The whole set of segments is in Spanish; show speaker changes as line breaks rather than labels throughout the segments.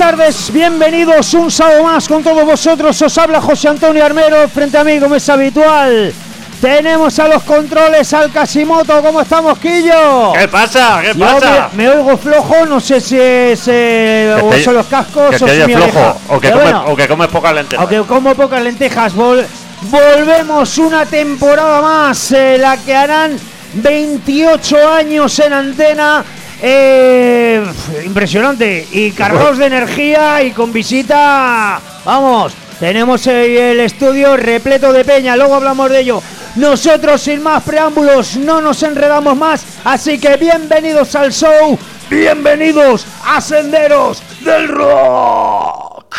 tardes, bienvenidos un sábado más con todos vosotros. Os habla José Antonio Armero, frente a mí como es habitual. Tenemos a los controles al Casimoto. ¿Cómo estamos, Quillo?
¿Qué pasa? ¿Qué pasa?
Me oigo flojo, no sé si es o son los cascos
que
o si me
flojo, o que comes pocas lentejas.
O que como pocas lentejas. Volvemos una temporada más, la que harán 28 años en antena. Impresionante y cargados de energía y con visita. Vamos, tenemos el estudio repleto de peña, luego hablamos de ello. Nosotros sin más preámbulos no nos enredamos más, así que bienvenidos al show, bienvenidos a Senderos del Rock.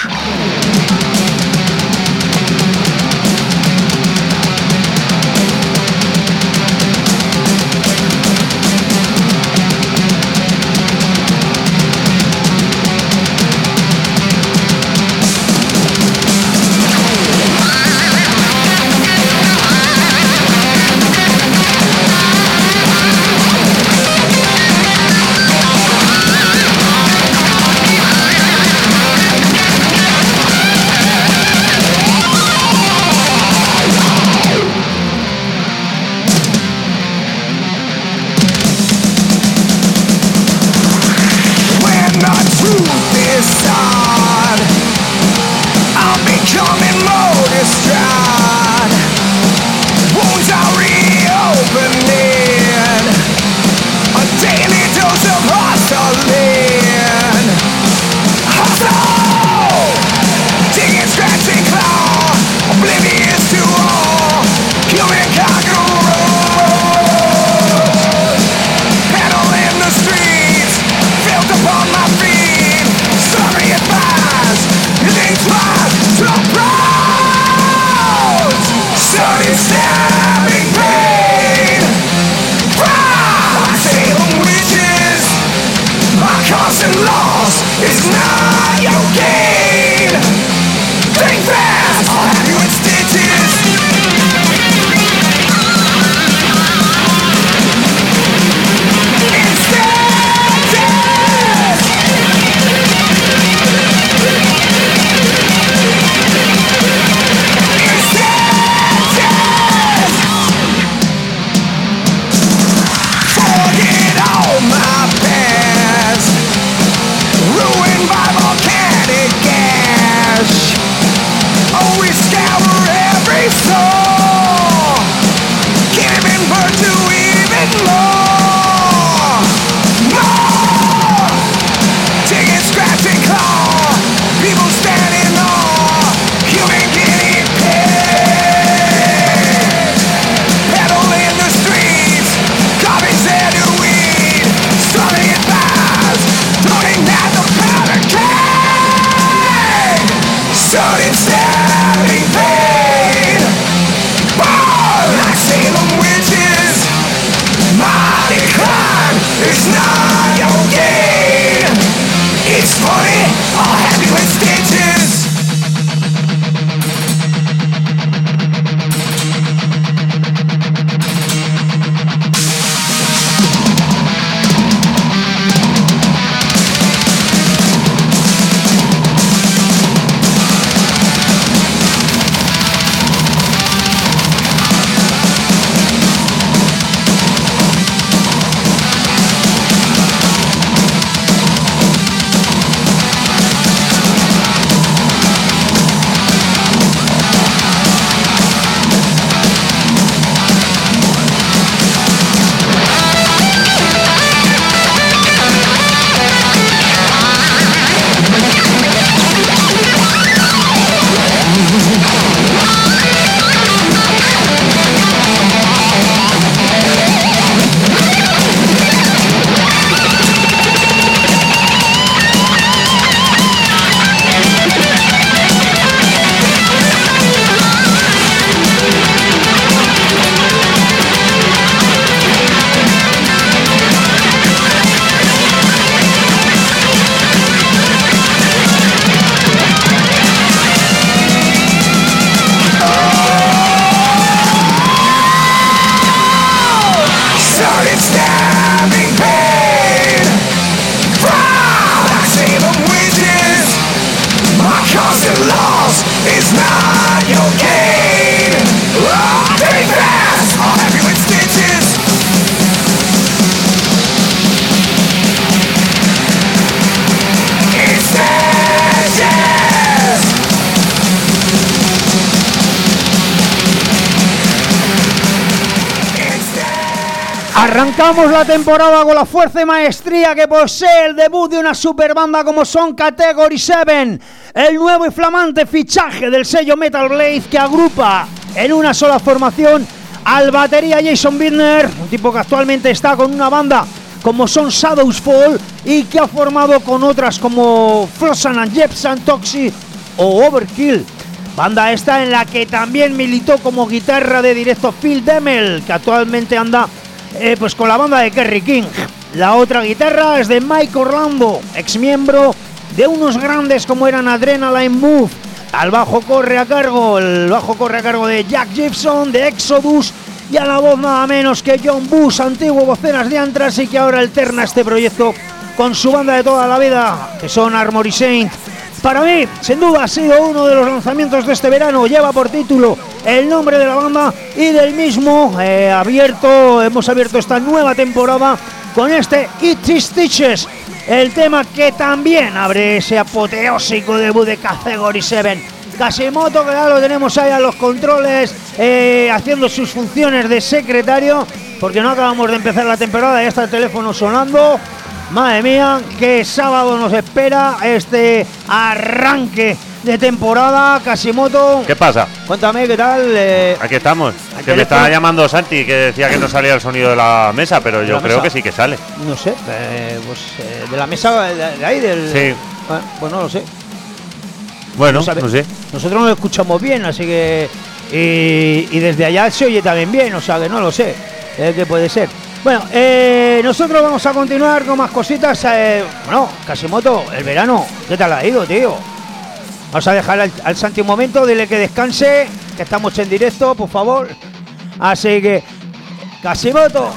Arrancamos la temporada con la fuerza y maestría que posee el debut de una superbanda como son Category 7, el nuevo y flamante fichaje del sello Metal Blade que agrupa en una sola formación al batería Jason Bittner, un tipo que actualmente está con una banda como son Shadows Fall y que ha formado con otras como Frozen and Jepsen, Toxic o Overkill. Banda esta en la que también militó como guitarra de directo Phil Demmel, que actualmente anda pues con la banda de Kerry King. La otra guitarra es de Mike Orlando, ex miembro de unos grandes como eran Adrenaline Move. El bajo corre a cargo de Jack Gibson de Exodus, y a la voz nada menos que John Bush, antiguo voceras de Anthrax y que ahora alterna este proyecto con su banda de toda la vida, que son Armory Saint. Para mí, sin duda, ha sido uno de los lanzamientos de este verano. Lleva por título el nombre de la banda y del mismo hemos abierto esta nueva temporada con este It Is Stitches, el tema que también abre ese apoteósico debut de Category 7. Kashimoto, que ya lo tenemos ahí a los controles, haciendo sus funciones de secretario, porque no acabamos de empezar la temporada, ya está el teléfono sonando. Madre mía, qué sábado nos espera este arranque de temporada. Kashimoto,
¿qué pasa?
Cuéntame, ¿qué tal?
Aquí estamos. Que me estaba llamando Santi, que decía que no salía el sonido de la mesa, pero yo creo que sí que sale.
No sé, de la mesa de ahí, del...
Sí.
Pues no lo sé.
Bueno, no sé.
Nosotros no lo escuchamos bien, así que... Y desde allá se oye también bien, o sea que no lo sé. ¿Qué puede ser? Bueno, nosotros vamos a continuar con más cositas. Bueno, Kashimoto, el verano, ¿qué tal ha ido, tío? Vamos a dejar al Santi un momento, dile que descanse, que estamos en directo, por favor. Así que, Kashimoto,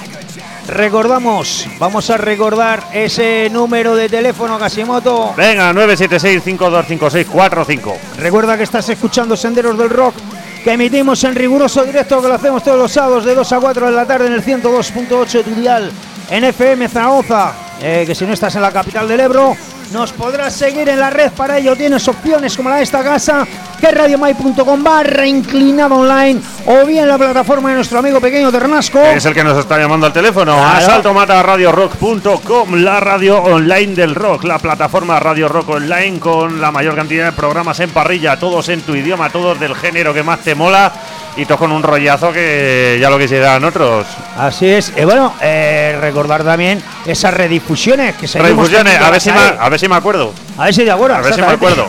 vamos a recordar ese número de teléfono, Kashimoto.
Venga, 976-525645.
Recuerda que estás escuchando Senderos del Rock, que emitimos en riguroso directo, que lo hacemos todos los sábados de 2 a 4 de la tarde en el 102.8 de tu dial en FM Zaragoza. Que si no estás en la capital del Ebro, nos podrás seguir en la red. Para ello tienes opciones como la de esta casa, que es radiomai.com/inclinado online, o bien la plataforma de nuestro amigo Pequeño Ternasco,
es el que nos está llamando al teléfono.
Claro.
asaltomataradiorock.com, la radio online del rock, la plataforma Radio Rock Online con la mayor cantidad de programas en parrilla, todos en tu idioma, todos del género que más te mola, y todos con un rollazo que ya lo quisieran otros.
Así es. Bueno, recordar también esas redifusiones que se
a ver si me acuerdo.
A ver si te acuerdas.
A ver si me acuerdo.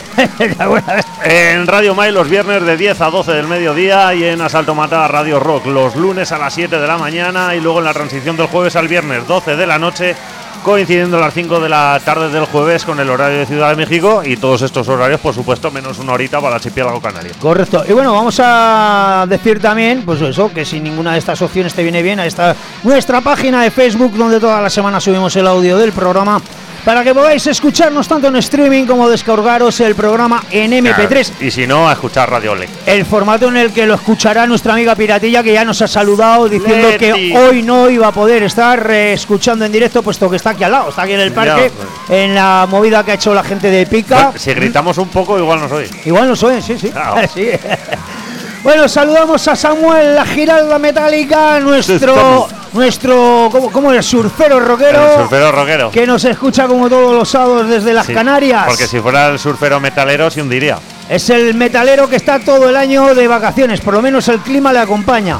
En Radio Mai los viernes de 10 a 12 del mediodía, y en Asalto Mata Radio Rock los lunes a las 7 de la mañana, y luego en la transición del jueves al viernes 12 de la noche, coincidiendo a las 5 de la tarde del jueves con el horario de Ciudad de México, y todos estos horarios, por supuesto, menos una horita para el archipiélago canario.
Correcto. Y bueno, vamos a decir también, pues eso, que si ninguna de estas opciones te viene bien, ahí está nuestra página de Facebook, donde toda la semana subimos el audio del programa, para que podáis escucharnos tanto en streaming como descargaros el programa en MP3.
Claro. Y si no, a escuchar Radio Lec.
El formato en el que lo escuchará nuestra amiga Piratilla, que ya nos ha saludado diciendo
Leti,
que hoy no iba a poder estar escuchando en directo, puesto que está aquí al lado, está aquí en el parque, en la movida que ha hecho la gente de Pica.
Bueno, si gritamos un poco, igual nos oye.
Igual nos oyen, sí.
Claro.
Sí. Bueno, saludamos a Samuel, la Giralda Metálica, nuestro ¿cómo es? Surfero rockero.
El surfero rockero.
Que nos escucha como todos los sábados desde las Canarias.
Porque si fuera el surfero metalero se hundiría.
Es el metalero que está todo el año de vacaciones, por lo menos el clima le acompaña.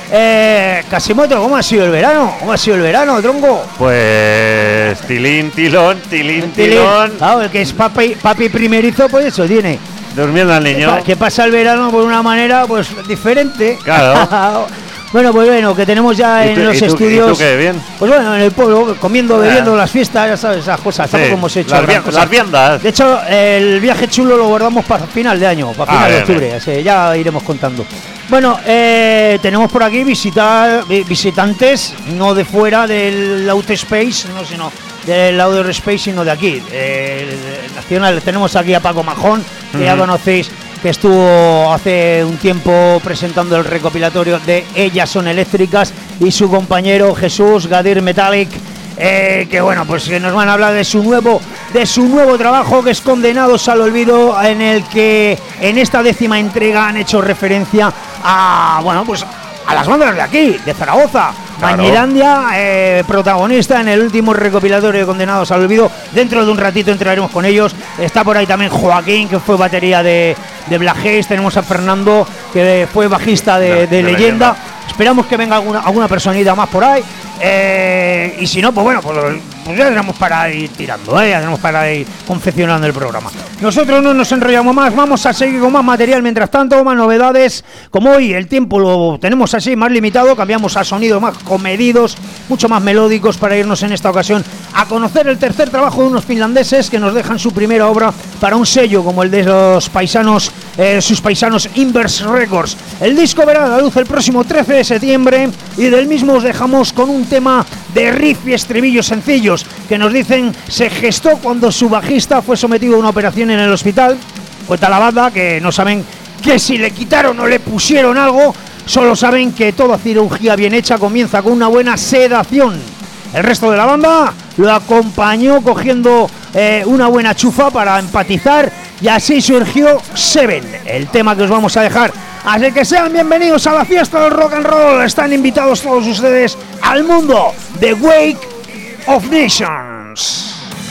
Kashimoto, ¿cómo ha sido el verano? ¿Cómo ha sido el verano, tronco?
Pues tilín, tilón.
Claro, el que es papi primerizo, pues eso tiene.
Durmiendo al niño.
Que pasa el verano por una manera pues diferente.
Claro.
Bueno, que tenemos ya en los estudios.
¿Y tú qué? ¿Bien?
Pues bueno, en el pueblo, comiendo, bebiendo, las fiestas, ya sabes, esas cosas.
Sí,
Tampoco hemos hecho
las viandas.
De hecho, el viaje chulo lo guardamos para final de año, para final de octubre. Así, ya iremos contando. Bueno, tenemos por aquí visitantes, no de fuera del Outspace, no, sino del Outspace, sino de aquí, nacional. Tenemos aquí a Paco Majón, que ya conocéis, que estuvo hace un tiempo presentando el recopilatorio de Ellas Son Eléctricas, y su compañero Jesús Gadir Metallic, que bueno, pues que nos van a hablar de su nuevo trabajo, que es Condenados al Olvido, en el que en esta 10ª entrega han hecho referencia a, bueno, pues a las bandas de aquí, de Zaragoza.
Claro.
Mañilandia, protagonista en el último recopilatorio de Condenados al Olvido. Dentro de un ratito entraremos con ellos. Está por ahí también Joaquín, que fue batería de Black Haze. Tenemos a Fernando, que fue bajista de Leyenda. Esperamos que venga alguna personita más por ahí. Y si no, pues bueno, pues ya tenemos para ir tirando, ya tenemos para ir confeccionando el programa. Nosotros no nos enrollamos más, vamos a seguir con más material. Mientras tanto, más novedades. Como hoy el tiempo lo tenemos así, más limitado, cambiamos a sonidos más comedidos, mucho más melódicos, para irnos en esta ocasión a conocer el tercer trabajo de unos finlandeses que nos dejan su primera obra para un sello como el de los paisanos, sus paisanos Inverse Records. El disco verá la luz el próximo 13 de septiembre y del mismo os dejamos con un tema de riff y estribillos sencillos que nos dicen se gestó cuando su bajista fue sometido a una operación en el hospital. Cuenta la banda que no saben que si le quitaron o le pusieron algo, solo saben que toda cirugía bien hecha comienza con una buena sedación. El resto de la banda lo acompañó cogiendo una buena chufa para empatizar, y así surgió Seven, el tema que os vamos a dejar. Así que sean bienvenidos a la fiesta del rock and roll. Están invitados todos ustedes al mundo de Wake of Nations.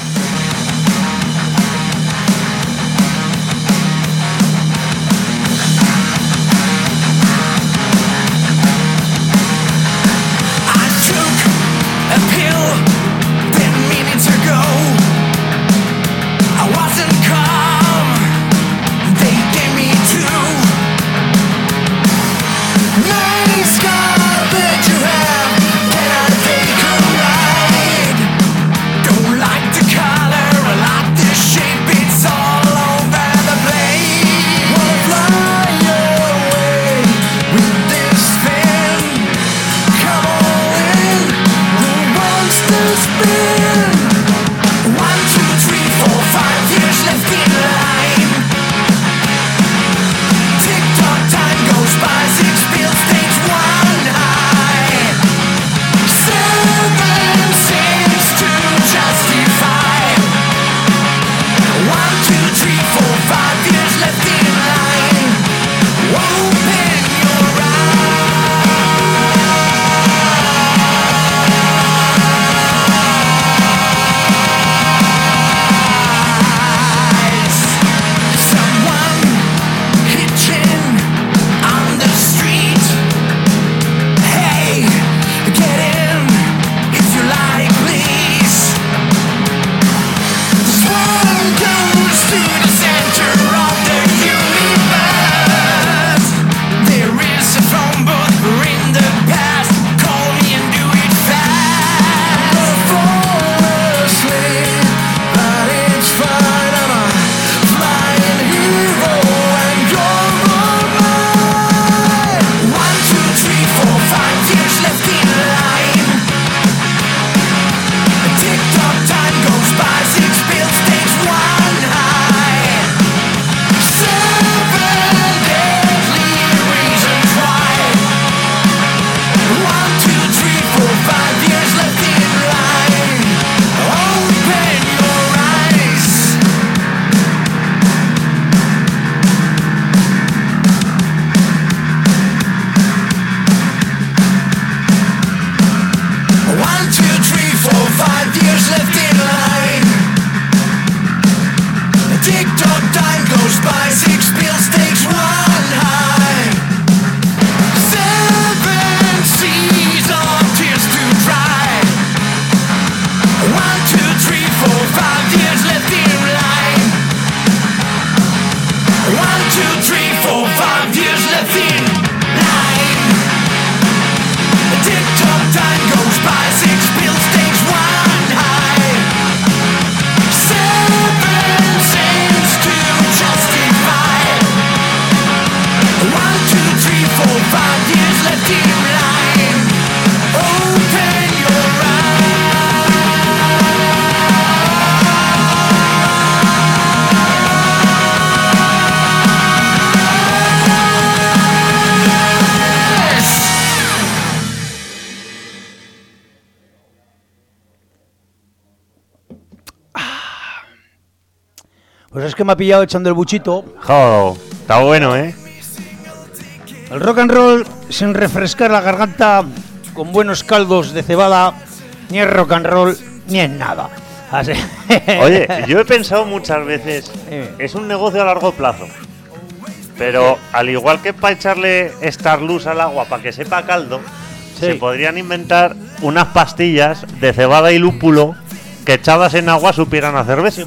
Pues es que me ha pillado echando el buchito.
¡Jo! Está bueno, ¿eh?
El rock and roll sin refrescar la garganta con buenos caldos de cebada, ni es rock and roll, ni es nada. Así.
Oye, yo he pensado muchas veces, es un negocio a largo plazo, pero al igual que para echarle Starluz al agua para que sepa caldo, se podrían inventar unas pastillas de cebada y lúpulo que echadas en agua supieran a cerveza.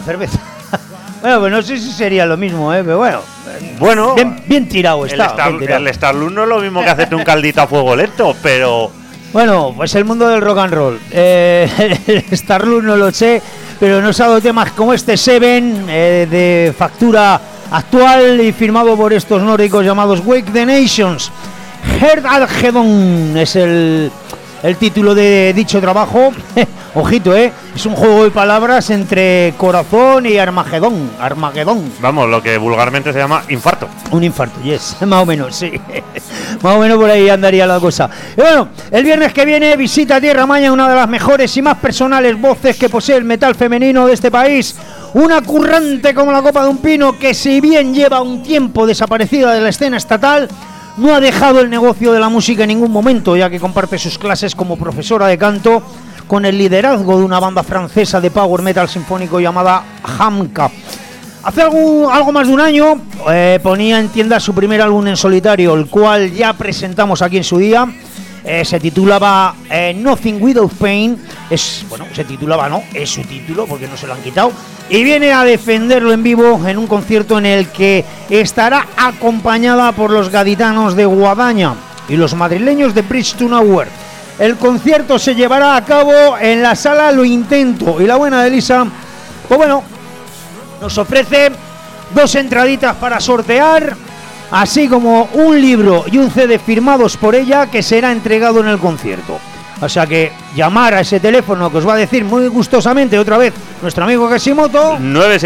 Bueno, pues no sé si sería lo mismo, pero bueno.
Bueno,
bien tirado está.
El Starluz no es lo mismo que hacerte un caldito a fuego lento, pero...
Bueno, pues el mundo del rock and roll. El Starluz no lo sé, pero nos ha dado temas como este Seven, de factura actual y firmado por estos nórdicos llamados Wake the Nations. Heart Armageddon es el título de dicho trabajo. Ojito, es un juego de palabras entre corazón y Armagedón.
Vamos, lo que vulgarmente se llama infarto.
Un infarto, yes, más o menos, sí. Más o menos por ahí andaría la cosa. Y bueno, el viernes que viene visita Tierra Maña una de las mejores y más personales voces que posee el metal femenino de este país. Una currante como la copa de un pino que, si bien lleva un tiempo desaparecida de la escena estatal, no ha dejado el negocio de la música en ningún momento, ya que comparte sus clases como profesora de canto con el liderazgo de una banda francesa de power metal sinfónico llamada Hamka. Hace algo más de un año ponía en tienda su primer álbum en solitario, el cual ya presentamos aquí en su día. Se titulaba Nothing Without Pain. Es su título porque no se lo han quitado. Y viene a defenderlo en vivo en un concierto en el que estará acompañada por los gaditanos de Guadaña y los madrileños de Bridge to Nowhere. El concierto se llevará a cabo en la sala Lo Intento, y la buena de Elisa, pues bueno, nos ofrece 2 entraditas para sortear, así como un libro y un CD firmados por ella que será entregado en el concierto. O sea que llamar a ese teléfono que os va a decir muy gustosamente otra vez nuestro amigo Kashimoto,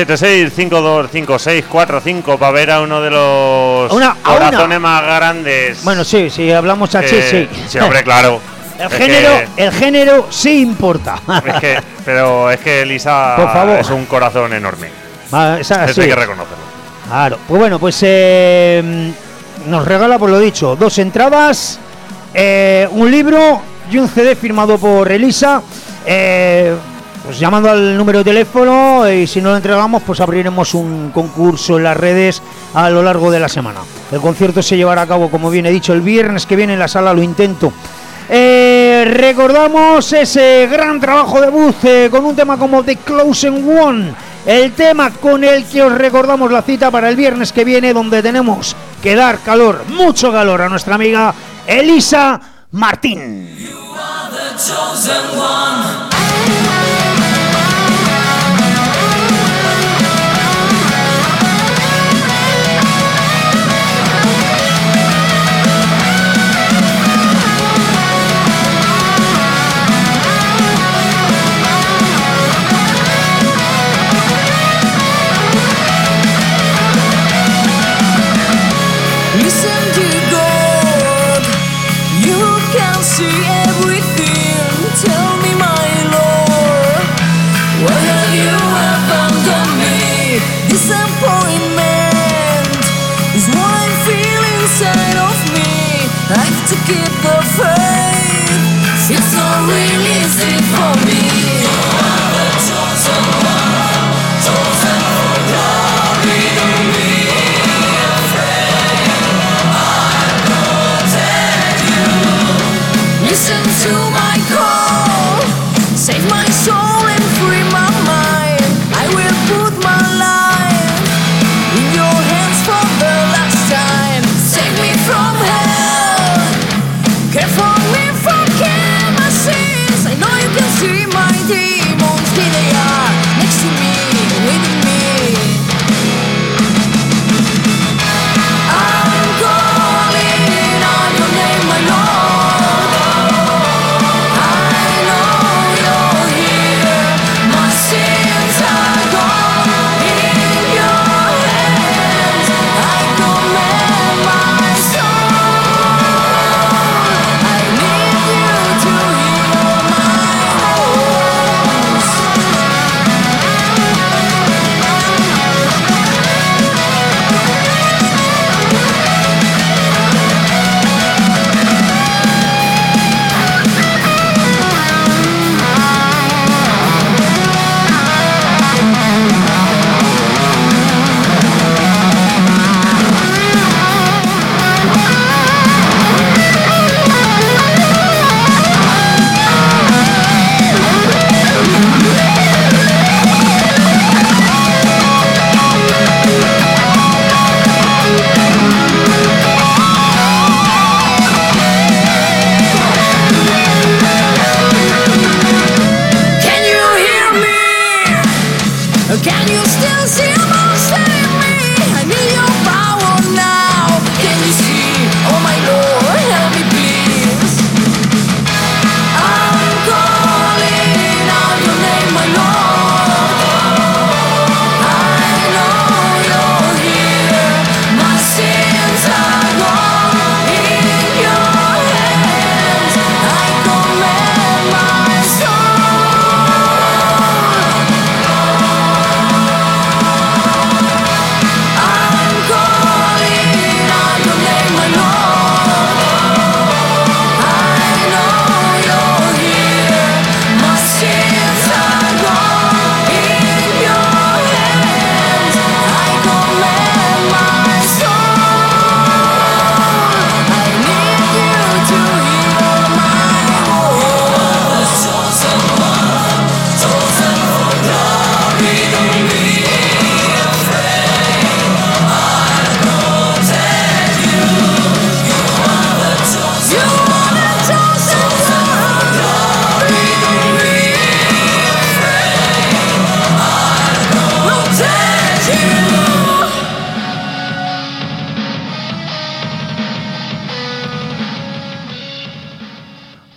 976-525645, para ver a uno de los corazones más grandes.
Bueno, sí, hablamos a sí.
Sí, hombre, claro.
El género sí importa.
Pero es que Elisa, por favor, es un corazón enorme. Eso hay que reconocerlo.
Claro. Pues bueno, pues nos regala, por lo dicho, 2 entradas, un libro y un CD firmado por Elisa. Pues llamando al número de teléfono, y si no lo entregamos, pues abriremos un concurso en las redes a lo largo de la semana. El concierto se llevará a cabo, como bien he dicho, el viernes que viene en la sala Lo Intento. Recordamos ese gran trabajo de Booth con un tema como The Chosen One, el tema con el que os recordamos la cita para el viernes que viene, donde tenemos que dar calor, mucho calor, a nuestra amiga Elisa Martín. You are the chosen one.
To keep the faith, it's not really easy for me. You are the chosen one, chosen for glory. Don't be afraid, I'll protect you. Listen to my call, save my soul and free my mind. I will put my life in your hands for the last time. Save me from hell.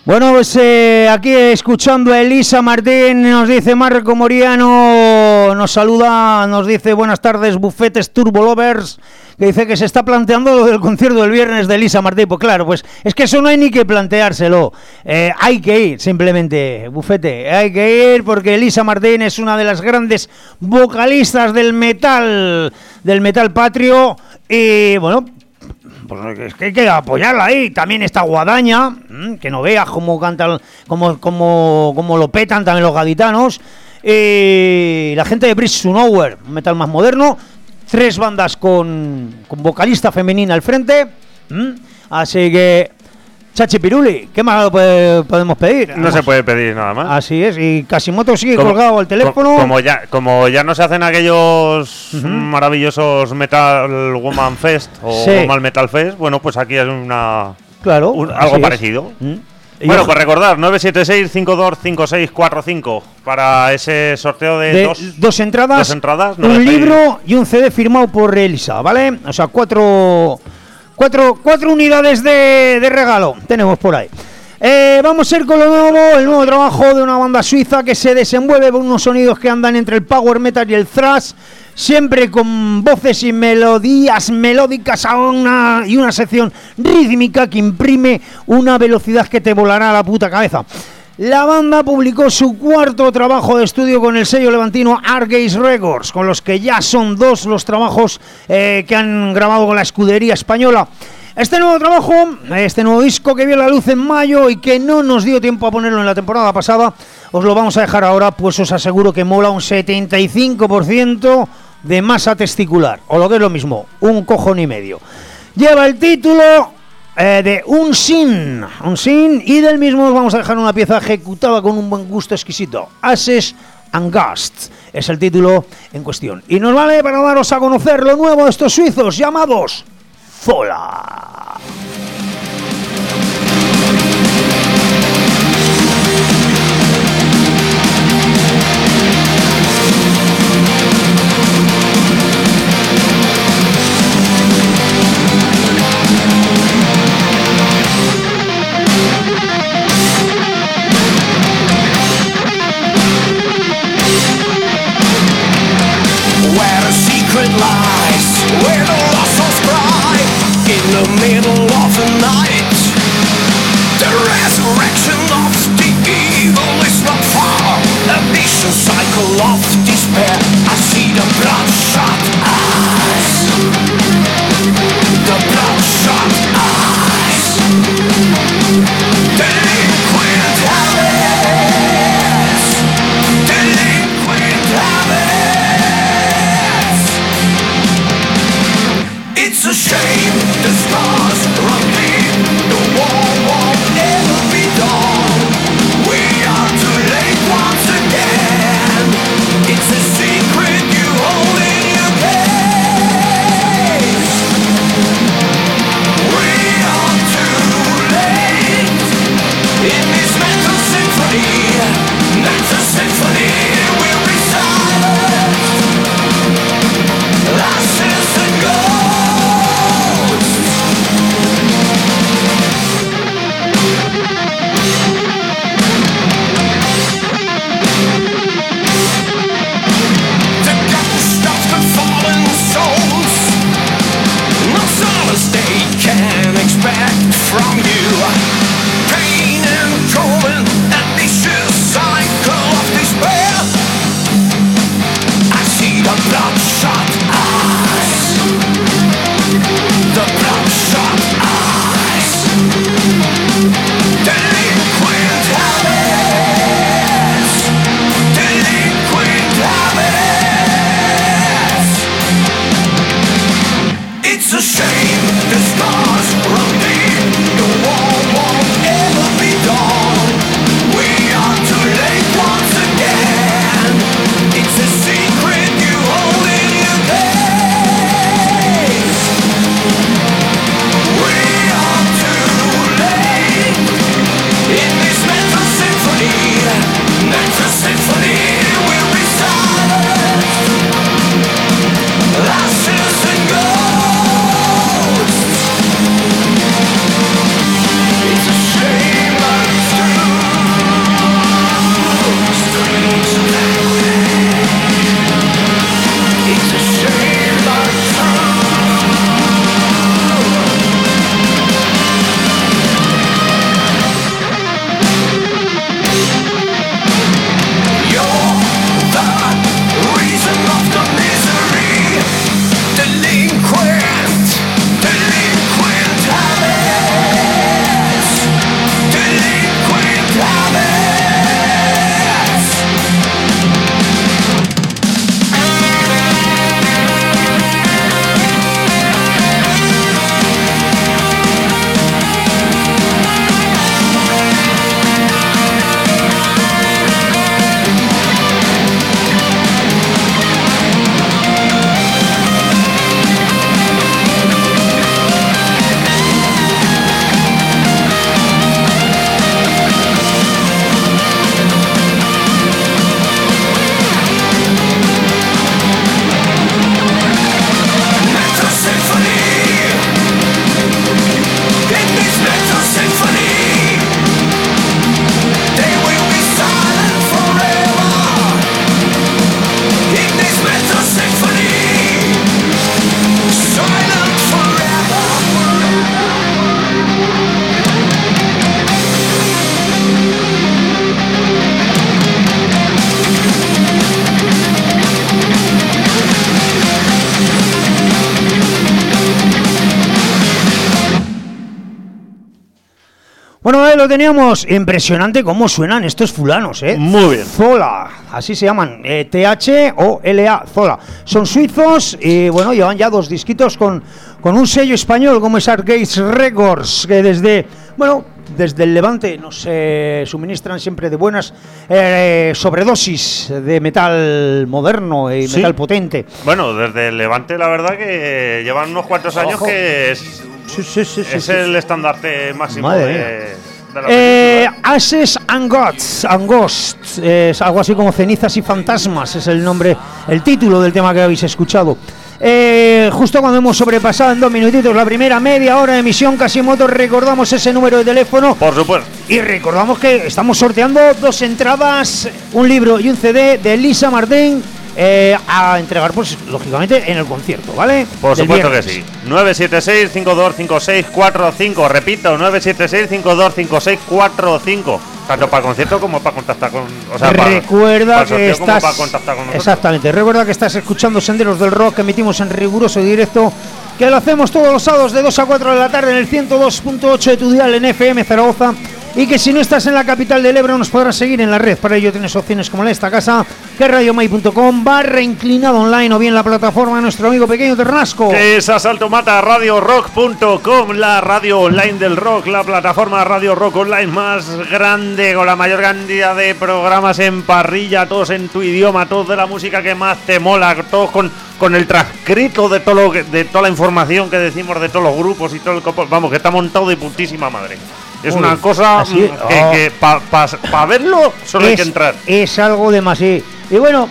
Bueno, pues aquí escuchando a Elisa Martín, nos dice Marco Moriano, nos saluda, nos dice buenas tardes, Bufetes Turbo Lovers, que dice que se está planteando lo del concierto del viernes de Elisa Martín. Pues claro, pues es que eso no hay ni que planteárselo, hay que ir simplemente, Bufete, hay que ir porque Elisa Martín es una de las grandes vocalistas del metal patrio y bueno, pues es que hay que apoyarla ahí. También está Guadaña, que no veas cómo cantan, cómo lo petan también los gaditanos. Y la gente de Bridge to Nowhere, un metal más moderno. 3 bandas con vocalista femenina al frente. Así que, Chachi Piruli, ¿qué más podemos pedir?
No se puede pedir nada más.
Así es, y Casimoto sigue colgado al teléfono.
Como ya no se hacen aquellos maravillosos Metal Woman Fest o Woman Metal Fest, bueno, pues aquí es algo parecido. Bueno, pues recordar, 976-525645 para ese sorteo de dos entradas,
un libro y un CD firmado por Elisa, ¿vale? O sea, cuatro unidades de regalo tenemos por ahí. Vamos a ir con el nuevo trabajo de una banda suiza que se desenvuelve con unos sonidos que andan entre el power metal y el thrash, siempre con voces y melodías melódicas y una sección rítmica que imprime una velocidad que te volará a la puta cabeza. La banda publicó su 4º trabajo de estudio con el sello levantino Argaze Records, con los que ya son 2 los trabajos que han grabado con la escudería española. Este nuevo trabajo, este nuevo disco que vio la luz en mayo y que no nos dio tiempo a ponerlo en la temporada pasada, os lo vamos a dejar ahora, pues os aseguro que mola un 75% de masa testicular, o lo que es lo mismo, un cojón y medio. Lleva el título de Unseen, y del mismo os vamos a dejar una pieza ejecutada con un buen gusto exquisito, Ashes and Ghosts, es el título en cuestión. Y nos vale para daros a conocer lo nuevo de estos suizos llamados Zola.
Where a secret lies, where the lost souls cry, in the middle of the night. The resurrection of the evil is not far, a vicious cycle of despair. I see the bloodshot eyes, the bloodshot eyes. Delinquent habits, delinquent habits. It's a shame the stars run deep, the war won't ever be done. We are too late once again. It's a secret you hold in your case. We are too late in this mental symphony. Mental symphony will be silent. Ashes and ghosts. The ghost of the fallen souls, no solace they can expect from you. Pain and torment, a vicious cycle of despair. I see the bloodshot eyes, the bloodshot eyes. Delinquent habits, delinquent habits. It's a shame the stars run deep, the war won't ever be done. We are too late once again. It's a secret you hold in your case. We are too late in this mental symphony. Mental symphony will be silent. Ashes and ghosts.
ahí lo teníamos. Impresionante cómo suenan estos fulanos, ¿eh?
Muy bien.
Zola, así se llaman, Thola, Zola. Son suizos y bueno, llevan ya 2 disquitos con un sello español como es Arcade Records, que desde el Levante nos suministran siempre de buenas sobredosis de metal moderno y
Sí.
metal potente.
Bueno, desde el Levante la verdad que llevan unos cuantos años
Ojo.
que es
Sí.
el estandarte máximo
Madre
de la película.
Ashes and Ghosts, es algo así como Cenizas y Fantasmas, es el nombre, el título del tema que habéis escuchado. Justo cuando hemos sobrepasado en 2 minutitos la primera media hora de emisión, Casimoto, recordamos ese número de teléfono
Por supuesto.
y recordamos que estamos sorteando 2 entradas, un libro y un CD de Lisa Martín a entregar, pues lógicamente, en el concierto, ¿vale?
Por
Del
supuesto que
viernes.
sí. 976-525645. Repito, 976-525645. Tanto para el concierto como para contactar con. O sea,
Recuerda
para el
que
sorteo como
estás.
para contactar con nosotros.
Exactamente. Recuerda que estás escuchando Senderos del Rock, que emitimos en riguroso directo. Que lo hacemos todos los sábados de 2 a 4 de la tarde en el 102.8 de tu dial en FM Zaragoza. Y que si no estás en la capital del Ebro nos podrás seguir en la red. Para ello tienes opciones como esta casa, que es radiomai.com/inclinado online, o bien la plataforma de nuestro amigo Pequeño Ternasco.
Que es asaltomataradiorock.com, la radio online del rock, la plataforma Radio Rock Online más grande, con la mayor cantidad de programas en parrilla, todos en tu idioma, todos de la música que más te mola, todos con el transcrito de todo de toda la información que decimos de todos los grupos y todo el copo. Vamos, que está montado de putísima madre. Es
Uy,
una cosa
así,
que para verlo solo hay que entrar.
Es algo demasiado. Y bueno,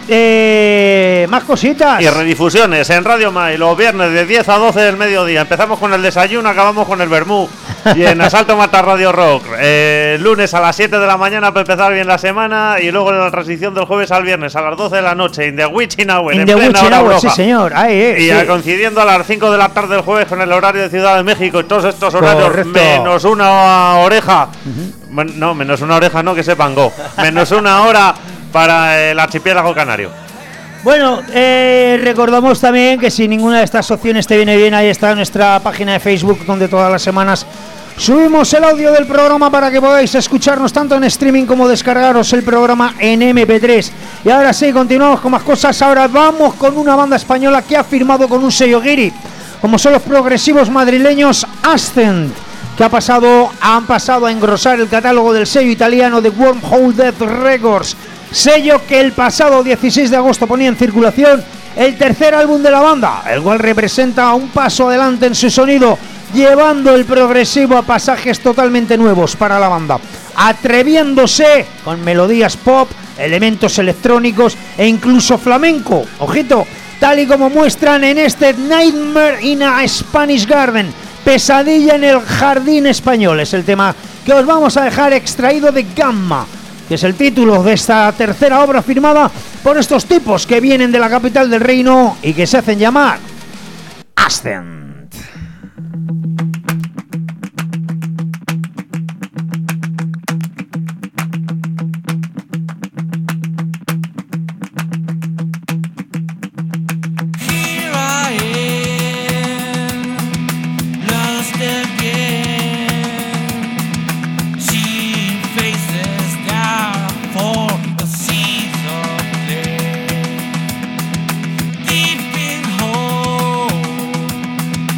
más cositas.
Y redifusiones en Radio Mai los viernes de 10 a 12 del mediodía. Empezamos con el desayuno, acabamos con el vermú. Y en Asalto Mata Radio Rock, lunes a las 7 de la mañana para empezar bien la semana. Y luego en la transición del jueves al viernes a las 12 de la noche, in the witching hour,
In
en
the
plena
witching
hora
hour,
bruja.
sí señor. Ahí,
Y
sí.
coincidiendo a las 5 de la tarde del jueves con el horario de Ciudad de México y todos estos horarios,
Correcto.
menos una oreja. No, menos una oreja, no, que sepan go. Menos una hora para el archipiélago canario.
Bueno, recordamos también que si ninguna de estas opciones te viene bien, ahí está nuestra página de Facebook, donde todas las semanas subimos el audio del programa para que podáis escucharnos tanto en streaming como descargaros el programa en MP3. Y ahora sí, continuamos con más cosas. Ahora vamos con una banda española que ha firmado con un sello guiri, como son los progresivos madrileños Ascent, que han pasado a engrosar el catálogo del sello italiano de Wormhole Death Records, sello que el pasado 16 de agosto ponía en circulación el tercer álbum de la banda, el cual representa un paso adelante en su sonido, llevando el progresivo a pasajes totalmente nuevos para la banda, atreviéndose con melodías pop, elementos electrónicos e incluso flamenco, ojito, tal y como muestran en este Nightmare in a Spanish Garden, pesadilla en el jardín español. Es el tema que os vamos a dejar extraído de Gamma, que es el título de esta tercera obra firmada por estos tipos que vienen de la capital del reino y que se hacen llamar Ascent.
Here I am, lost again. She faces down for the seas of play. Deep in hole,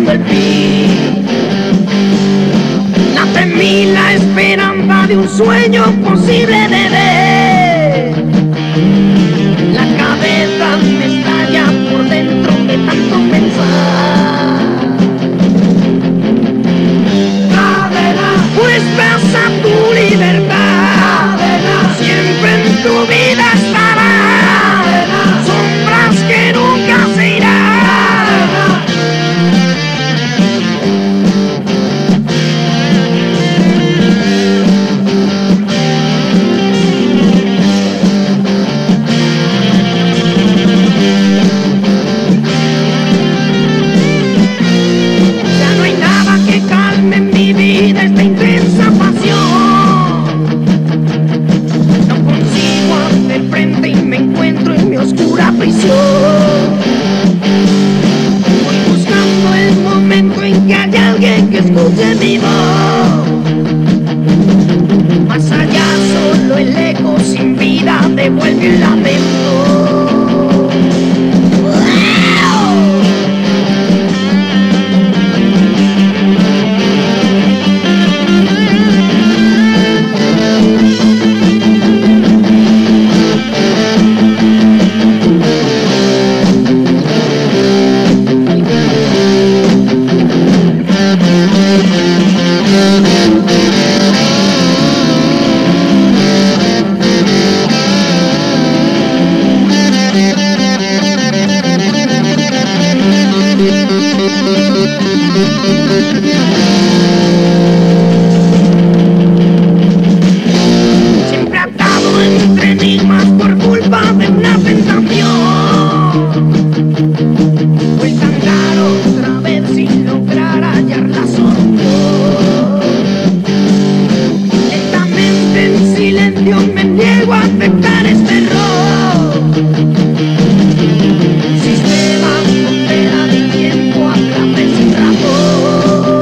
tocando el fin. Nace en mí la esperanza de un sueño posible de ver. La cabeza me estalla por dentro de tanto pensar. Pues vas a tu libertad, siempre en tu vida estará, sombras que nunca se irán. Ya no hay nada que calme en mi vida esta intensa pasión. No consigo hacer frente y me encuentro en mi oscura prisión. Voy buscando el momento en que haya alguien que escuche mi voz. Más allá solo el eco sin vida devuelve el lamento. Siempre atado entre enigmas por culpa de una tentación. Vuelta a andar otra vez sin lograr hallar la solución. Lentamente en silencio me niego a aceptar este error. Sistema frontera de tiempo a través sin razón.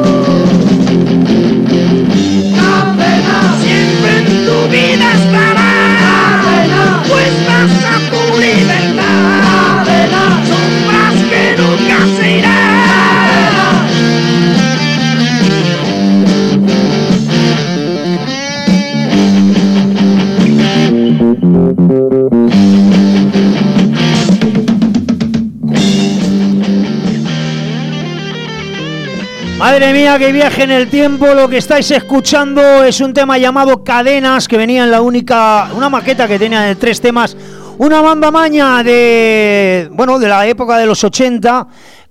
Siempre en tu vida estará, pues vas a tu libertad, sombras que nunca se irán.
Madre mía, qué viaje en el tiempo. Lo que estáis escuchando es un tema llamado Cadenas, que venía en una maqueta que tenía de 3 temas. Una banda maña de la época de los 80.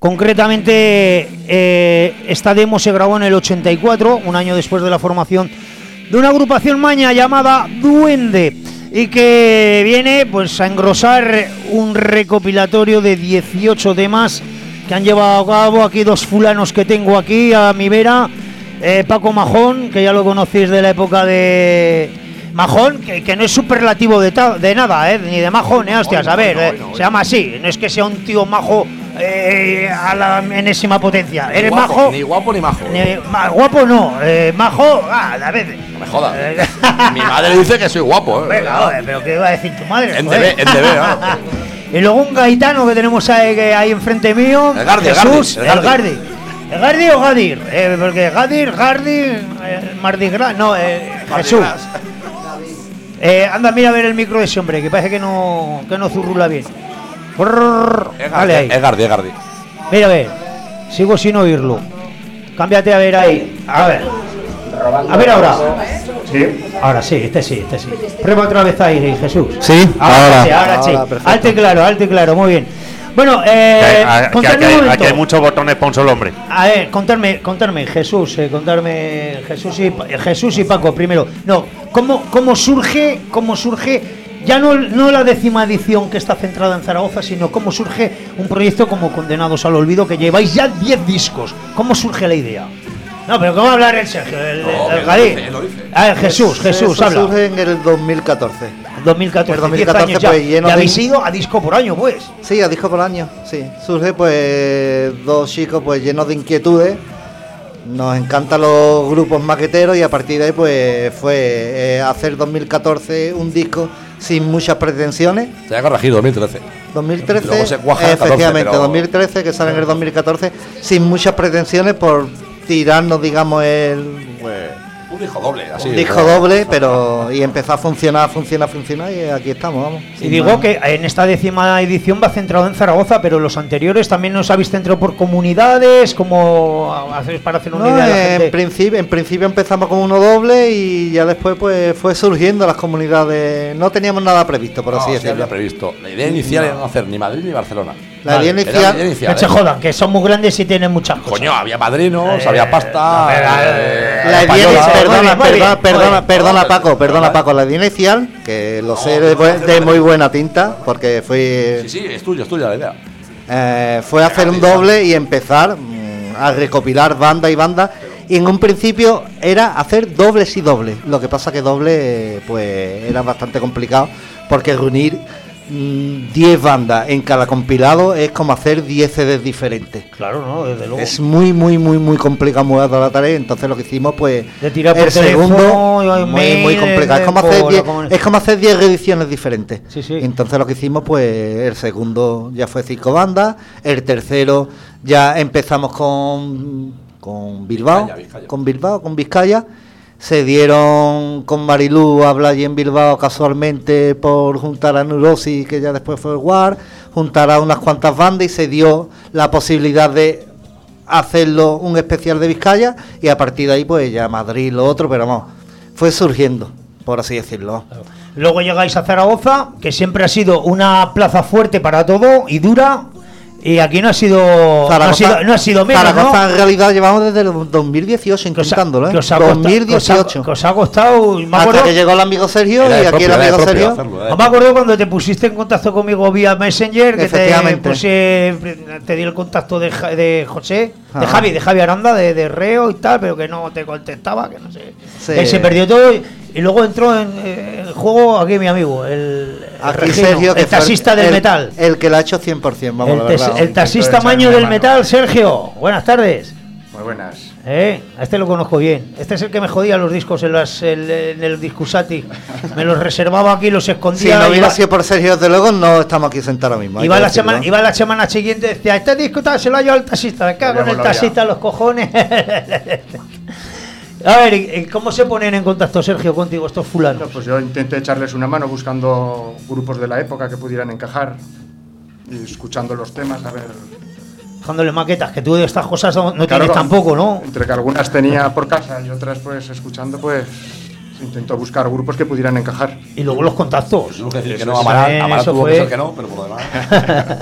Concretamente, esta demo se grabó en el 84, un año después de la formación de una agrupación maña llamada Duende, y que viene pues a engrosar un recopilatorio de 18 temas que han llevado a cabo aquí 2 fulanos que tengo aquí a mi vera. Paco Majón, que ya lo conocéis de la época de Majón, que no es superlativo de nada, ni de majón, hostias, a ver, se llama así, no es que sea un tío majo a la enésima potencia. Eres
guapo,
majo.
Ni guapo ni majo.
Guapo no, majo, a ver.
No me jodas. Mi madre dice que soy guapo,
Venga, joder, pero ¿qué iba a decir tu madre?
En
Joder.
DB, ¿no?
Y luego un gaitano que tenemos ahí enfrente mío,
El Gardi,
Jesús,
el Gardi.
¿El Gardi o Gadir? Porque Gardi, Mardi Gras, no, Jesús. Anda, mira a ver el micro de ese hombre, que parece que no zurrula bien. Vale, ahí.
Es Gardi.
Mira, a ver, sigo sin oírlo. Cámbiate a ver ahí. A ver ahora.
Sí.
Ahora sí, este sí. Prueba otra vez ahí, Jesús.
Sí,
ahora sí.
perfecto.
Alto y claro, muy bien. Bueno, contadme un momento.
Aquí hay muchos botones para un solo hombre.
A ver, contarme, Jesús, Jesús y Paco primero. No, ¿cómo surge ya no la 10ª edición que está centrada en Zaragoza, sino cómo surge un proyecto como Condenados al Olvido, que lleváis ya 10 discos? ¿Cómo surge la idea? No, pero ¿cómo hablar el Sergio? El Gadí. A ver, Jesús, habla.
Surge en el 2014.
2014,
el 2014
10 años ya.
pues lleno
¿Y
de...
habéis ido a disco por año, pues?
Sí, a disco por año, sí. Surge pues 2 chicos pues llenos de inquietudes. Nos encantan los grupos maqueteros y a partir de ahí pues fue hacer 2014 un disco sin muchas pretensiones.
Se ha corregido 2013.
2013,
Luego se cuaja el 14,
efectivamente,
pero-
2013, que sale en el 2014, sin muchas pretensiones por tirarnos, digamos,
Un disco doble, así.
un disco doble, pero y empezó a funcionar, y aquí estamos, vamos.
Y
sin
digo
más.
que en esta 10ª edición va centrado en Zaragoza, pero los anteriores también nos habéis centrado por comunidades, como hacéis para hacer una
No,
idea de la gente.
en principio empezamos con uno doble y ya después pues fue surgiendo las comunidades. No teníamos nada previsto, por
No,
así
sí
decirlo.
había previsto. La idea inicial era no hacer ni Madrid ni Barcelona.
La idea
Era
inicial,
la idea inicial,
Que se
¿eh?
jodan, que son muy grandes y tienen muchas cosas.
Coño, había padrinos, había pasta.
la idea
española.
perdona,
muy bien,
perdona,
muy
perdona,
bien.
perdona, Paco, la idea inicial, que lo sé de muy buena tinta, porque
Sí, sí, es tuya la idea.
fue hacer un doble y empezar a recopilar banda y banda. Y en un principio era hacer dobles y dobles. Lo que pasa que doble pues era bastante complicado, porque reunir 10 bandas en cada compilado es como hacer 10 CDs diferentes.
Claro, ¿no? Desde luego.
Es muy complicado mover toda la tarea. Entonces lo que hicimos pues
De tirar por
el
teléfono,
segundo
email,
muy complicado.
por-
Es como hacer 10 reediciones diferentes.
Sí, sí.
Entonces lo que hicimos pues el segundo ya fue 5 bandas, el tercero ya empezamos con Bilbao,
Vizcaya.
con Vizcaya. Se dieron con Marilú a hablar allí en Bilbao casualmente por juntar a Neurosis, que ya después fue el War, juntar a unas cuantas bandas y se dio la posibilidad de hacerlo un especial de Vizcaya y a partir de ahí pues ya Madrid, lo otro, pero vamos, fue surgiendo, por así decirlo.
Luego llegáis a Zaragoza, que siempre ha sido una plaza fuerte para todo y dura. Y aquí no ha sido no ha sido menos,
Zaragoza
¿no?
en realidad llevamos desde el 2018
Que os ha-
intentándolo, ¿eh?
que os ha costado-
2018.
que os ha costado. Me
Hasta
acuerdo,
que llegó el amigo Sergio
Era
y
de
aquí el
propio, era de
amigo
propio
Sergio.
hacerlo,
no me acuerdo cuando te pusiste en contacto conmigo vía Messenger, que
Efectivamente.
te di el contacto de José, de
Ajá.
Javi Aranda, de Reo y tal, pero que no te contestaba, que no sé.
Sí.
Él se perdió todo y luego entró en el juego aquí mi amigo, el
Aquí
Regino,
Sergio, que
el
fue
taxista del metal.
El que lo ha hecho 100%, vamos, la verdad.
El taxista maño del metal, Sergio. Buenas tardes.
Muy buenas.
A este lo conozco bien. Este es el que me jodía los discos en el Discusati. Me los reservaba aquí, los
Si
escondía.
no hubiera
iba,
sido por Sergio, desde luego, no estamos aquí sentados ahora mismo. hay
iba
que
la
decirlo.
semana, iba la semana siguiente y decía, este disco tal, se lo ha llevado el taxista. Me cago en el taxista, los cojones. A ver, ¿y cómo se ponen en contacto, Sergio, contigo estos fulanos?
Bueno, pues yo intenté echarles una mano buscando grupos de la época que pudieran encajar y escuchando los temas, a ver.
Dejándole maquetas, que tú de estas cosas no
Claro,
tienes tampoco, ¿no?
Entre que algunas tenía por casa y otras pues escuchando, pues intento buscar grupos que pudieran encajar.
Y luego los contactos.
Tengo que decir que
Eso
no,
es-
Amaral
eso
tuvo
fue-
que ser que no, pero por lo demás.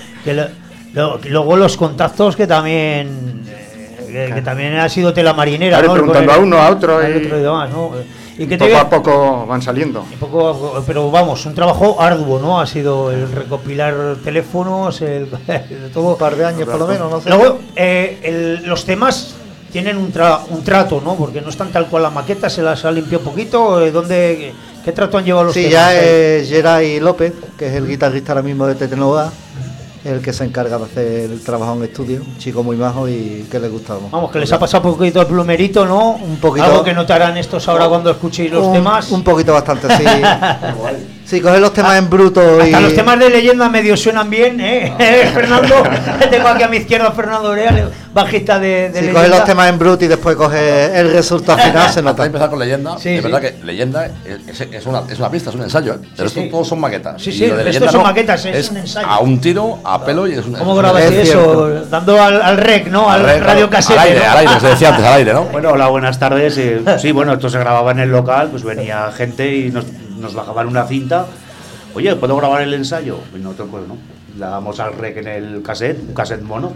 Luego los contactos que también que también ha sido tela marinera,
Claro,
¿no?
preguntando a uno, a otro
al
y-
otro y demás, ¿no? Y que te
Poco a poco van saliendo.
pero vamos, un trabajo arduo, ¿no? Ha sido el recopilar teléfonos, de todo.
Un par de años por lo menos, no sé.
Luego, los temas tienen un trato, ¿no? Porque no están tal cual las maquetas, se las ha limpiado un poquito. ¿Qué trato han llevado los
Sí,
temas?
ya es Geray López, que es el guitarrista ahora mismo de Tetenova, el que se encarga de hacer el trabajo en estudio. Un chico muy majo y que le gustamos.
Vamos, que les ha pasado un poquito el plumerito, ¿no?
Un poquito.
Algo que notarán estos ahora cuando escuchéis los temas.
Un poquito bastante, sí. Sí, coger los temas en bruto y...
Hasta los temas de leyenda medio suenan bien, ¿eh? Fernando, tengo aquí a mi izquierda a Fernando Oreal, bajista de
Si
leyenda.
coges los temas en bruto y después coges el resultado final, se
Antes de
nota.
empezar con leyenda,
Sí,
es
sí.
verdad que leyenda es una pista, es un ensayo, ¿eh? Pero
Sí,
esto
sí.
todos son maquetas.
Sí,
Y
sí,
lo de
estos
leyenda
son
no,
maquetas, es un ensayo.
A un tiro, a pelo y es un.
¿Cómo
es un-
grabas
Es
eso?
cierto.
Dando al rec, ¿no? Al
Al
radio cassette.
Al aire,
¿no?
al aire, se decía antes, al aire, ¿no?
Bueno, hola, buenas tardes. Sí, bueno, esto se grababa en el local, pues venía gente y nos bajaban una cinta. Oye, ¿puedo grabar el ensayo? Y nosotros, pues no. Le damos al rec en el cassette, un cassette mono,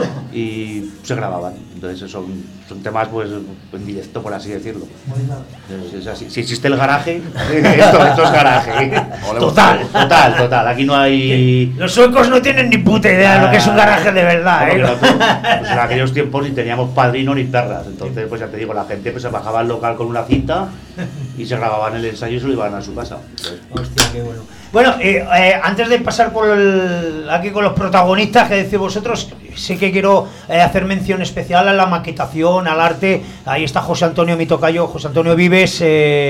y se grababan. Entonces son temas pues en directo, por así decirlo. Es así. Si existe el garaje, esto es garaje. Total. Aquí no hay...
Los suecos no tienen ni puta idea de lo que es un garaje de verdad,
Bueno,
¿eh?
pues en aquellos tiempos ni teníamos padrino ni perras, entonces pues ya te digo, la gente pues se bajaba al local con una cinta y se grababan el ensayo y se lo iban a su casa. Entonces,
Hostia, qué bueno. Bueno, antes de pasar por aquí con los protagonistas que decís vosotros, sí que quiero hacer mención especial a la maquetación, al arte. Ahí está José Antonio, mi tocayo, José Antonio Vives,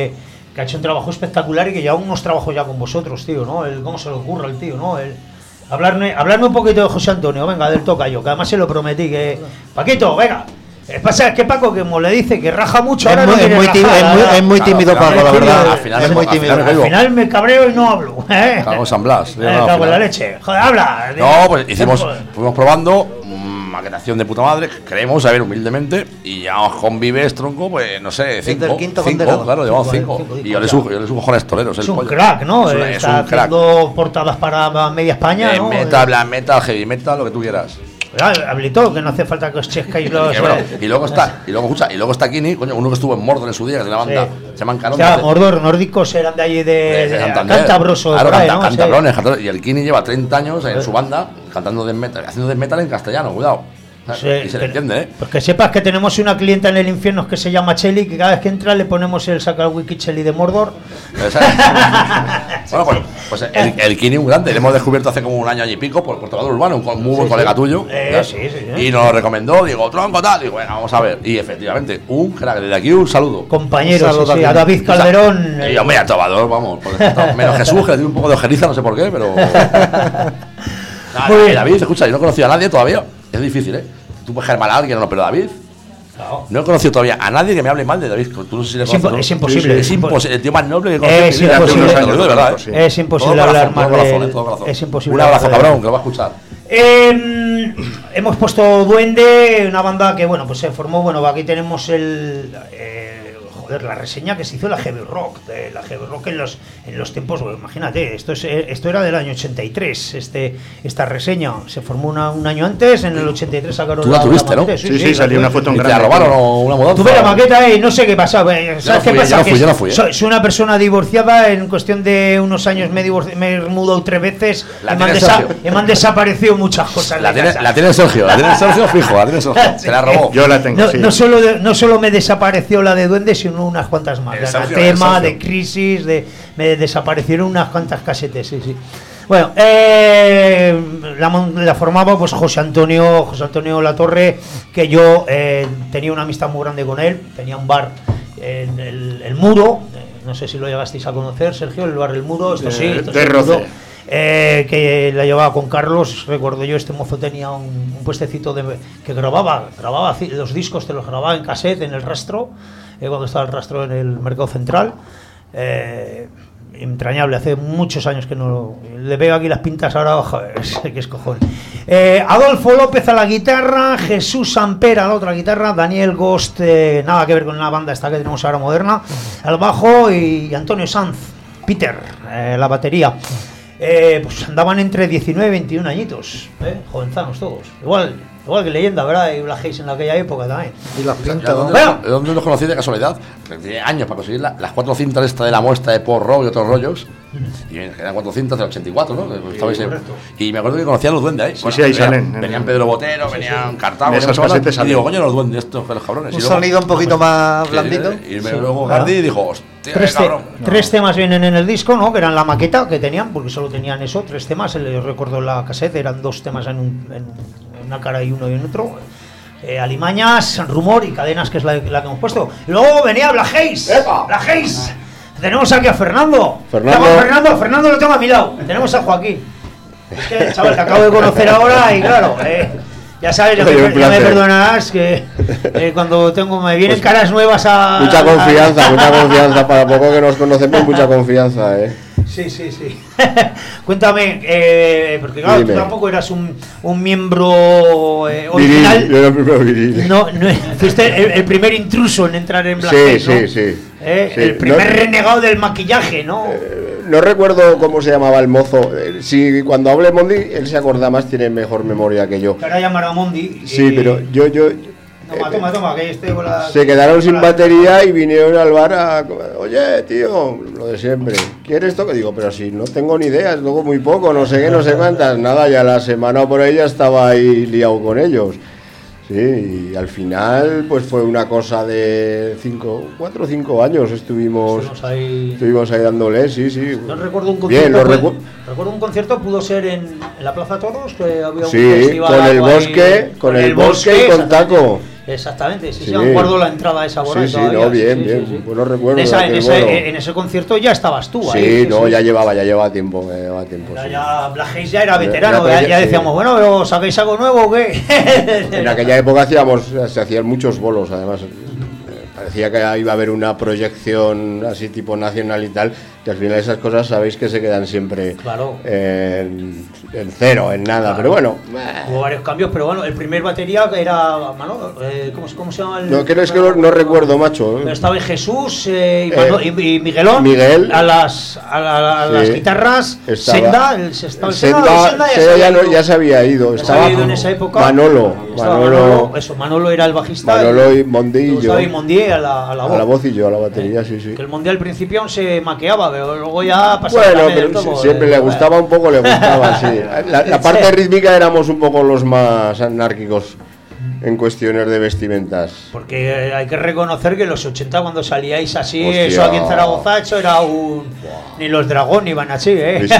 que ha hecho un trabajo espectacular y que lleva unos trabajos ya con vosotros, tío, ¿no? Cómo se le ocurre al tío, ¿no? Hablarme un poquito de José Antonio, venga, del tocayo, que además se lo prometí, que... Paquito, venga. Pasa es que Paco, como le dice que raja mucho, ahora no quiere rajar,
es muy tímido Paco, la verdad.
Al final
Es muy tímido.
al
al final me cabreo y no hablo.
Cago en San Blas.
Cago en la leche. Joder, habla.
No, pues fuimos probando maquetación de puta madre, creemos, a ver, humildemente, y llevamos con Vives, tronco, pues no sé,
Desde el quinto
5,
condenado.
claro, llevamos
Vale,
5.
cinco,
Y yo le subo cojones toreros.
Es un crack, ¿no? Está haciendo portadas para media España, ¿no?
Metal, black metal, heavy metal, lo que tú quieras.
Hablito, que no hace falta que os chezcáis los...
Y luego está Kini, coño, uno que estuvo en Mordor en su día, que es de la banda, se llaman
O
Carones.
sea, Mordor, nórdicos eran de allí de
Santander.
Cantabroso.
Claro,
por ahí, ¿no?
cantabrones, y el Kini lleva 30 años en su banda cantando death metal, haciendo death metal en castellano, cuidado.
Sí,
Y se le entiende, ¿eh?
Pues que sepas que tenemos una clienta en el infierno que se llama Cheli, que cada vez que entra le ponemos el saca el wiki Cheli de Mordor.
Bueno, pues el Kini un grande, le hemos descubierto hace como un año y pico por Portador Urbano, un muy buen colega tuyo.
Sí.
Y nos lo recomendó, digo, tronco tal, digo, bueno, vamos a ver. Y efectivamente, un crack, desde aquí un saludo.
Compañeros, sí, a David Calderón.
Y hombre, a Tobador, vamos, menos Jesús, que le dio un poco de ojeriza, no sé por qué, pero.
Muy bien.
David, escucha, yo no he conocido a nadie todavía, es difícil, ¿eh? Tú puedes caer mal a alguien, no, pero David. No he conocido todavía a nadie que me hable mal de David. Tú no sé si le conoces, ¿no?
Es imposible.
Es imposible. El tío más noble que
Es
conocí en mi vida, hace
imposible.
unos años, de verdad,
Sí.
Es imposible
Todo
hablar
corazón,
más
todo
de
corazón,
él.
todo corazón.
Es imposible.
Un abrazo,
hablar de él.
cabrón, que lo va a escuchar.
Hemos puesto Duende, una banda que bueno, pues se formó. Bueno, aquí tenemos la reseña que se hizo de la Heavy Rock, en los tiempos, bueno, imagínate, esto era del año 83, esta reseña se formó un año antes, en el 83 sacaron
Tú la tuviste, ¿no?
maqueta.
Sí, salió una foto en
¿Y te
grande.
la robaron o una mudanza?
Tuve la maqueta y no sé qué pasa. ¿Sabes qué pasa?
Yo no fui.
Soy una persona divorciada, en cuestión de unos años me he mudado 3 veces
La
y me
tiene Sergio.
han desaparecido muchas cosas.
La
de
tiene
casa.
Sergio, fijo, la tiene Sergio.
Sí.
Se la robó.
Yo la tengo, sí.
No solo me desapareció la de Duende, sino unas cuantas más. De
Sergio,
Anatema,
Sergio.
de Crisis, me desaparecieron unas cuantas casetes, sí. Bueno, la formaba pues José Antonio Latorre, que yo tenía una amistad muy grande con él, tenía un bar en el Muro, no sé si lo llegasteis a conocer, Sergio, el bar El Muro, esto sí, esto
de
es el
Roce.
Muro. Que la llevaba con Carlos, recuerdo yo, este mozo tenía un puestecito que grababa los discos, te los grababa en cassette, en el rastro, cuando estaba el rastro en el Mercado Central. Entrañable, hace muchos años que no le veo aquí las pintas ahora, joder, que es cojones. Adolfo López a la guitarra, Jesús Ampera a la otra guitarra, Daniel Ghost, nada que ver con la banda esta que tenemos ahora moderna, al bajo, y Antonio Sanz, Peter, la batería. Pues andaban entre 19 y 21 añitos, jovenzanos todos, igual que Leyenda, ¿verdad? Y Black Haze en aquella época también.
Y las pintas, ¿no?
Bueno.
¿Dónde los conocí de casualidad? Tiene años para conseguir las 4 cintas esta de la muestra de Pop Rock y otros rollos. Y eran 4 cintas del 84, ¿no? Estabais ahí.
correcto.
Y me acuerdo que conocía a los duendes ahí.
Sí, ahí salen.
Venían Pedro Botero, venían Cartago,
En esas
esas
casetes
y
salen.
digo, coño, los duendes estos, los cabrones.
Un
Y luego-
sonido un poquito más
Sí,
blandito.
Y luego Gardi dijo, hostia, cabrón.
Tres temas vienen en el disco, ¿no? Que eran la maqueta que tenían, porque solo tenían eso, 3 temas. Recuerdo la cassette, eran 2 temas en una cara y uno en otro. Alimañas, Rumor y Cadenas, que es la que hemos puesto. Y luego venía Black Haze. Black Haze. Tenemos aquí a Fernando. Fernando lo tengo a mi lado. Tenemos a Joaquín. Es que, chaval, te acabo de conocer ahora y claro, ya sabes, ya me perdonarás que cuando me vienen caras nuevas a...
Mucha confianza, para poco que nos conocemos, mucha confianza,
Sí. Cuéntame, porque claro,
Dime.
tú tampoco eras un miembro original.
Viril, yo era el primero viril.
No, fuiste el primer intruso en entrar en Black Haze, ¿no?
Sí.
El primer renegado del maquillaje, ¿no?
No recuerdo cómo se llamaba el mozo. Si cuando hable Mondi, él se acorda más, tiene mejor memoria que yo.
Que ahora llaman a Mondi.
Sí, pero yo
Toma, que estoy con la...
se quedaron sin batería y vinieron al bar a... Oye, tío, lo de siempre. ¿Quieres tocar? Digo, pero si no tengo ni idea, es luego muy poco, no sé qué, no sé cuántas. Nada, ya la semana por ahí ya estaba ahí liado con ellos. Sí, y al final pues fue una cosa de 4 o 5 años estuvimos
ahí
dándole, sí.
No recuerdo un
Bien,
concierto. Recuerdo un concierto, pudo ser en la Plaza Toros, que había un
sí,
festival
con el
algo ahí,
bosque, con el bosque y con
exactamente.
Taco.
Exactamente, sí,
Sí.
me acuerdo la entrada esa por ahí
Sí, sí,
todavía,
no, bien. Buenos recuerdos
En, esa-
de
en
aquel
ese,
bolo.
en ese concierto ya estabas tú
Sí,
ahí.
no, ya llevaba tiempo.
Ya,
Sí.
ya Black Haze ya era veterano,
ya,
ya
sí.
decíamos, bueno, pero ¿sacáis algo nuevo o qué?
En aquella época se hacían muchos bolos, además. Parecía que iba a haber una proyección así tipo nacional y tal, que al final esas cosas sabéis que se quedan siempre
Claro.
en cero, en nada,
Claro.
pero bueno.
Hubo varios cambios, pero bueno, el primer batería era Manolo, ¿cómo se llama?
No, creo es que no recuerdo, macho.
Estaba en Jesús y Miguelón
Miguel.
a las
Sí.
guitarras.
Estaba-
Senda, estaba el Senda
Senda ya se había ido.
Ya se
Estaba
había ido en esa época.
Manolo.
Estaba Manolo era el bajista.
Manolo y Mondillo.
Estaba y Mondier a la voz.
A la voz y yo a la batería, sí.
Que el Mondial al principio aún se maqueaba, pero luego ya pasaba
Bueno,
también
pero
el todo,
siempre le gustaba un poco, le gustaba, sí. La parte
Sí.
rítmica éramos un poco los más anárquicos en cuestiones de vestimentas.
Porque hay que reconocer que en los 80 cuando salíais así,
Hostia.
eso aquí en Zaragoza, eso era un... Ni los Dragón iban así,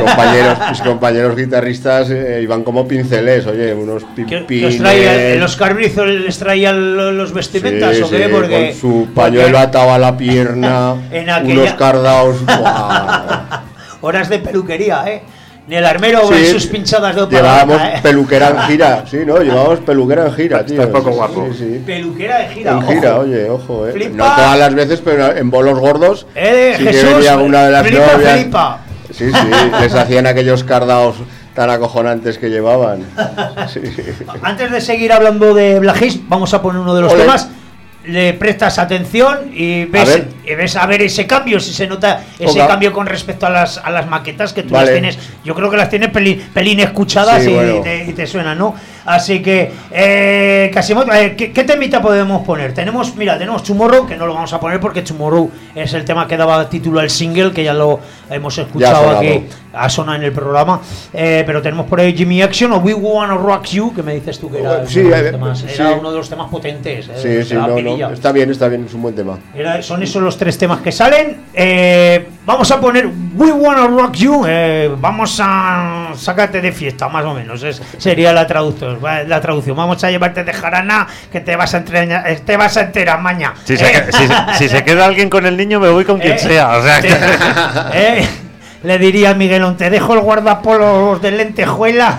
Mis compañeros guitarristas iban como pinceles, oye, unos
¿Que
pipines.
os traía, los carbrizos les traían los vestimentas
Sí,
o qué?
sí,
Porque
con su pañuelo atado a la pierna,
En aquella-
unos cardaos. ¡Buah!
horas de peluquería, Ni el armero
Sí,
en sus pinchadas de
Llevábamos
oparata,
peluquera en gira, sí, ¿no? Llevábamos peluquera en gira, tío.
Estás poco guapo.
Sí.
Peluquera de gira,
En gira,
ojo.
oye, ojo,
Flipa.
No todas las veces, pero en bolos gordos. Sí que
Jesús,
venía una de las
flipa,
novias.
flipa.
Sí, les hacían aquellos cardaos tan acojonantes que llevaban. Sí.
Antes de seguir hablando de Black Haze, vamos a poner uno de los
Ole.
temas. Le prestas atención y ves a ver ese cambio, si se nota ese
Oga.
cambio con respecto a las maquetas que tú
Vale.
las tienes. Yo creo que las tienes pelín escuchadas
Sí,
y,
bueno.
y te suenan, ¿no? Así que, Casimoto, ¿qué temita podemos poner? Tenemos Tomorrow, que no lo vamos a poner porque Tomorrow es el tema que daba título al single, que ya lo hemos escuchado
sonado.
aquí, ha sonado en el programa. Pero tenemos por ahí Jimmy Action o We Wanna Rock You, que me dices tú que era,
Sí,
uno, de los temas,
sí.
era uno de los temas potentes.
Sí,
la
no,
pirilla.
está bien, es un buen tema.
Son esos los tres temas que salen. Vamos a poner We Wanna Rock You. Vamos a sacarte de fiesta, más o menos. Sería la traducción. Vamos a llevarte de jarana, que te vas a enterar mañana.
Si se queda alguien con el niño, me voy con quien sea. O sea, que-
Le diría a Miguelón, te dejo el guardapolos de lentejuela.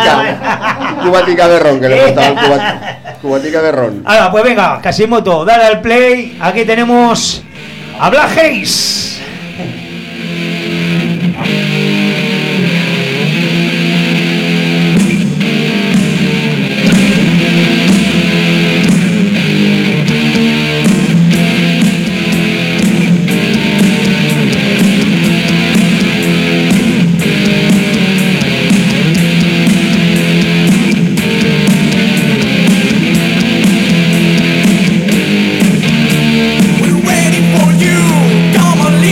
Cubatica de ron, que le gustaba el cubatica de ron.
Ahora, pues venga, Casimoto, dale al play. Aquí tenemos a Black Haze.
We're waiting for you. Come on,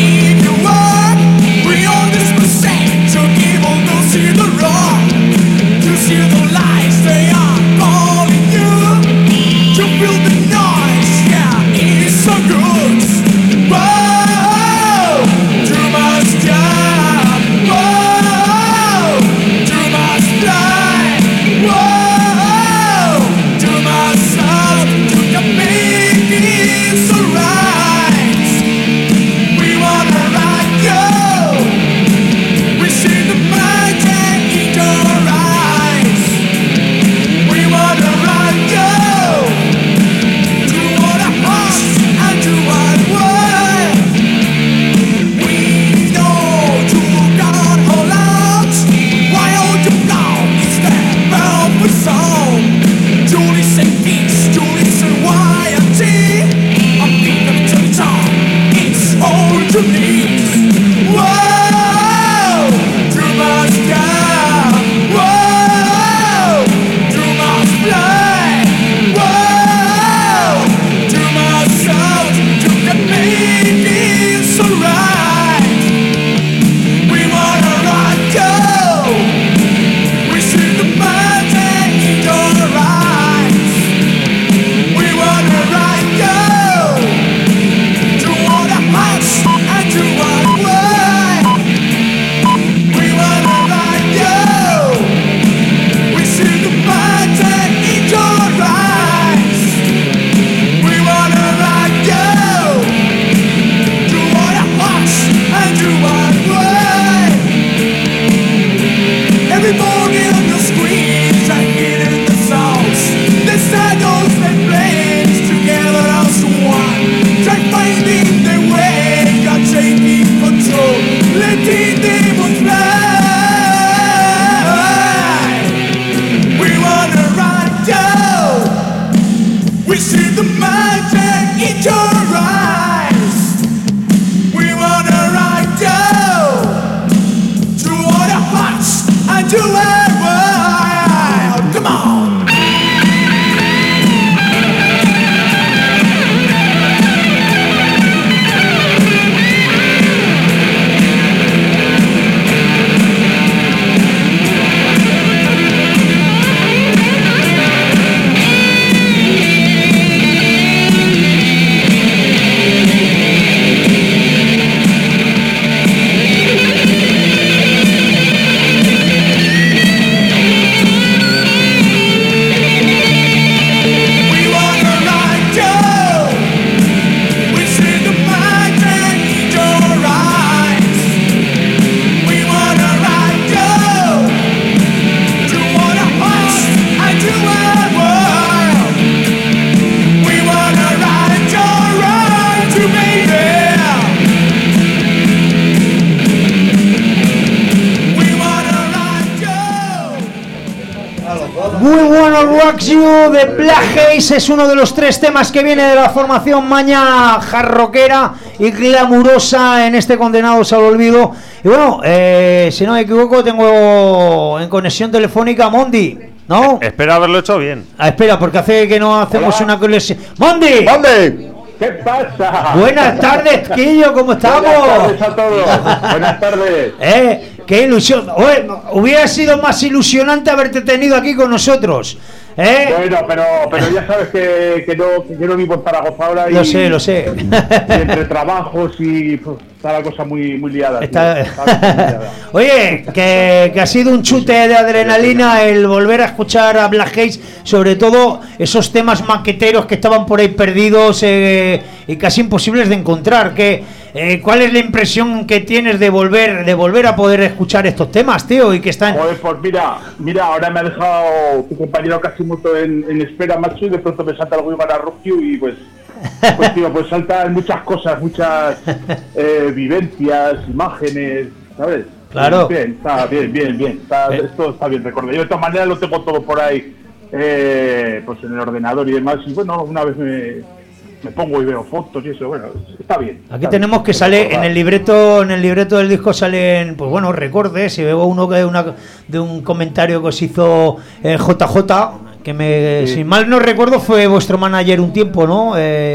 Wanna Rock You de Black Haze es uno de los 3 temas que viene de la formación maña jarroquera y glamurosa en este Condenados al Olvido. Y bueno, si no me equivoco, tengo en conexión telefónica a Mondi, ¿no?
Espero haberlo hecho bien.
Espera, porque hace que no hacemos una conexión. ¡Mondi!
¡Mande!
¿Qué pasa?
Buenas tardes, Quillo, ¿cómo estamos?
Buenas tardes a todos. Buenas tardes.
¡Qué ilusión! Oye, hubiera sido más ilusionante haberte tenido aquí con nosotros.
Bueno, pero ya sabes que yo no vivo en Zaragoza ahora.
Lo sé.
Y entre trabajos y pues, está la cosa muy liada.
Está
muy liada.
Oye, que ha sido un chute de adrenalina el volver a escuchar a Black Haze, sobre todo esos temas maqueteros que estaban por ahí perdidos y casi imposibles de encontrar. ¿Cuál es la impresión que tienes de volver a poder escuchar estos temas, tío? Y que están...
Joder, pues mira, ahora me ha dejado tu compañero Casimoto en espera, macho, y de pronto me salta el We Wanna Rock You y pues tío, pues saltan muchas cosas, muchas vivencias, imágenes, ¿sabes?
Claro.
Bien, está bien. Esto está bien recordado. Yo de todas maneras lo tengo todo por ahí, pues en el ordenador y demás. Y bueno, una vez me pongo y veo fotos y eso, bueno, está bien.
Aquí tenemos que sale en el libreto del disco salen, pues bueno, recordes, y veo uno de un comentario que os hizo JJ, que
Sí.
si mal no recuerdo fue vuestro manager un tiempo, ¿no?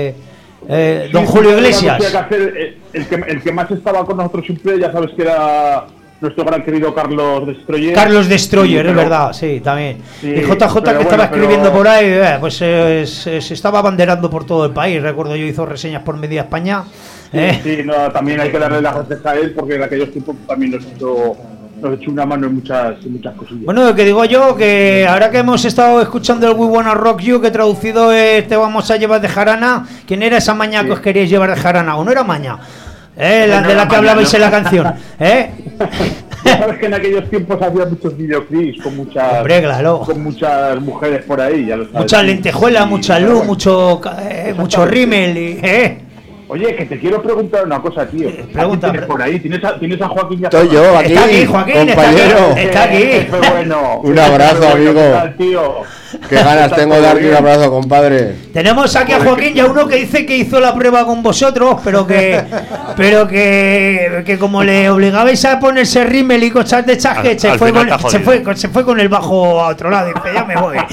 Don Julio Iglesias.
El que más estaba con nosotros siempre, ya sabes que era nuestro gran querido Carlos Destroyer.
Carlos Destroyer,
Sí,
es verdad, sí, también.
Sí,
y JJ que
pero
estaba
bueno,
escribiendo por ahí, pues se estaba abanderando por todo el país, recuerdo yo, hizo reseñas por media España.
Sí, no, también hay que darle las gracias a él porque en aquellos tiempos también nos echó una mano en muchas cosillas.
Bueno, que digo yo que ahora que hemos estado escuchando el We Wanna Rock You, que traducido es Te vamos a llevar de jarana, ¿quién era esa maña que os queríais llevar de jarana? ¿O no era maña? La de la que hablabais en la canción,
Ya sabes que en aquellos tiempos había muchos videoclips con muchas,
Hombre, claro,
con muchas mujeres por ahí, ya lo sabes.
mucha lentejuela, mucha luz, mucho rímel y
Oye, que te quiero preguntar una cosa, tío.
Pregunta.
¿Tienes por ahí? ¿Tienes a Joaquín?
Estoy yo aquí,
Está aquí, Joaquín,
compañero.
está aquí.
Bueno,
Un abrazo, amigo.
¿Qué tal, tío?
Qué ganas tengo de darte un abrazo, compadre.
Tenemos aquí a Joaquín y a uno que dice que hizo la prueba con vosotros, pero que como le obligabais a ponerse rímel y cosas de chasque, se fue con el bajo a otro lado y dice, ya me voy.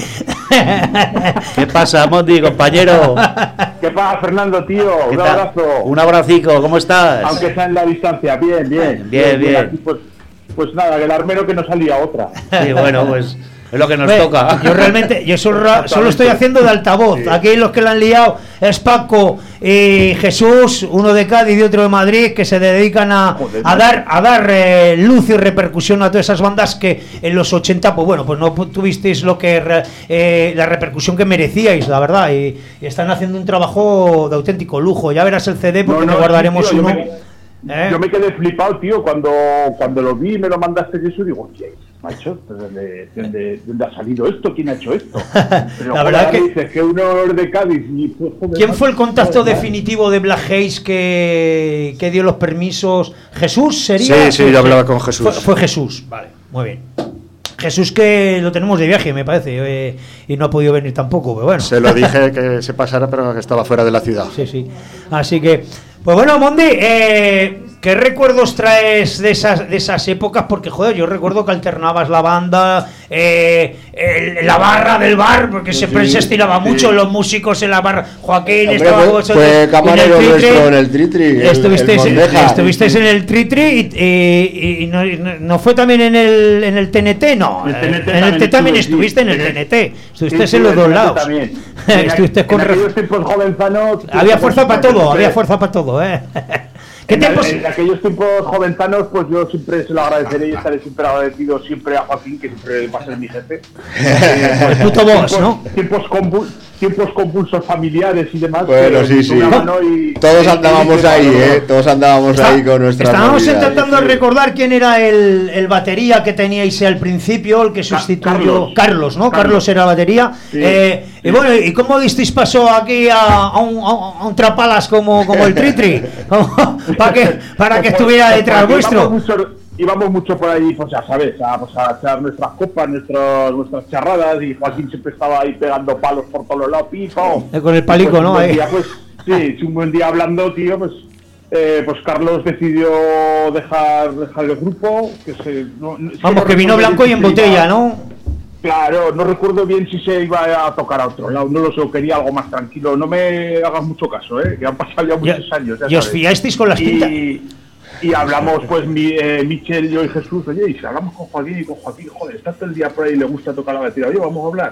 ¿Qué pasa, Mondi, compañero?
¿Qué pasa, Fernando, tío?
¿Qué
Un
tal?
abrazo.
Un abracico, ¿cómo estás?
Aunque sea en la distancia, bien.
Bien.
Aquí, pues nada, que el armero que no salía otra.
Sí, bueno, pues es lo que nos
Ve,
toca.
Yo solo estoy haciendo de altavoz.
Sí.
Aquí los que la han liado es Paco y Jesús, uno de Cádiz y otro de Madrid, que se dedican a dar luz y repercusión a todas esas bandas que en los 80, pues bueno, pues no tuvisteis lo que la repercusión que merecíais, la verdad, y están haciendo un trabajo de auténtico lujo. Ya verás el CD porque
No,
te guardaremos
tío,
uno.
Yo me quedé flipado, tío, cuando lo vi y me lo mandaste y eso, digo, hostia, macho, ¿de dónde ha salido esto? ¿Quién ha hecho esto? Pero
La verdad que...
dices que uno es de Cádiz y... Pues, joder,
¿Quién fue el contacto
joder,
definitivo de Black Haze que dio los permisos? ¿Jesús sería?
Sí, yo hablaba con Jesús.
Fue Jesús, vale, muy bien. Jesús, que lo tenemos de viaje, me parece, y no ha podido venir tampoco, pero bueno.
Se lo dije que se pasara, pero que estaba fuera de la ciudad.
Sí. Así que, pues bueno, Mondi, ¿qué recuerdos traes de esas épocas? Porque, joder, yo recuerdo que alternabas la banda, la barra del bar, porque siempre se estiraba mucho, los músicos en la barra. Joaquín,
Hombre,
estaba
fue camarero nuestro en el Tritri.
Estuvisteis en el Tritri y no fue también en el TNT, no. En el TNT también estuviste en el TNT. Estuviste en los dos lados. Estuviste con... Había fuerza para todo, ¿Qué tiempos?
En aquellos tiempos jovenzanos, pues yo siempre se lo agradeceré y estaré siempre agradecido siempre a Joaquín, que siempre va a ser mi jefe.
El puto boss, ¿no?
Tiempos convulsos familiares y demás.
Bueno, sí. Todos andábamos ahí, Todos andábamos ahí con nuestras
Estábamos
movidas.
intentando recordar quién era el batería que teníais al principio, el que sustituyó... Carlos, ¿no? Carlos era batería.
Sí.
Y bueno, ¿y cómo disteis paso aquí a un trapalas como el Tritri? Para que estuviera detrás vuestro.
íbamos mucho por ahí, pues ya sabes, a echar nuestras copas, nuestras charradas, y Joaquín siempre estaba ahí pegando palos por todos los lados, pipo.
Con el palico,
pues,
¿no?
Un buen día, pues, sí, un buen día hablando, tío, pues Carlos decidió dejar el grupo,
Vamos, que vino blanco y en botella, ¿no?
Claro, no recuerdo bien si se iba a tocar a otro lado, no lo sé, quería algo más tranquilo. No me hagas mucho caso, que han pasado ya muchos años.
¿Y os fiasteis con las pintas?
Y hablamos, pues, Michel, yo y Jesús, oye, y si hablamos con Joaquín, joder, está todo el día por ahí y le gusta tocar la batería, oye, vamos a hablar.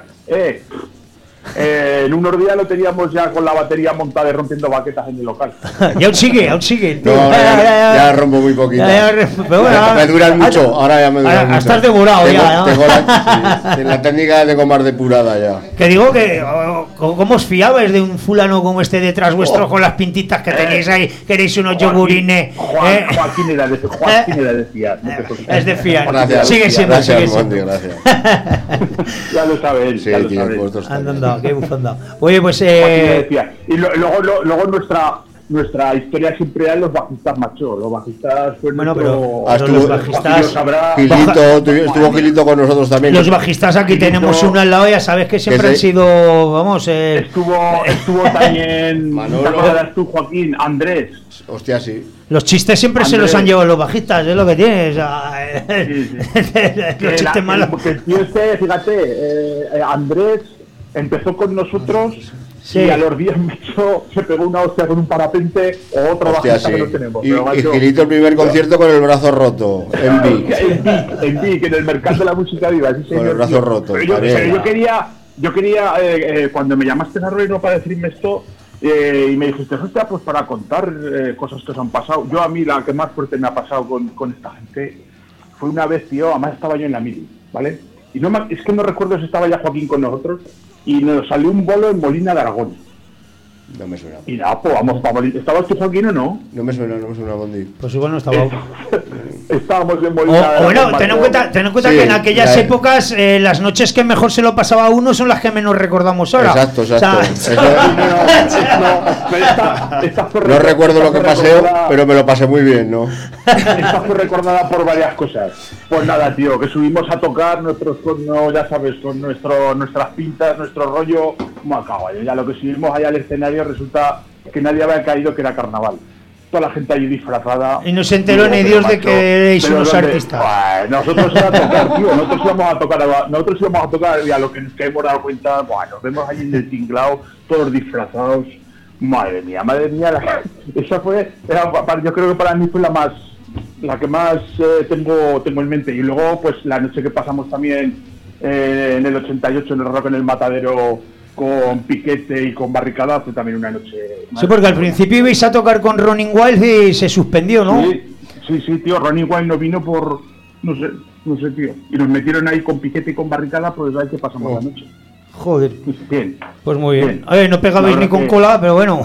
En unos días lo teníamos ya con la batería montada y rompiendo baquetas en el local.
Y aún sigue.
No, ya rompo muy poquito.
Pero bueno,
me duran mucho, ahora ya me duran mucho.
Estás devorado ya, ¿no?
Tengo la técnica la tengo más depurada ya.
Que digo que, ¿cómo os fiabais de un fulano como este detrás vuestro con las pintitas que tenéis ahí? Queréis unos yogurines.
Joaquín era de fiar.
Es de fiar.
Gracias,
sigue siendo.
gracias, Mondi, gracias.
Ya lo sabe él.
Sí,
ya lo
tío,
sabe.
puestos
Andando, qué bufanda. Oye, pues
y luego nuestra historia siempre era los bajistas, macho. Los bajistas fueron
los bajistas.
Gilito, estuvo Gilito con nosotros también.
Los bajistas aquí
Gilito,
tenemos uno al lado, ya sabes que siempre han sido, vamos.
Estuvo también.
Manolo.
¿Te acuerdas tú, Joaquín? Andrés.
Hostia, sí.
Los chistes siempre se los han llevado los bajistas, es lo que tienes.
Sí.
Los chistes malos.
Porque el tío este, fíjate, Andrés empezó con nosotros.
Sí.
Y a los 10 se pegó una hostia con un parapente o otro bajista que no tenemos.
Y Gilito el primer concierto con el brazo roto, en Vic.
En Vic, en el mercado de la música viva. Sí,
con el brazo roto.
Pero yo quería cuando me llamaste a Ruino para decirme esto, y me dijiste, hostia, pues para contar cosas que os han pasado. Yo a mí la que más fuerte me ha pasado con esta gente fue una vez, tío, además estaba yo en la mili, ¿vale? Y es que no recuerdo si estaba ya Joaquín con nosotros, y nos salió un bolo en Molina de Aragón.
No me suena.
Y nada, pues vamos para Molina. ¿Estabas tú, Joaquín, o no?
No me suena, Bondi.
Pues igual no estaba.
Estábamos en Molina de Aragón.
Bueno, ten en cuenta que en aquellas épocas las noches que mejor se lo pasaba a uno son las que menos recordamos ahora.
Exacto.
No,
no recuerdo lo que pasé, pero me lo pasé muy bien, ¿no?
Esta fue recordada por varias cosas. Pues nada, tío, que subimos a tocar ya sabes, con nuestras pintas, nuestro rollo. Ya lo que subimos allá al escenario resulta que nadie había caído que era carnaval. Toda la gente allí disfrazada.
Y no se enteró ni Dios de que erais unos artistas.
Nosotros íbamos a tocar, tío. Nosotros íbamos a tocar y a lo que nos hemos dado cuenta, nos vemos allí en el tinglao, todos disfrazados. Madre mía. Esa yo creo que para mí fue la que más tengo en mente. Y luego, pues la noche que pasamos también en el 88 en el Rock en el Matadero con Piquete y con Barricada, fue también una noche.
Sí, porque al principio ibais a tocar con Ronnie Wild y se suspendió, ¿no?
Sí, tío, Ronnie Wild no vino por no sé, tío. Y nos metieron ahí con Piquete y con Barricada, pues ahí que pasamos la noche.
Joder.
Bien.
Pues muy bien. A ver, no pegabais ni con cola, pero bueno.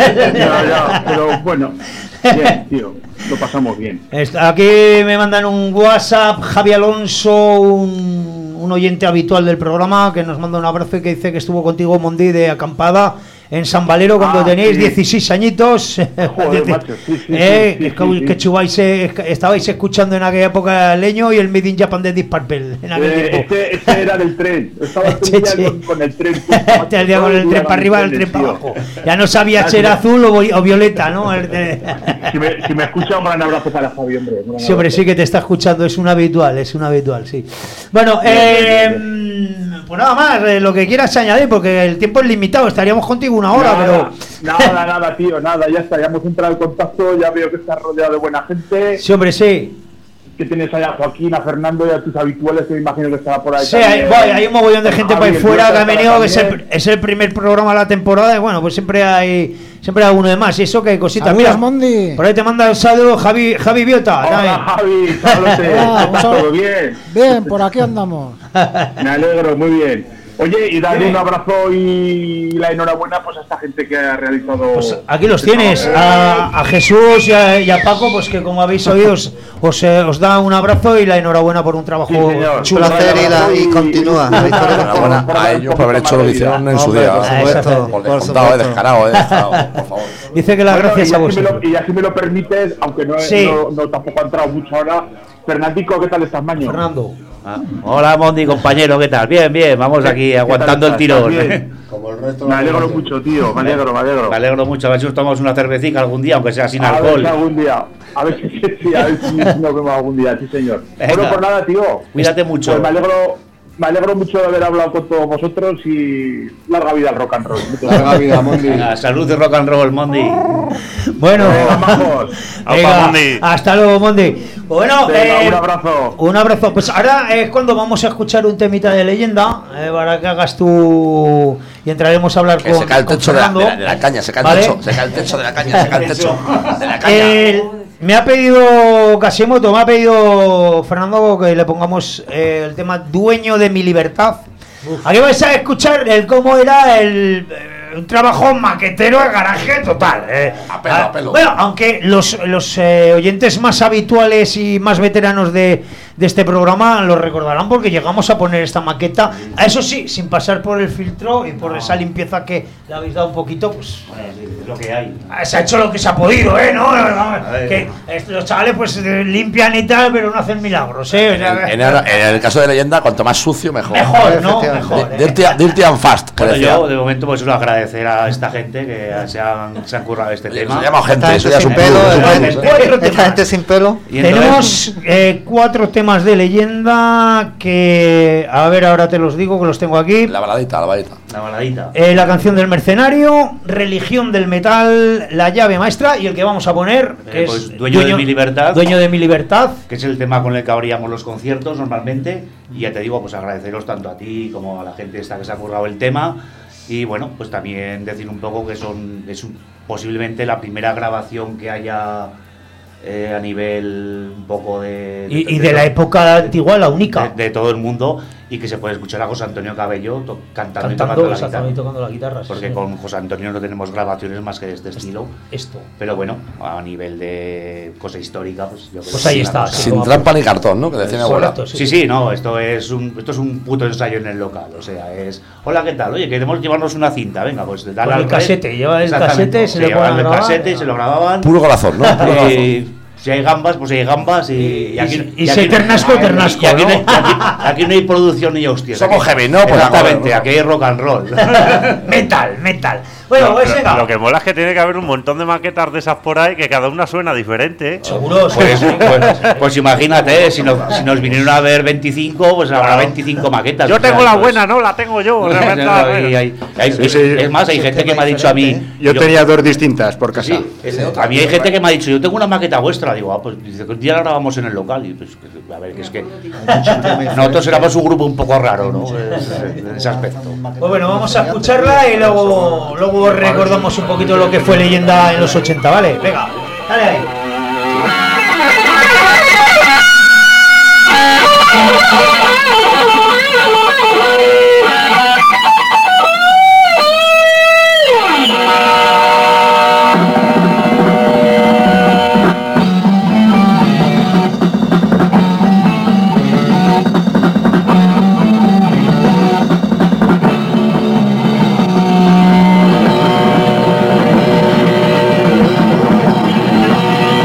Pero bueno. Bien, tío. Lo pasamos bien.
Aquí me mandan un WhatsApp, Javi Alonso, un oyente habitual del programa, que nos manda un abrazo y que dice que estuvo contigo, Mondi, de acampada en San Valero cuando tenéis 16 añitos.
Joder, macho,
que chubáis, estabais escuchando en aquella época Leño y el Made in Japan de Deep Purple en aquel tiempo.
Este era del tren. Estaba todo el día con el tren.
El día con el tren para arriba, el tren para abajo. Ya no sabía si era azul o violeta, ¿no?
Si me escucha, un gran abrazo para Javi, hombre.
Sí, hombre, sí que te está escuchando, es un habitual, sí. Bueno, pues nada más, lo que quieras añadir, porque el tiempo es limitado, estaríamos contigo una hora, pero...
Nada, tío, ya está, ya hemos entrado en contacto, ya veo que estás rodeado de buena gente.
Sí, hombre, sí.
Que tienes allá a Joaquín, a Fernando y a tus habituales, que me imagino que estará por ahí.
Sí, hay un mogollón de gente por ahí fuera que ha venido, que es el primer programa de la temporada, y bueno, pues siempre hay uno de más, y eso que cositas.
Saludos,
mira,
Mondi.
Por ahí te manda un saludo Javi Biota.
Hola, Javi, ¿todo bien?
Bien, por aquí andamos.
Me alegro, muy bien. Oye, y darle un abrazo y la enhorabuena pues a esta gente que ha realizado...
Pues aquí los tienes, a Jesús y a Paco, pues que como habéis oído os da un abrazo y la enhorabuena por un trabajo
chulo. Y continúa.
Enhorabuena a ellos por haber hecho lo que hicieron en su día. Por descontado, descarado, por favor.
Dice que las gracias a vosotros.
Y así me lo permites, aunque no tampoco ha entrado mucho ahora, Fernandico, ¿qué tal estás, Maño?
Fernando.
Hola, Mondi, compañero, ¿qué tal? Bien, bien, vamos aquí aguantando el tirón.
Como el resto.
Me alegro mucho, tío, me alegro.
Me alegro mucho, a ver si nos tomamos una cervecita algún día, aunque sea sin
A ver
alcohol.
si algún día, a ver si nos vemos algún día, sí señor.
Venga.
Bueno, pues nada, tío.
Cuídate mucho.
Pues me alegro mucho de haber hablado con todos vosotros y larga vida al rock and roll.
Larga vida, Mondi.
Venga, salud de rock and roll, Mondi.
Bueno,
Venga, vamos.
venga,
Mondi.
hasta luego, Mondi. Bueno,
Venga, un abrazo.
Un abrazo. Pues ahora es cuando vamos a escuchar un temita de leyenda para que hagas tú y entraremos a hablar
Que
con
se cae el
con
techo
Fernando.
de la caña, se cae el
¿Vale?
techo, se cae el techo de la caña, se cae el techo de la caña.
Me ha pedido Casimoto, me ha pedido Fernando que le pongamos el tema Dueño de mi libertad. Aquí vais a escuchar cómo era un trabajo maquetero al garaje total.
A pelo, a pelo.
Bueno, aunque los oyentes más habituales y más veteranos de este programa lo recordarán porque llegamos a poner esta maqueta, eso sí, sin pasar por el filtro y por esa limpieza que le habéis dado un poquito, pues
Bueno, sí, es lo que hay.
se ha hecho lo que se ha podido, ¿no? Que los chavales pues limpian y tal, pero no hacen milagros, O sea,
En el caso de leyenda, cuanto más sucio, mejor.
mejor, ¿no?
Efectivamente.
Mejor.
Dirty and fast, que
Bueno,
decía.
yo de momento pues solo agradecer a esta gente que se han currado este
Oye,
tema.
se llama gente,
Esta
eso
gente
ya es
sin
un
pelo,
plus,
esta
¿eh?
gente-
Cuatro
esta
temas.
gente sin pelo.
Y entonces,
Tenemos 4 temas de leyenda que, a ver, ahora te los digo que los tengo aquí.
La baladita, la baladita.
la baladita.
La canción del mercenario, Religión del metal, La llave maestra y el que vamos a poner, que
Pues,
es
Dueño de mi libertad.
Dueño de mi libertad.
Que es el tema con el que abríamos los conciertos normalmente. Y ya te digo, pues agradeceros tanto a ti como a la gente esta que se ha currado el tema. Y bueno, pues también decir un poco que posiblemente la primera grabación que haya a nivel un poco
Y de la época antigua, la única.
de todo el mundo, y que se puede escuchar a José Antonio Cabello cantando y tocando
Cantando,
la
exactamente,
guitarra.
tocando la guitarra. sí,
Porque
sí.
con José Antonio no tenemos grabaciones más que de este estilo.
Esto.
Pero bueno, a nivel de cosa histórica, pues yo creo
Pues
que
ahí
es una
está,
cosa-
sí.
Sin trampa ni cartón, ¿no? Que decía mi abuela.
Correcto,
Sí, no, esto es un puto ensayo en el local, o sea, es, hola, ¿qué tal? Oye, queremos llevarnos una cinta, venga, pues dale
Con
al
el
red.
casete, lleva el
Exactamente,
casete, se le
llevaban
ponen a
el
grabar.
casete y se lo grababan.
Puro corazón, ¿no? Puro corazón.
Y si hay gambas, pues hay gambas y aquí,
y si hay ternasco, ternasco,
y aquí,
¿no?
aquí no hay producción ni hostias.
Somos
aquí-
heavy, ¿no? Pues
exactamente,
joder,
aquí hay rock and roll.
Metal. Bueno, pues venga.
Lo que mola es que tiene que haber un montón de maquetas de esas por ahí que cada una suena diferente.
Seguro,
Pues imagínate, si nos vinieron a ver 25, pues habrá 25 maquetas.
Yo
o sea,
tengo la
pues-
buena, ¿no? La tengo yo.
Es más, hay gente que me ha dicho a mí.
Yo tenía dos distintas por casa.
Sí, a mí hay gente que me ha dicho, yo tengo una maqueta vuestra. Digo, pues dice que un día la grabamos en el local. Y pues, a ver, que es que nosotros éramos un grupo un poco raro, ¿no? En ese aspecto.
Pues bueno, vamos a escucharla y luego recordamos un poquito lo que fue leyenda en los 80, ¿vale? Venga, dale ahí.
Thank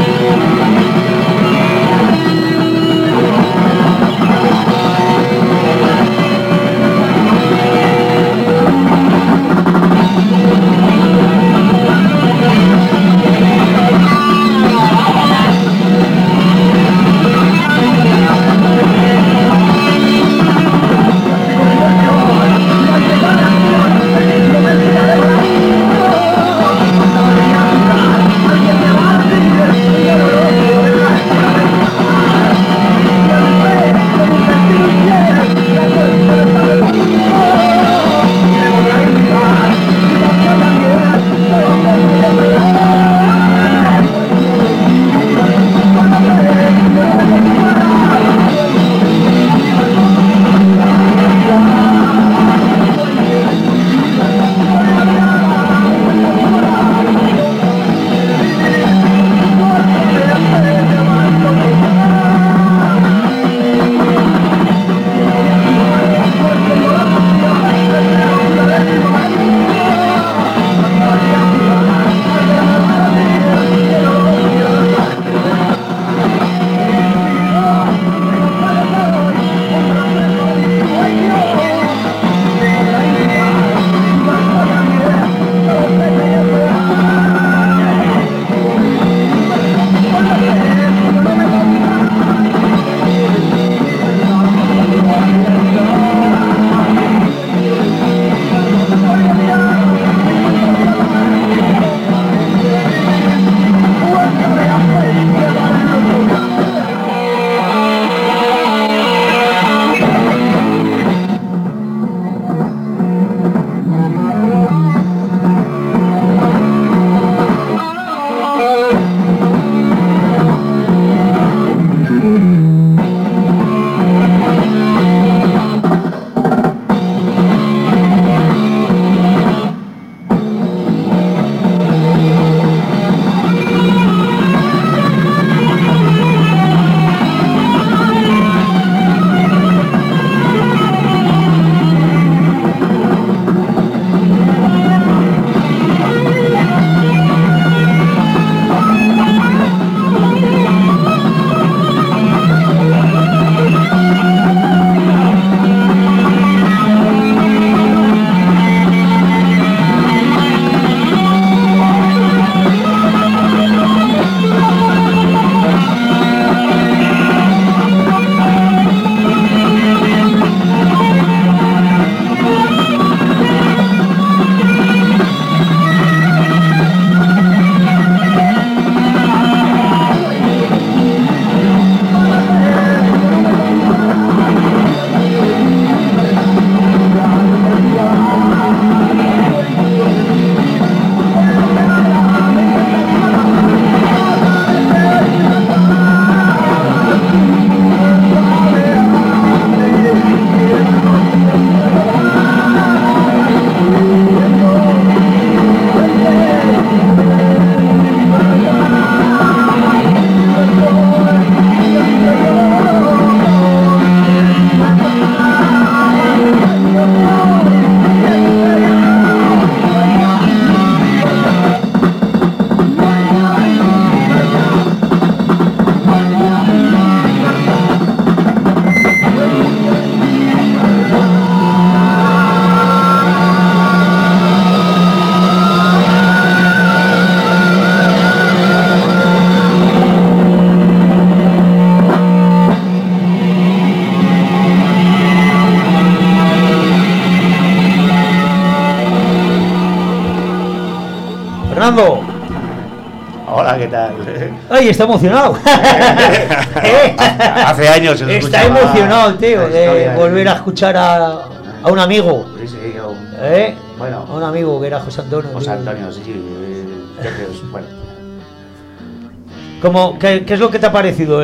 Fernando.
Hola, ¿qué tal?
Ay, está emocionado.
Hace años se lo
Está
escuchaba
emocionado, tío,
la
de
historia
volver a escuchar a un amigo.
Sí, sí,
A un amigo que era José Antonio.
José
tío.
Antonio, sí, bueno.
¿Qué es lo que te ha parecido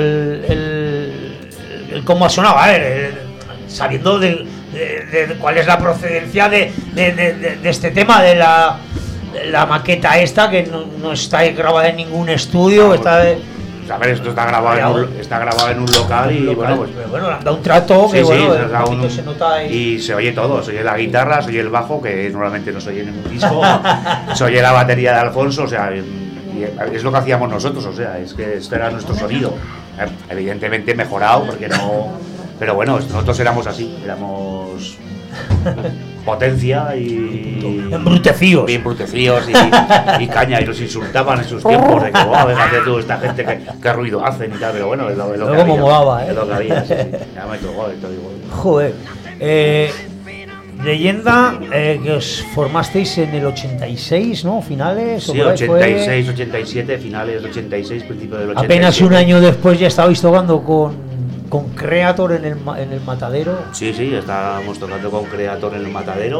el cómo ha sonado? A ver, sabiendo de cuál es la procedencia de este tema, de la maqueta esta, que no está grabada en ningún estudio, está...
A ver, esto está grabado en un local y bueno, pues...
Pero bueno, le han dado un trato que
Sí,
bueno,
se da un-
se nota ahí.
y se oye todo, se oye la guitarra, se oye el bajo, que normalmente no se oye en ningún disco, se oye la batería de Alfonso, o sea, y es lo que hacíamos nosotros, o sea, es que este era nuestro sonido, evidentemente mejorado, porque no, pero bueno, nosotros éramos así, éramos potencia y
embrutecidos
y caña, y nos insultaban en sus tiempos de que, wow, fíjate tú, esta gente que ruido hacen y tal, pero bueno, es lo que
Luego
había,
molaba,
es lo que había, sí, sí. Ya me tocó, te digo.
Joder. Leyenda, que os formasteis en el 86, ¿no? Finales. o
Sí,
por ahí fue.
86, 87, finales del 86, principio del 87.
Apenas un año después ya estabais tocando con Creator en el Matadero.
Sí, estábamos tocando con Creator en el Matadero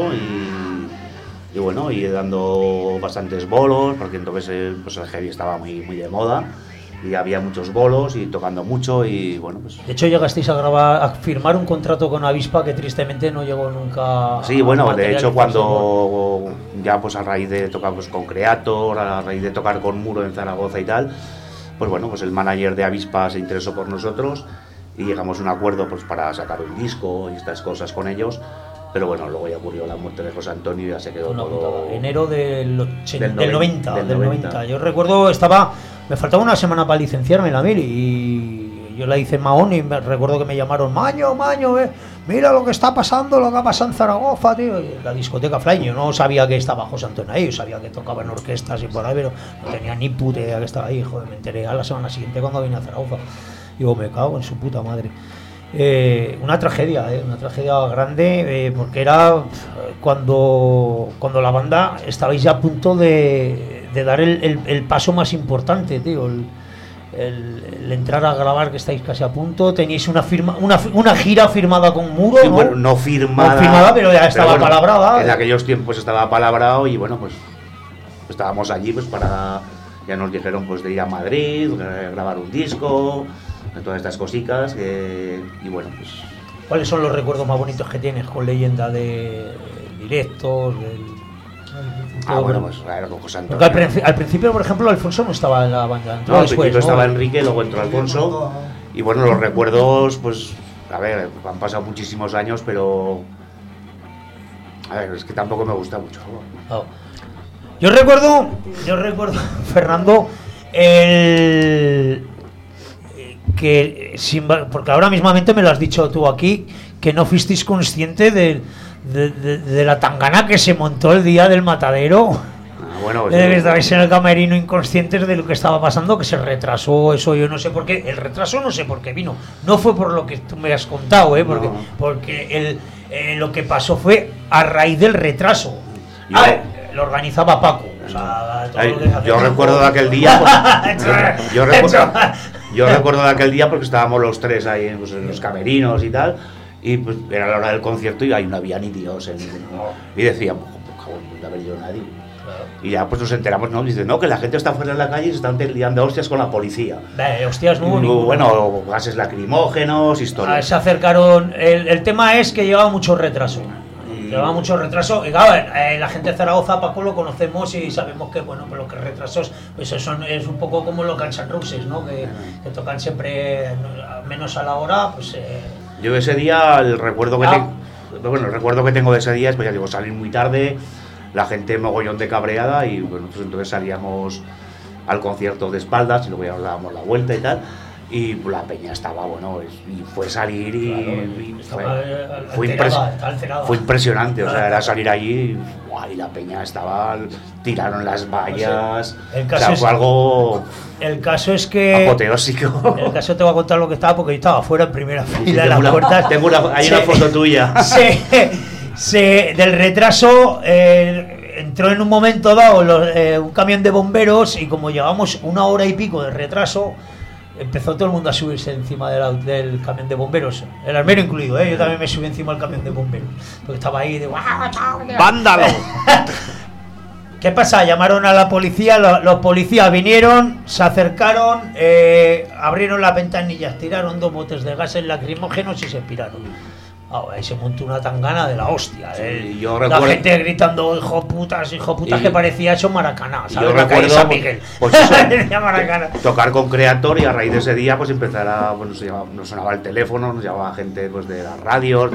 y bueno, y dando bastantes bolos, porque entonces pues el heavy estaba muy de moda y había muchos bolos y tocando mucho y bueno, pues...
De hecho llegasteis a firmar un contrato con Avispa que tristemente no llegó nunca.
Sí, bueno, de hecho
materializarse.
cuando ya pues a raíz de tocar pues, con Creator, a raíz de tocar con Muro en Zaragoza y tal, pues bueno, pues el manager de Avispa se interesó por nosotros y llegamos a un acuerdo pues para sacar un disco y estas cosas con ellos, pero bueno, luego ya ocurrió la muerte de José Antonio y ya se quedó
Una
todo...
putada. Enero del 90.
Del 90.
Yo recuerdo, me faltaba una semana para licenciarme la mili y yo la hice en Mahón y recuerdo que me llamaron, Maño, mira lo que está pasando, lo que ha pasado en Zaragoza, tío. Y la discoteca Fly, yo no sabía que estaba José Antonio ahí, yo sabía que tocaba en orquestas y por ahí, pero no tenía ni puta idea que estaba ahí, joder, me enteré a la semana siguiente cuando vine a Zaragoza. Digo, me cago en su puta madre. Una tragedia grande, porque era cuando la banda estabais ya a punto de dar el paso más importante, tío, el entrar a grabar, que estáis casi a punto. Teníais una gira firmada con Muro,
Sí,
¿no?
bueno, no firmada,
pero ya estaba
bueno,
palabrada.
En aquellos tiempos estaba palabrado y bueno, pues estábamos allí pues para... Ya nos dijeron pues de ir a Madrid, grabar un disco, todas estas cositas, y bueno, pues...
¿Cuáles son los recuerdos más bonitos que tienes con Leyenda de directos?
Bueno, pues claro, con José Antonio.
Porque al principio, por ejemplo, Alfonso no estaba en la banda.
No, al
después,
principio
¿no?
estaba Enrique, luego entró Alfonso, y bueno, los recuerdos, pues, a ver, han pasado muchísimos años, pero... A ver, es que tampoco me gusta mucho.
No. Yo recuerdo, Fernando, porque ahora mismamente me lo has dicho tú aquí, que no fuisteis consciente de la tangana que se montó el día del Matadero.
Bueno, pues,
que estabais en el camerino inconscientes de lo que estaba pasando, que se retrasó eso, yo no sé por qué. El retraso no sé por qué vino. No fue por lo que tú me has contado, porque lo que pasó fue a raíz del retraso. Lo organizaba Paco. O sea, todo lo que
yo recuerdo de aquel día. Pues, yo recuerdo de aquel día porque estábamos los tres ahí pues, en los camerinos y tal. Y pues era la hora del concierto y ahí no había ni Dios. Y decíamos, no ha venido nadie. Y ya pues nos enteramos, ¿no? Dice, no, que la gente está fuera en la calle y se están liando hostias con la policía.
Hostias no hubo ninguno.
Bueno, gases lacrimógenos, historias.
Se acercaron. El tema es que llevaba mucho retraso. Y claro, la gente de Zaragoza, Paco, lo conocemos y sabemos que, bueno, pues lo que retrasos, pues eso es un poco como los Guns N' Roses, ¿no? Que tocan siempre menos a la hora, pues...
Yo ese día, el recuerdo que tengo de ese día es, pues ya digo, salir muy tarde, la gente mogollón de cabreada y bueno, pues entonces salíamos al concierto de espaldas y luego ya nos dábamos la vuelta y tal. Y la peña estaba, bueno, y fue salir y fue impresionante, o sea, era salir allí y la peña estaba, tiraron las vallas, fue algo...
El caso es que...
apoteósico.
El caso te voy a contar lo que estaba, porque yo estaba fuera en primera fila de las puertas.
Hay una foto tuya.
Del retraso, entró en un momento dado un camión de bomberos y como llevamos 1 hora y pico de retraso, empezó todo el mundo a subirse encima del camión de bomberos, el armero incluido, yo también me subí encima del camión de bomberos, porque estaba ahí de
¡vándalo!
¿Qué pasa? Llamaron a la policía, los policías vinieron, se acercaron, abrieron las ventanillas, tiraron 2 botes de gases lacrimógenos y se piraron. Ahí se montó una tangana de la hostia.
Sí, yo
la
recuerdo,
gente gritando hijo putas, que parecía eso Maracaná, ¿sabes?
Yo
La calle
recuerdo
San Miguel.
pues eso,
Maracaná.
tocar con Creator y a raíz de ese día pues empezara, bueno, nos sonaba el teléfono, nos llamaba gente pues de las radios,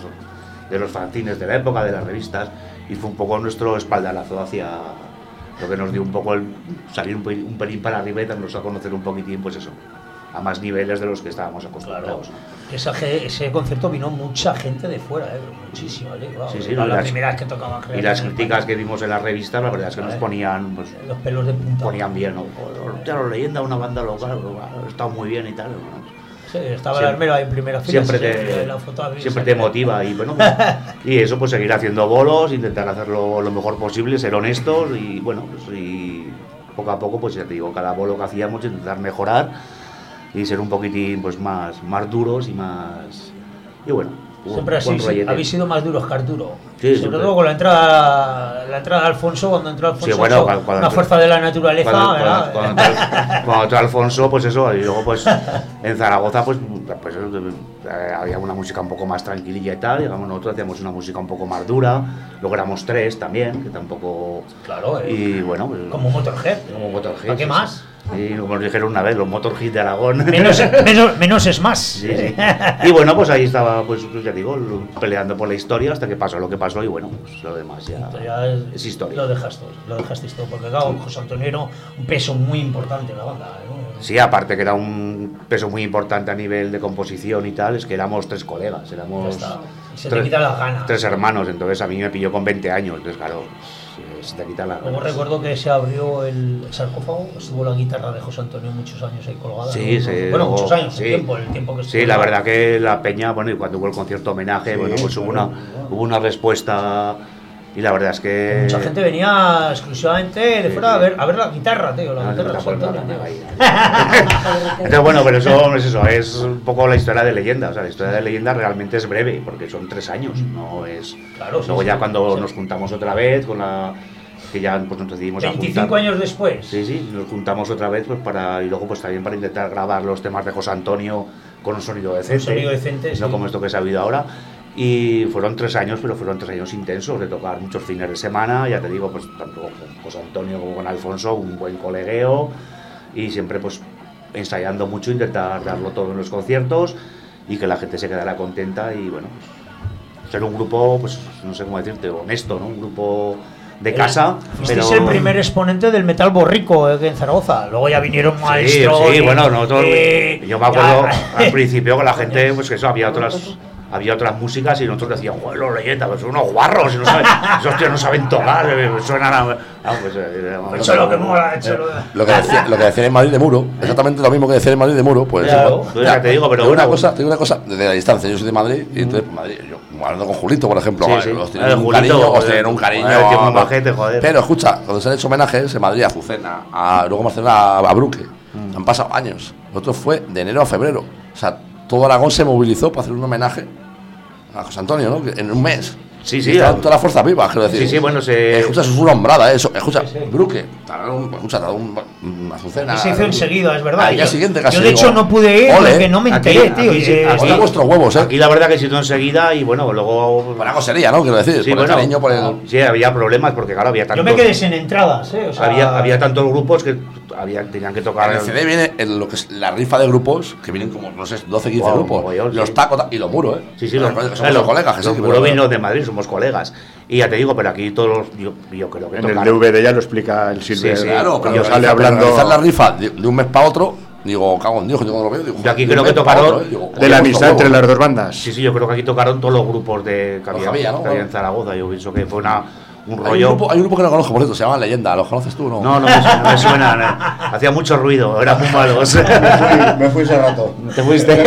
de los fanzines de la época, de las revistas, y fue un poco nuestro espaldarazo hacia lo que nos dio un poco el salir un pelín para arriba y darnos a conocer un poquitín, pues eso, a más niveles de los que estábamos acostumbrados.
Ese concierto vino mucha gente de fuera, muchísima. Claro,
Sí,
era la
las-
primera vez que tocaba
Y las críticas que vimos en las revistas, la verdad es que nos ponían, pues,
los pelos de punta.
ponían bien, ¿no? Ya los Leyenda, una banda local, ha estado muy bien y tal. ¿no?
Sí, estaba
Siempre-
el armero ahí en primera fila.
Siempre
la foto había
te
salido.
motiva y bueno, y eso pues seguir haciendo bolos, intentar hacerlo lo mejor posible, ser honestos y bueno, pues, y poco a poco pues ya te digo, cada bolo que hacíamos intentar mejorar y ser un poquitín pues más duros y más y bueno,
Siempre así,
buen rollete.
habéis sido más duros que Arturo.
Sí,
Sobre
siempre.
todo con la entrada de Alfonso, cuando entró Alfonso,
Sí, bueno,
eso,
cuando
una fuerza de la naturaleza, ¿verdad?
Cuando entró Alfonso, pues eso, y luego pues en Zaragoza pues había una música un poco más tranquililla y tal, digamos, nosotros hacíamos una música un poco más dura, luego éramos 3 también, que tampoco...
Claro,
y bueno, pues,
como Motorhead.
como Motorhead.
¿Para qué
sí,
más?
sí. Y como nos dijeron una vez, los Motorhead de Aragón.
Menos es más.
Sí, sí. Y bueno, pues ahí estaba, pues ya digo, peleando por la historia hasta que pasó lo que pasó y bueno, pues lo demás ya es historia.
Lo dejasteis todo, porque claro, José Antonio era un peso muy importante en la banda, ¿no?
Sí, aparte que era un peso muy importante a nivel de composición y tal, es que éramos 3 colegas, éramos
Ya está. Y se te quitan las ganas.
3 hermanos, entonces a mí me pilló con 20 años, entonces claro, se te quitan las
Luego
ganas.
recuerdo que se abrió el sarcófago, estuvo la guitarra de José Antonio muchos años ahí colgada.
Sí,
¿no?
sí.
Bueno,
luego-
muchos años,
sí.
el tiempo que estuvo.
Sí, la verdad que la peña, bueno, y cuando hubo el concierto homenaje, bueno, pues hubo una respuesta y la verdad es que...
Mucha gente venía exclusivamente de fuera a ver la guitarra, tío, la guitarra de José Antonio, tío.
Entonces, bueno, pero eso es eso, es un poco la historia de leyenda. O sea, la historia de leyenda realmente es breve, porque son 3 años, no es.
Claro, sí,
luego
sí,
ya cuando
sí.
nos juntamos otra vez, con la. Que ya pues, nos decidimos a
25
juntar.
años después.
Sí, sí, nos juntamos otra vez pues para. Y luego pues también para intentar grabar los temas de José Antonio con un sonido decente.
sonido decente,
no
sí.
como esto que se ha habido ahora. Y fueron 3 años, pero fueron 3 años intensos de tocar muchos fines de semana, ya te digo, pues tanto con José Antonio como con Alfonso, un buen colegueo y siempre pues ensayando mucho, intentar darlo todo en los conciertos y que la gente se quedara contenta y bueno, ser un grupo, pues no sé cómo decirte, honesto, ¿no? Un grupo de casa,
Fuisteis
pero...
el primer exponente del metal borrico en Zaragoza. Luego ya vinieron maestros.
Sí, bueno, nosotros, yo me acuerdo
ya-
al principio que la gente, pues que eso, había otras músicas y nosotros decíamos, bueno, los Leyenda, pues son unos guarros, y no saben, esos tíos no saben tocar, suenan a...
Eso es lo que mola, eso
Lo que decían en Madrid de Muro, exactamente lo mismo que decían en Madrid de Muro, pues.
Claro,
pues,
ya te digo, pero
te
bueno,
te digo una cosa, desde la distancia, yo soy de Madrid, y entonces, pues, Madrid, yo hablando con Julito, por ejemplo,
Sí,
joder,
sí.
los tienen un
Julito,
cariño, os
joder,
tienen un cariño.
joder, tío, muy majete, joder.
Pero escucha, cuando se han hecho homenajes en Madrid a Azucena, luego en Barcelona a Bruque, han pasado años. Nosotros fue de enero a febrero. O sea, todo Aragón se movilizó para hacer un homenaje a José Antonio, ¿no? Que en un mes.
Sí,
Y
sí,
estaban todas las fuerzas vivas, quiero decir.
Sí, sí, bueno,
Escucha, eso es una hombrada, eso. Escucha, Bruque, escucha, Azucena.
Y se hizo enseguida, es verdad.
Al día
Yo-
siguiente casi.
Yo de hecho
digo,
no pude ir
ole,
porque no me enteré, tío.
Ponle vuestros huevos,
Aquí la verdad que se hizo enseguida y bueno, luego...
Por algo sería, ¿no? Quiero decir,
Sí,
por el
bueno,
cariño, por el.
sí, había problemas porque claro, había tantos...
Yo me quedé sin entradas, o sea,
había tantos grupos que tenían que tocar...
En el CD viene lo que es la rifa de grupos, que vienen como, no sé, 12, 15
Wow,
grupos.
mogollón,
Los
sí.
tacos y los muros, ¿eh?
Sí, sí,
somos los colegas, que sí.
los
que
Muro
pero-
vino de Madrid, somos colegas. Y ya te digo, pero aquí todos los, yo creo que
En el
tocaron.
DVD ya lo explica el Silver.
Sí,
Claro, pero
cuando sale
realizar
hablando
la rifa de un mes para otro, digo, cago en Dios, yo cuando lo veo, digo,
Yo aquí
de un
creo que
mes pa'
tocaron
otro, digo,
de
oye,
la
vuestros
amistad entre
huevos.
las dos bandas.
Sí, sí, yo creo que aquí tocaron todos los grupos que había,
¿no?
que había en Zaragoza. Yo pienso que fue un
Hay
rollo.
un grupo que no conozco, por cierto, se llama Leyenda, ¿los conoces tú o no?
No me suena. No. Hacía mucho ruido, eran muy malos.
Me fui ese rato.
¿Te fuiste?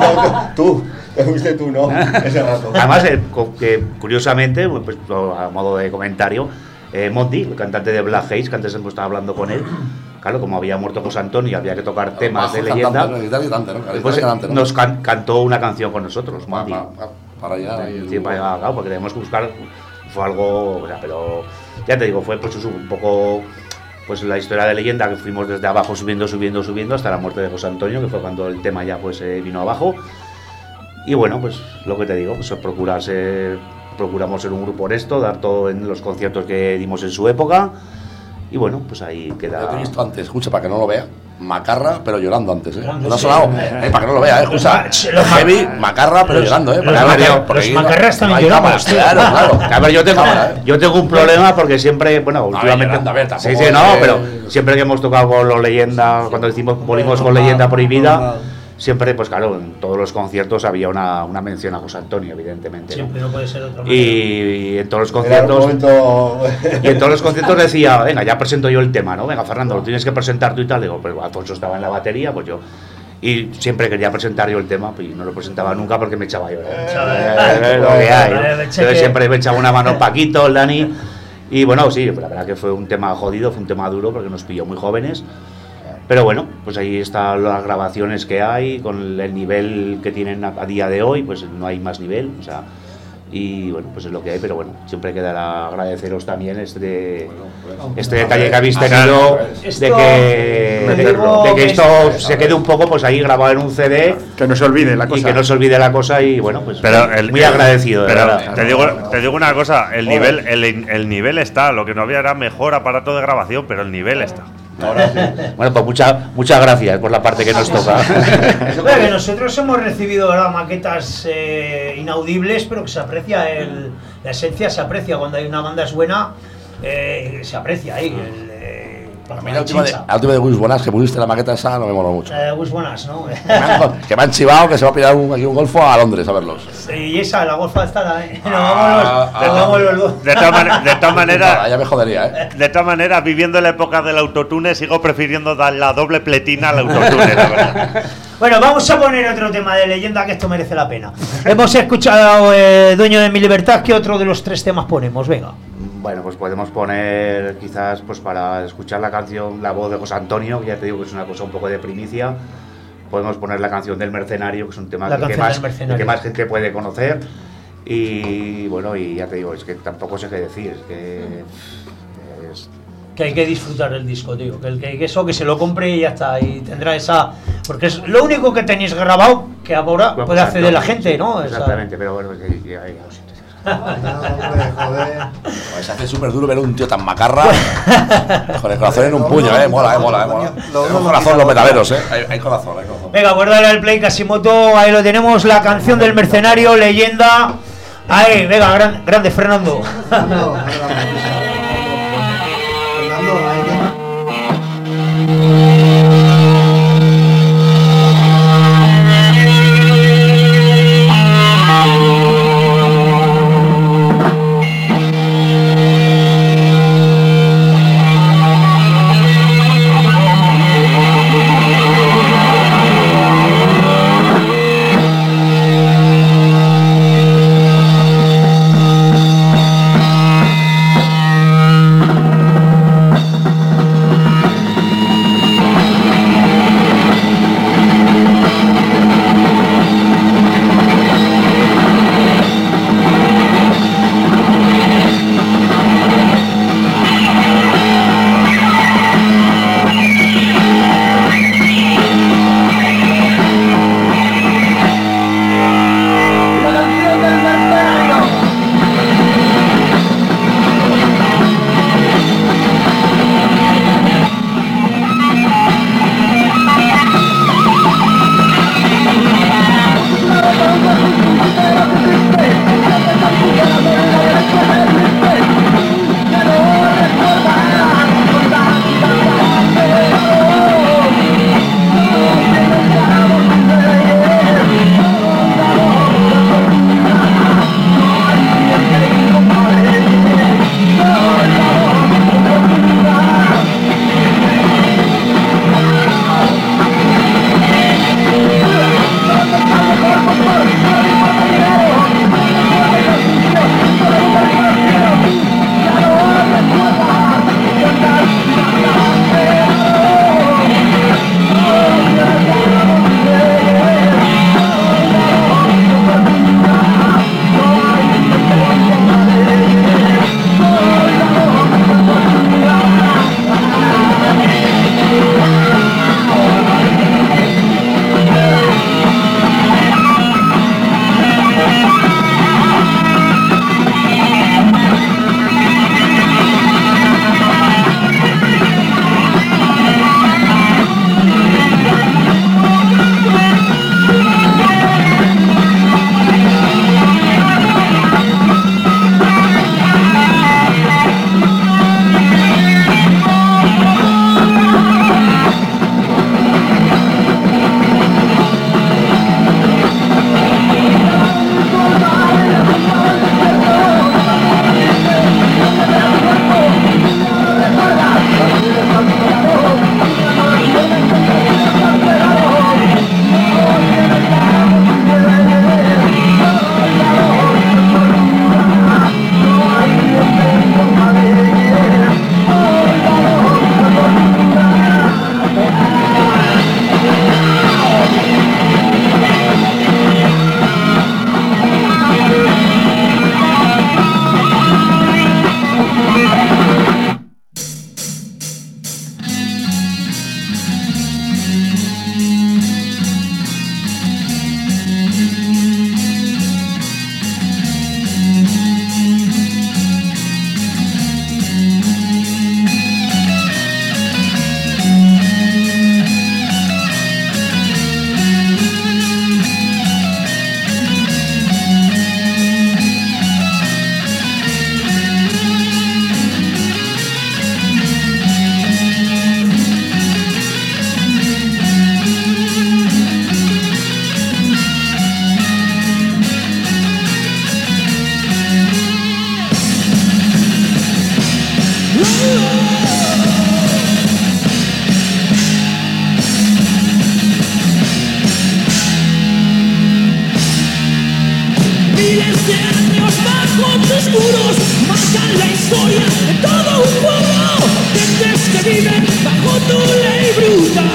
Tú, te fuiste tú, no, ese rato.
Además, que curiosamente, pues, a modo de comentario, Monty, el cantante de Black Haze, que antes hemos estado hablando con él. Claro, como había muerto José Antonio y había que tocar temas de leyenda, pues nos cantó una canción con nosotros, Monty.
Para llegar ahí.
Sí, claro, porque tenemos que buscar, fue algo, o sea, pero ya te digo, fue pues un poco pues la historia de leyenda, que fuimos desde abajo subiendo hasta la muerte de José Antonio, que fue cuando el tema ya pues vino abajo. Y bueno, pues lo que te digo, pues procuramos ser un grupo honesto, dar todo en los conciertos que dimos en su época. Y bueno, pues ahí queda.
Yo te he visto antes, escucha, para que no lo vea. Macarra, pero llorando antes, No ha sonado, para que no lo vea, escucha. Heavy, Macarra, pero llorando,
Los Macarras también lloramos,
claro.
A ver, yo tengo un problema porque siempre, bueno, últimamente. Sí, pero siempre que hemos tocado con los Leyenda, cuando volvimos con Leyenda Prohibida, siempre, pues claro, en todos los conciertos había una mención a José Antonio, evidentemente.
Siempre no puede ser de otra manera.
Y en todos los conciertos decía, venga, ya presento yo el tema, ¿no? Venga, Fernando, lo tienes que presentar tú y tal. Digo, pero Alfonso estaba en la batería, pues yo. Y siempre quería presentar yo el tema, pues no lo presentaba nunca porque me echaba a llorar. Lo que hay. Entonces siempre me echaba una mano Paquito, el Dani. Y bueno, sí, la verdad que fue un tema jodido, fue un tema duro porque nos pilló muy jóvenes. Pero bueno, pues ahí están las grabaciones que hay, con el nivel que tienen a día de hoy, pues no hay más nivel, o sea, y bueno, pues es lo que hay, pero bueno, siempre quedará agradeceros también este detalle que habéis tenido, de que esto se quede un poco pues ahí grabado en un CD,
que no se olvide la cosa,
y que no se olvide la cosa, y bueno, pues
pero
muy agradecido.
Pero te digo una cosa, el nivel está, lo que no había era mejor aparato de grabación, pero el nivel está.
Ahora sí. Bueno, pues muchas gracias por la parte que nos toca.
Bueno, que nosotros hemos recibido, ¿verdad?, maquetas inaudibles, pero que se aprecia la esencia, se aprecia cuando hay una banda es buena, se aprecia ahí.
A mí la última de Wish Buenas, que pusiste la maqueta esa, no me moló mucho.
Wish Buenas, ¿no?
Que me han chivado que se va a pillar aquí un golfo a Londres a verlos.
Y esa, la golfa está, vamos los dos.
De todas maneras,
ya me jodería,
De todas maneras, viviendo la época del autotune, sigo prefiriendo dar la doble pletina al autotune, la verdad.
Bueno, vamos a poner otro tema de leyenda, que esto merece la pena. Hemos escuchado Dueño de mi libertad. ¿Qué otro de los 3 temas ponemos? Venga.
Bueno, pues podemos poner quizás pues para escuchar la canción, la voz de José Antonio, que ya te digo que es una cosa un poco de primicia. Podemos poner la canción del Mercenario, que es un tema que más gente puede conocer. Y bueno, y ya te digo, es que tampoco sé qué decir,
que hay que disfrutar el disco, tío, que se lo compre y ya está, y tendrá esa, porque es lo único que tenéis grabado que ahora puede acceder la gente, ¿no?
Exactamente, pero bueno,
se hace súper duro ver un tío tan macarra con el corazón en un puño, mola. Hay corazón los metaleros, hay corazón.
Venga, guárdale al play, Casimoto, ahí lo tenemos, la canción del Mercenario, leyenda. Ahí, venga, grande Fernando.
muros marcan la historia de todo un pueblo, gentes que viven bajo tu ley brutal.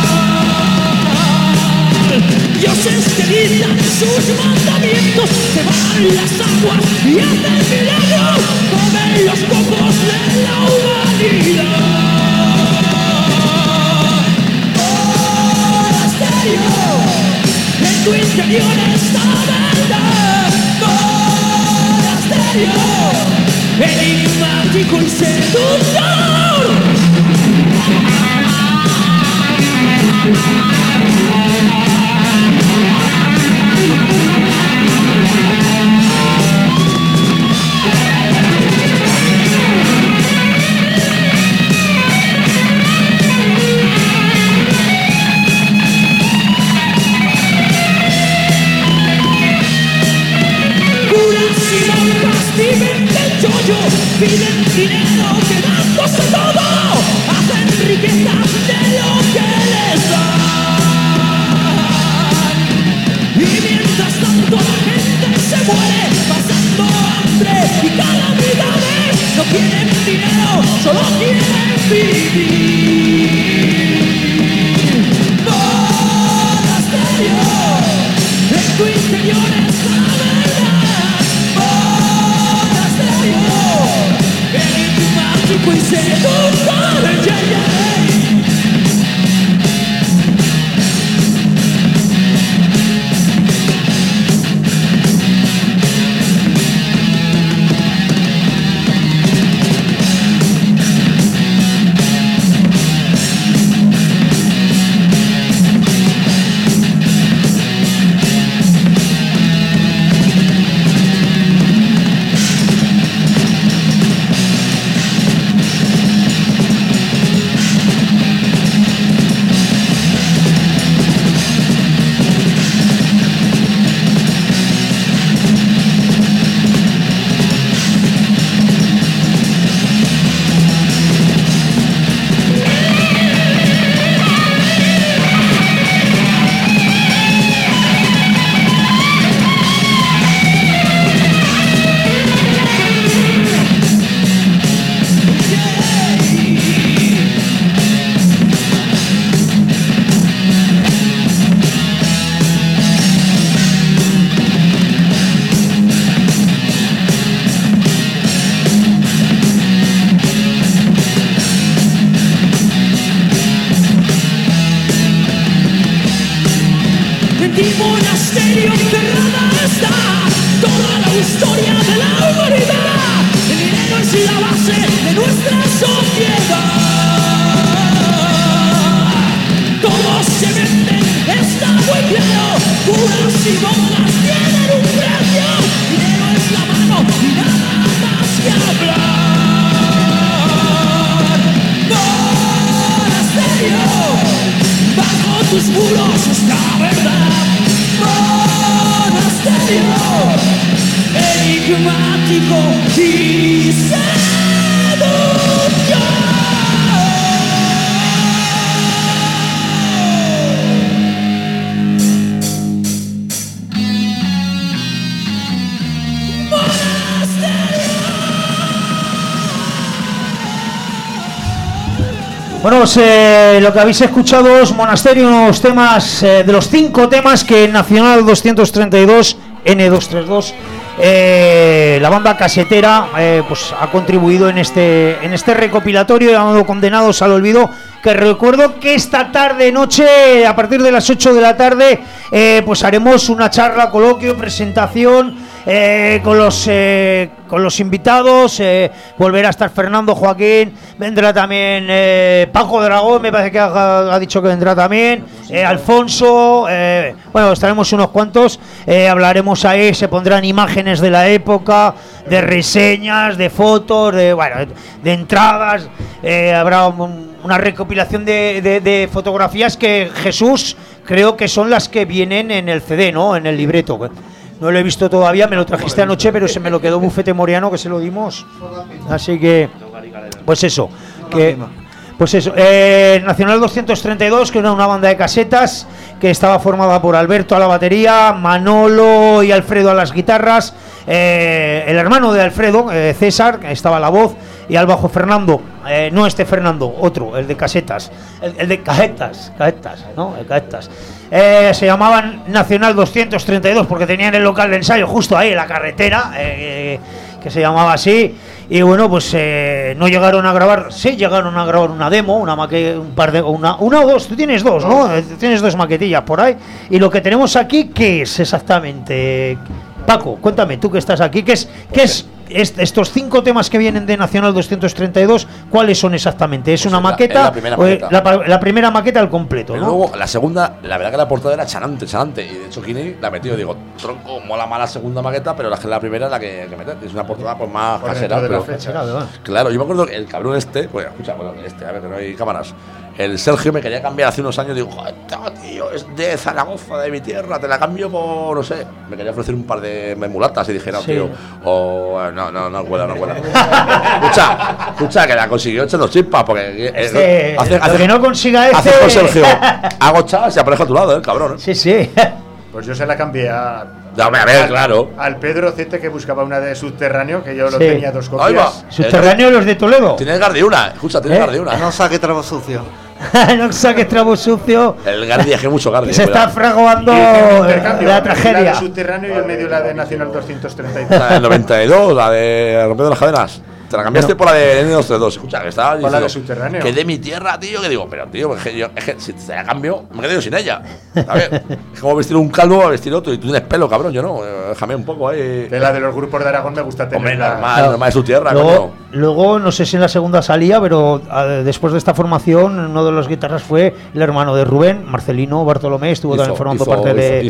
Dioses que dictan sus mandamientos, se van las aguas y hacen milagros, comen los cocos de la humanidad. Monasterio, en tu interior está verdad. Monasterio, enigmático y seductor. Viven del chollo, piden dinero, quedándose todo, hacen riqueza de lo que les dan. Y mientras tanto la gente se muere, pasando hambre y calamidades. No quieren dinero, solo quieren vivir. Monasterio, en tu interior está la verdad. Enigmático y seductor, yeah, yeah. Monasterio encerrada está toda la historia de la humanidad. El dinero es la base de nuestra sociedad. Todos se venden, está muy claro. Curas y bodas tienen un precio. Dinero es la mano y nada más que hablar. Monasterio, bajo tus muros está verdad. Monasterio, enigmático y seductor.
Bueno, pues, lo que habéis escuchado es Monasterio, unos temas de los 5 temas que en Nacional 232 N232 la banda casetera pues ha contribuido en este recopilatorio llamado Condenados al Olvido, que recuerdo que esta tarde noche a partir de las 8 de la tarde pues haremos una charla, coloquio, presentación con los invitados. Volverá a estar Fernando Joaquín, vendrá también Paco Dragón, me parece que ha dicho que vendrá también, Alfonso, bueno, estaremos unos cuantos, hablaremos ahí, se pondrán imágenes de la época, de reseñas, de fotos, de entradas, habrá una recopilación de fotografías que Jesús creo que son las que vienen en el CD, ¿no? En el libreto. No lo he visto todavía, me lo trajiste anoche, pero se me lo quedó Bufete Moriano, que se lo dimos. Así que, pues eso. Nacional 232, que era una banda de casetas, que estaba formada por Alberto a la batería, Manolo y Alfredo a las guitarras, el hermano de Alfredo, César, estaba a la voz, y al bajo Fernando, no este Fernando, otro, el de casetas, el de cajetas, ¿no? El cajetas. Se llamaban Nacional 232 porque tenían el local de ensayo justo ahí en la carretera, que se llamaba así. Y bueno, pues no llegaron a grabar, sí llegaron a grabar una demo, una o dos, tú tienes dos, ¿no? Tienes dos maquetillas por ahí. Y lo que tenemos aquí, ¿qué es exactamente? Paco, cuéntame, tú que estás aquí, ¿qué es estos 5 temas que vienen de Nacional 232, ¿cuáles son exactamente? ¿Es
Pues
una maqueta?
la primera maqueta.
La primera maqueta al completo,
Pero
¿no?
luego, la segunda, la verdad que la portada era chanante. Y de hecho, Kini la metió. Digo, tronco, mola más la segunda maqueta, pero la primera es la que meter. Es una portada pues más
Por
casera.
dentro de
Pero,
la fecha.
claro, yo me acuerdo que el cabrón pues escucha, a ver, que no hay cámaras. El Sergio me quería cambiar hace unos años. Digo, joder, tío, es de Zaragoza, de mi tierra, te la cambio por, no sé. Me quería ofrecer un par de mulatas y dije, no,
Sí.
tío, no huela. Escucha, que la consiguió echando chispas, porque
Lo que no consiga
hace con Sergio. Hago chavas y aparejo a tu lado, cabrón.
Sí, sí.
Pues yo se la cambié
A ver, claro.
al Pedro Cete, que buscaba una de Subterráneo, que yo lo
Sí.
tenía 2
Ahí va.
copias.
Subterráneo los de Toledo.
Tienes Gardi una, escucha, tienes Gardi una.
No saque trabo sucio.
No saques trabo sucio.
El Gardi es que mucho Gardi.
Se está fraguando
Intercambio,
la
La
tragedia.
de Subterráneo y en medio la de Nacional 232.
La del 92, la de Rompiendo las Cadenas. Te la cambiaste por la de N232. Escucha, que estaba
Por la de
diciendo
Subterráneo.
que de mi tierra, tío, que digo, pero tío, es que si te la cambio, me quedo yo sin ella. A ver, es como vestir un calvo a vestir otro y tú tienes pelo, cabrón, yo no. Déjame un poco ahí.
De la de los grupos de Aragón me gusta tener.
Hombre, normal es su tierra,
Luego, no sé si en la segunda salía, pero después de esta formación, uno de los guitarras fue el hermano de Rubén, Marcelino Bartolomé, estuvo también formando parte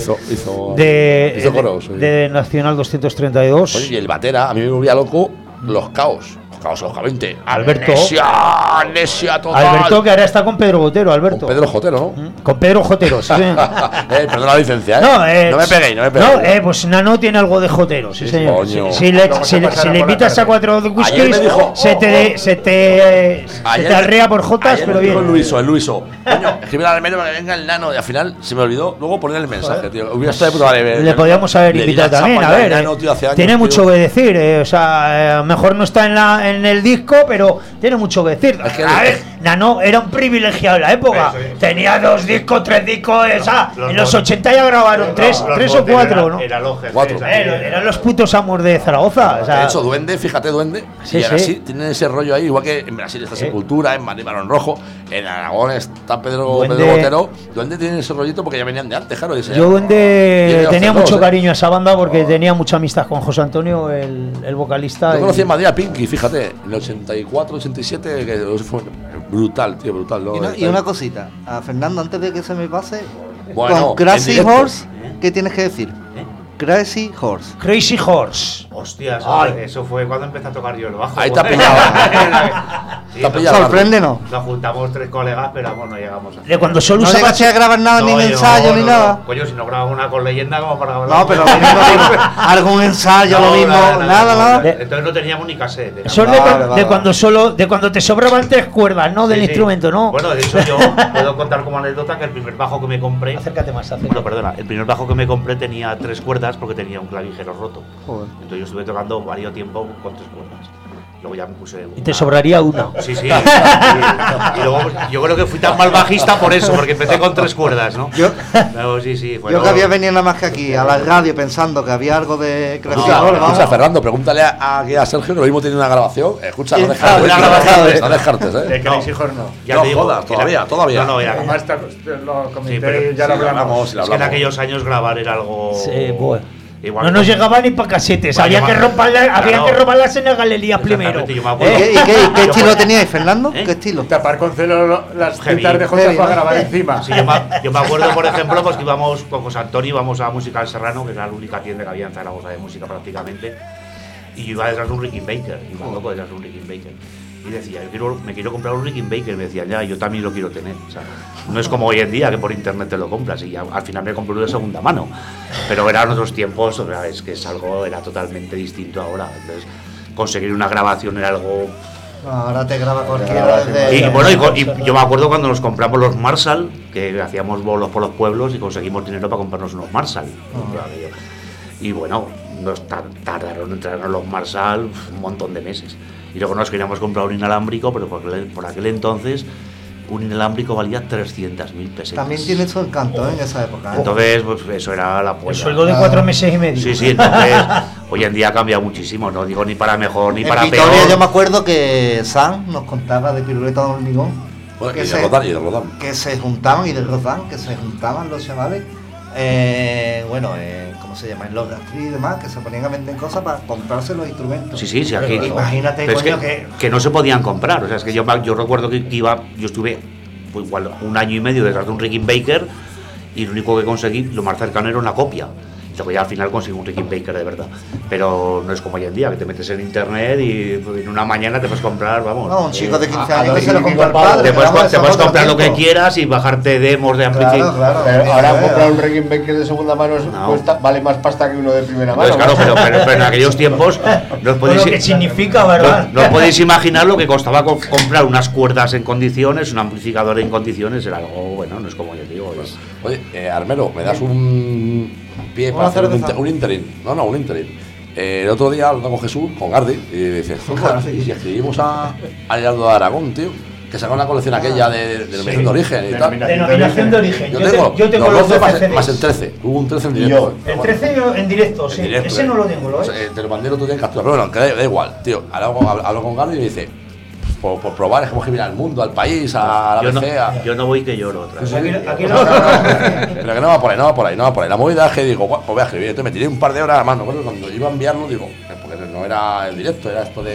de
coros, sí.
de Nacional 232.
Oye, y el batera, a mí me volvía loco los caos. Los 20.
Alberto.
Amnesia total.
Alberto, que ahora está con Pedro Botero, Alberto.
Con Pedro Jotero, ¿no?
Con Pedro Jotero, sí.
Perdona la licencia, ¿eh? No me peguéis.
No, pues Nano tiene algo de Jotero, sí, señor.
Coño.
Si le invitas a 4
Ayer
whiskies,
me dijo-
se te arrea por jotas,
Ayer
pero
me dijo
bien.
el Luiso. Coño, escribe al menos para que venga el Nano. Y al final se me olvidó luego poner el mensaje, tío. Hubiera estado de puta madre.
Le podíamos haber
Le di
invitado
la
también,
chapa
a
ya al
ver.
Nano, tío, hace años,
Tiene
tío.
mucho que decir, o sea, mejor no está en el disco, pero tiene mucho que decir.
Es que-
A ver, Nano era un privilegiado en la época. Tenía 2 discos, 3 discos, o sea, en los 80 ya grabaron 3 o 4, ¿no?
Eran los jefes.
Cuatro.
Eran los putos amos de Zaragoza. O sea,
De hecho, Duende, fíjate, Duende.
Sí,
y ahora
sí.
sí, tienen ese rollo ahí, igual que en Brasil está Sepultura, en Madrid Barón Rojo, en Aragón está Pedro
Duende-
Botero. Duende tiene ese rollito porque ya venían de antes, claro.
yo Duende
Tiene
tenía
los
mucho
dos,
cariño a esa banda porque tenía mucha amistad con José Antonio, el vocalista.
Yo
y-
conocí en Madrid a Pinky, fíjate, en el 84, 87, que fue brutal, tío, brutal. ¿no?
Y una cosita, a Fernando, antes de que se me pase,
Bueno,
con Crazy
en directo.
Horse, ¿qué tienes que decir? Crazy Horse.
Crazy Horse.
Hostia,
Ay.
eso fue cuando empecé a tocar yo el bajo.
Ahí te ha pillado. Te ha pillado.
Sorpréndenos.
Nos juntamos 3 colegas, pero vamos, no llegamos a.
De cuando solo
No
usaba.
llegaste a grabar nada, ni en ensayo, ni nada.
Coño, si no grababa una con leyenda, como para grabar.
No, pero lo mismo, algún ensayo, lo mismo, nada.
Entonces no teníamos ni cassette.
Eso es de cuando te sobraban 3 cuerdas, ¿no? Del
Sí, sí.
instrumento, ¿no?
Bueno, de hecho yo puedo contar como anécdota que el primer bajo que me compré.
Acércate más,
Bueno, perdona, el primer bajo que me compré tenía 3 cuerdas porque tenía un clavijero roto.
Joder.
Entonces yo estuve tocando varios tiempo con 3 cuerdas. Luego ya me puse.
Y te sobraría una.
Sí, sí. Y luego pues, yo creo que fui tan mal bajista por eso, porque empecé con 3 cuerdas, ¿no? Pero sí, sí.
Yo que había venido nada más que aquí, a la radio, pensando que había algo de Crazy Horse.
Escucha, Fernando, pregúntale a Sergio, que lo mismo tiene una grabación. Escucha, no descartes.
una grabación.
No descartes,
De Crazy Horse no.
Ya
No
te digo,
jodas,
que era-
todavía.
No, ya.
Además, lo comenté
Sí, pero-
y ya lo
sí, lo
hablamos.
hablamos,
Es que en aquellos años grabar era algo.
Sí, bueno.
Igual
No nos llegaba ni para casetes.
Bueno,
Había que
claro.
robarlas en las galerías primero.
Exactamente, yo me acuerdo.
¿Qué estilo teníais, Fernando? ¿Qué estilo?
Tapar con celo las
Heavy.
cintas de Jotas
Heavy,
para
¿no?
grabar encima.
Sí, yo me acuerdo, por ejemplo, pues que íbamos con José Antonio, íbamos a Música del Serrano, que era la única tienda que había en Zaragoza de música prácticamente. Y yo iba detrás de un Rickenbacker, iba loco detrás de un Rickenbacker. Y decía, me quiero comprar un Rickenbacker. Me decían, ya, yo también lo quiero tener. O sea, no es como hoy en día que por internet te lo compras. Y ya, al final me compré uno de segunda mano. Pero eran otros tiempos, o sea, es que es algo, era totalmente distinto ahora. Entonces, conseguir una grabación era algo.
Ahora te graba cualquiera desde.
Y bueno, y yo me acuerdo cuando nos compramos los Marshall, que hacíamos bolos por los pueblos y conseguimos dinero para comprarnos unos Marshall. Y bueno, tardaron en traernos los Marshall un montón de meses. Y luego nos queríamos comprar un inalámbrico, pero por aquel entonces un inalámbrico valía 300.000 pesetas.
También tiene su encanto en esa época.
Entonces, pues eso era la polla.
El sueldo de 4 meses y medio.
Sí, entonces hoy en día ha cambiado muchísimo, no digo ni para mejor ni
En
para
Vitoria
peor.
yo me acuerdo que Sam nos contaba de Piruleta de Hormigón.
Bueno,
que
y de Rodán.
Que se juntaban, y de Rodán, que se juntaban los chavales, ¿cómo se llama? En los gastri y demás, que se ponían a vender cosas para comprarse los instrumentos.
Sí, aquí.
Imagínate,
Pero es
coño,
que no se podían comprar. O sea, es que yo recuerdo que yo estuve pues, igual 1 año y medio detrás de un Rickenbacker y lo único que conseguí, lo más cercano era una copia. Y luego ya al final conseguí un Rickenbacker de verdad. Pero no es como hoy en día, que te metes en internet y pues, en una mañana te puedes comprar, vamos.
No, un chico de 15 años que se lo compra el padre.
Te puedes
vamos,
comprar lo que quieras y bajarte demos de amplificación.
Claro.
Pero ahora comprar un Rickenbacker de segunda mano vale más pasta que uno de primera mano.
Pues claro, pero en aquellos tiempos no os podéis,
Lo que significa, ¿verdad?
no os podéis imaginar lo que costaba comprar unas cuerdas en condiciones, un amplificador en condiciones, era algo, bueno, no es como yo digo.
Oye, Armero, ¿me das un pie para hacer un interín? No, un interín. El otro día hablando con Jesús, con Gardi, y dice, y si escribimos a Gerardo de Aragón, tío, que sacó una colección aquella de denominación de origen y tal.
Denominación de origen.
Yo tengo los 12 más el 13. Hubo un 13 en directo.
El 13 en directo, sí.
directo,
Ese no lo tengo, ¿lo ves?
Te lo mandé el otro día en captura, pero bueno, que da igual, tío. Hablo con Gardi y me dice, por probar es como que viene al mundo, al país, a la BC.
Yo no voy que lloro otra vez.
Aquí
Pero que no va por ahí. La movida es que digo, pues voy a escribir. Entonces me tiré un par de horas, además, cuando iba a enviarlo, digo, porque no era el directo, era esto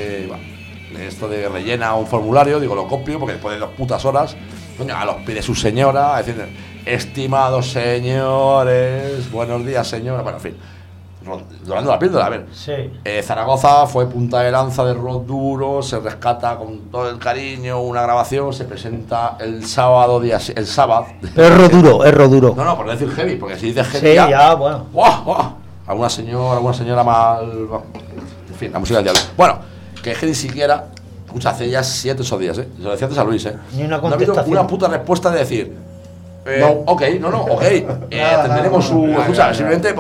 de rellena un formulario, digo, lo copio, porque después de 2 putas horas, coño, a los pide su señora, es decir, estimados señores, buenos días, señora, bueno, en fin. Dorando la píldora, a ver.
Sí.
Zaragoza fue punta de lanza de rock duro, se rescata con todo el cariño, una grabación, se presenta el sábado.
Perro duro.
No, por decir heavy, porque si dices heavy
Sí, ya, bueno.
¡Guau! Alguna señora mal. En fin, la música del diablo. Bueno, que ni siquiera. Escucha, hace ya 7 o 8 días, Se lo decía antes a Luis,
Ni una
No ha habido
contestación.
una puta respuesta de decir. Ok. Tendremos su. Escucha, simplemente.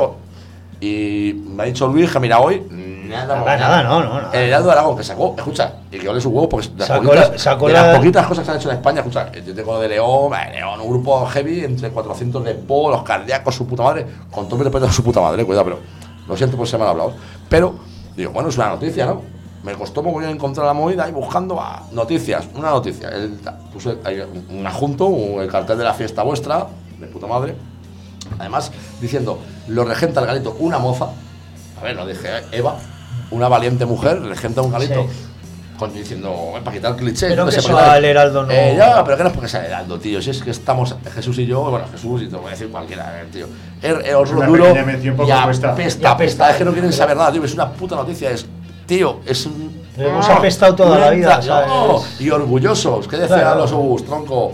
Y me ha dicho Luis que mira hoy.
Nada, no.
El Heraldo de Aragón que sacó, escucha, y que ole su huevo, porque
Sacó
las poquitas cosas que se han hecho en España, escucha, yo tengo de León, un grupo heavy, entre 400 de Po, los cardíacos, su puta madre, con todo mi respeto a su puta madre, cuidado, pero lo siento por si me han hablado. Pero, digo, bueno, es una noticia, ¿no? Me costó mogollón encontrar la movida y buscando noticias, una noticia. Puse ahí un adjunto, el cartel de la fiesta vuestra, de puta madre. Además, diciendo, lo regenta el galito una moza. A ver, no dije Eva, una valiente mujer, regenta un galito. Sí. Diciendo, para quitar clichés.
Pero que
eso
al Heraldo no.
Ya, pero que no es porque sea el Heraldo, tío. Si es que estamos, Jesús y yo, bueno, Jesús y te voy a decir cualquiera, tío. Os lo duro y apesta. Es que no quieren saber nada, tío. Es una puta noticia. Tío, es un.
Hemos apestado toda la vida, ¿sabes?
No, y orgullosos. ¿Qué decían los Ubus, tronco?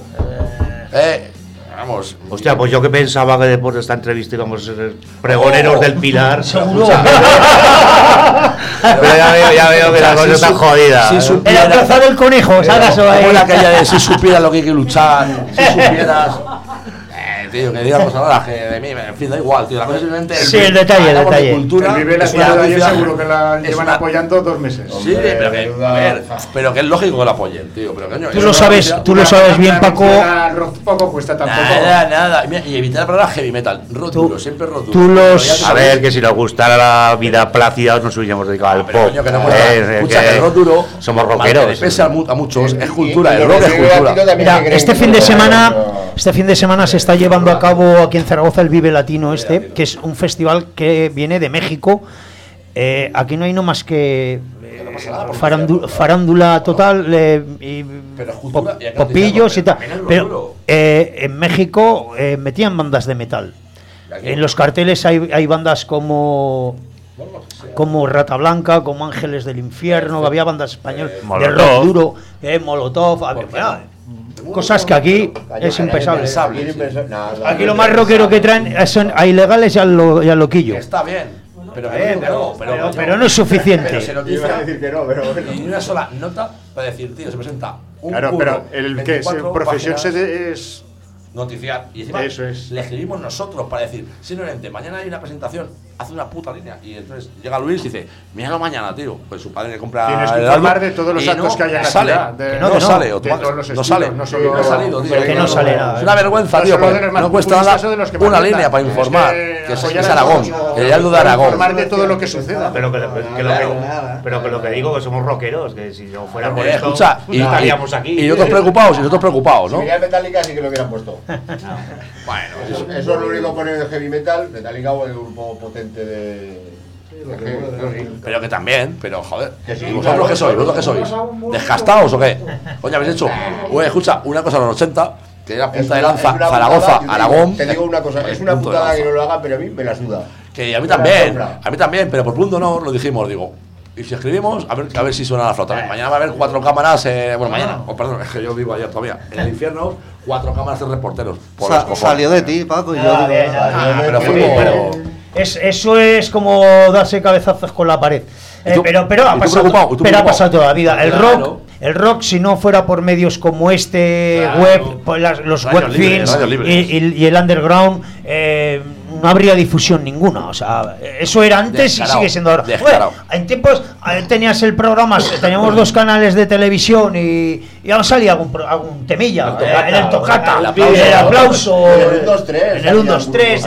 Vamos.
Hostia, pues yo que pensaba que después de esta entrevista íbamos a ser pregoneros del Pilar.
Seguro.
Pero ya veo que la cosa está jodida.
En la plaza del conejo, ¿sabes?
Como la aquella de si supieras lo que hay que luchar, si supieras. Tío, que digan cosas raras, que de mí, en fin, da igual, tío. La cosa simplemente.
Sí, el detalle.
De cultura, el Vive la ciudad de ayer seguro que la llevan apoyando 2 meses.
Sí, pero que, a ver, pero que es lógico que la apoyen, tío. Pero coño,
tú lo sabes bien, Paco.
Poco cuesta tampoco.
Nada. Y evitar la palabra heavy metal. Rock duro, siempre rock duro.
A ver, que si nos gustara la vida plácida, nos hubiéramos dedicado al pop.
Coño, que no escucha, que el rock duro.
Somos rockeros.
Pese a muchos, es cultura. El rock es cultura.
Mira, este fin de semana se está llevando a cabo aquí en Zaragoza el Vive Latino que es un festival que viene de México. Aquí no hay no más que farándula total y popillos y tal. Pero en México metían bandas de metal. En los carteles hay bandas como Rata Blanca, como Ángeles del Infierno, había bandas españolas de rock duro, Molotov, cosas que aquí es impensable. Aquí lo más rockero que traen son a ilegales y al loquillo.
Está bien,
pero no es suficiente.
Pero se nos dice decir que no, pero ni una sola nota para decir, tío, se presenta un
claro, pero el que profesión es
noticiar. Y encima
eso es.
le escribimos nosotros para decir, simplemente, mañana hay una presentación hace una puta línea. Y entonces llega Luis y dice, míralo mañana, tío. Pues su padre le compra.
Tienes que
el
informar
álbum
de todos los
y
actos que hay en la
sale,
ciudad. De-
no
que no,
sale,
de
automático,
todos los
no
estilos,
sale.
no solo-
No ha salido, tío.
Que no sale nada.
Es una vergüenza,
No
tío.
solo de
Porque
los más
no cuesta
populistas
nada
o de los que
una
más
línea
mandan.
para
Tienes
informar.
que
Que es
apoyar a
Aragón.
todos,
Que ya duda Aragón.
informar de todo lo que suceda.
Pero que lo que digo que somos rockeros, que si no fuera por esto,
Escucha,
no estaríamos aquí.
y nosotros preocupados,
Si
¿no?
venía Metallica sí que lo hubieran puesto.
Bueno,
Eso es lo único que ponen de heavy metal. Metallica o el grupo potente de heavy.
pero que también, pero joder.
Que sí,
¿Y vosotros qué sois? ¿Vosotros qué sois? ¿Desgastados o qué? Oye, habéis hecho. Oye, escucha, una cosa en los 80, que era punta de lanza,
una
Zaragoza,
putada, yo
Aragón.
Te digo una cosa, es una
punto de
putada
lanza.
que no lo hagan, pero a mí me la suda.
Que a mí también, pero por punto no lo dijimos, digo. Y si escribimos, a ver si suena la flauta. Mañana va a haber 4 cámaras, bueno, mañana, perdón, es que yo vivo ayer todavía. En el infierno, 4 cámaras de reporteros. Por los cojones.
Salió de ti, Paco, y yo
Ah,
digo,
bien,
Pero fue
Pero
como.
eso es como darse cabezazos con la pared.
¿Y tú-
Pero
y
ha
tú
pasado,
preocupado? ¿Y tú
pero ha
preocupado?
pasado toda la vida.
Claro.
El rock, si no fuera por medios como este,
Claro.
web, pues los
Radios libres,
webfilms
radios libres.
y el underground, no habría difusión ninguna. O sea, eso era antes
Descarado,
y sigue siendo ahora.
descarado.
Bueno, en tiempos tenías el programa, teníamos 2 canales de televisión y aún salía algún temilla. En el Tocata, el aplauso.
En el 1-2-3.
En el 1-2-3.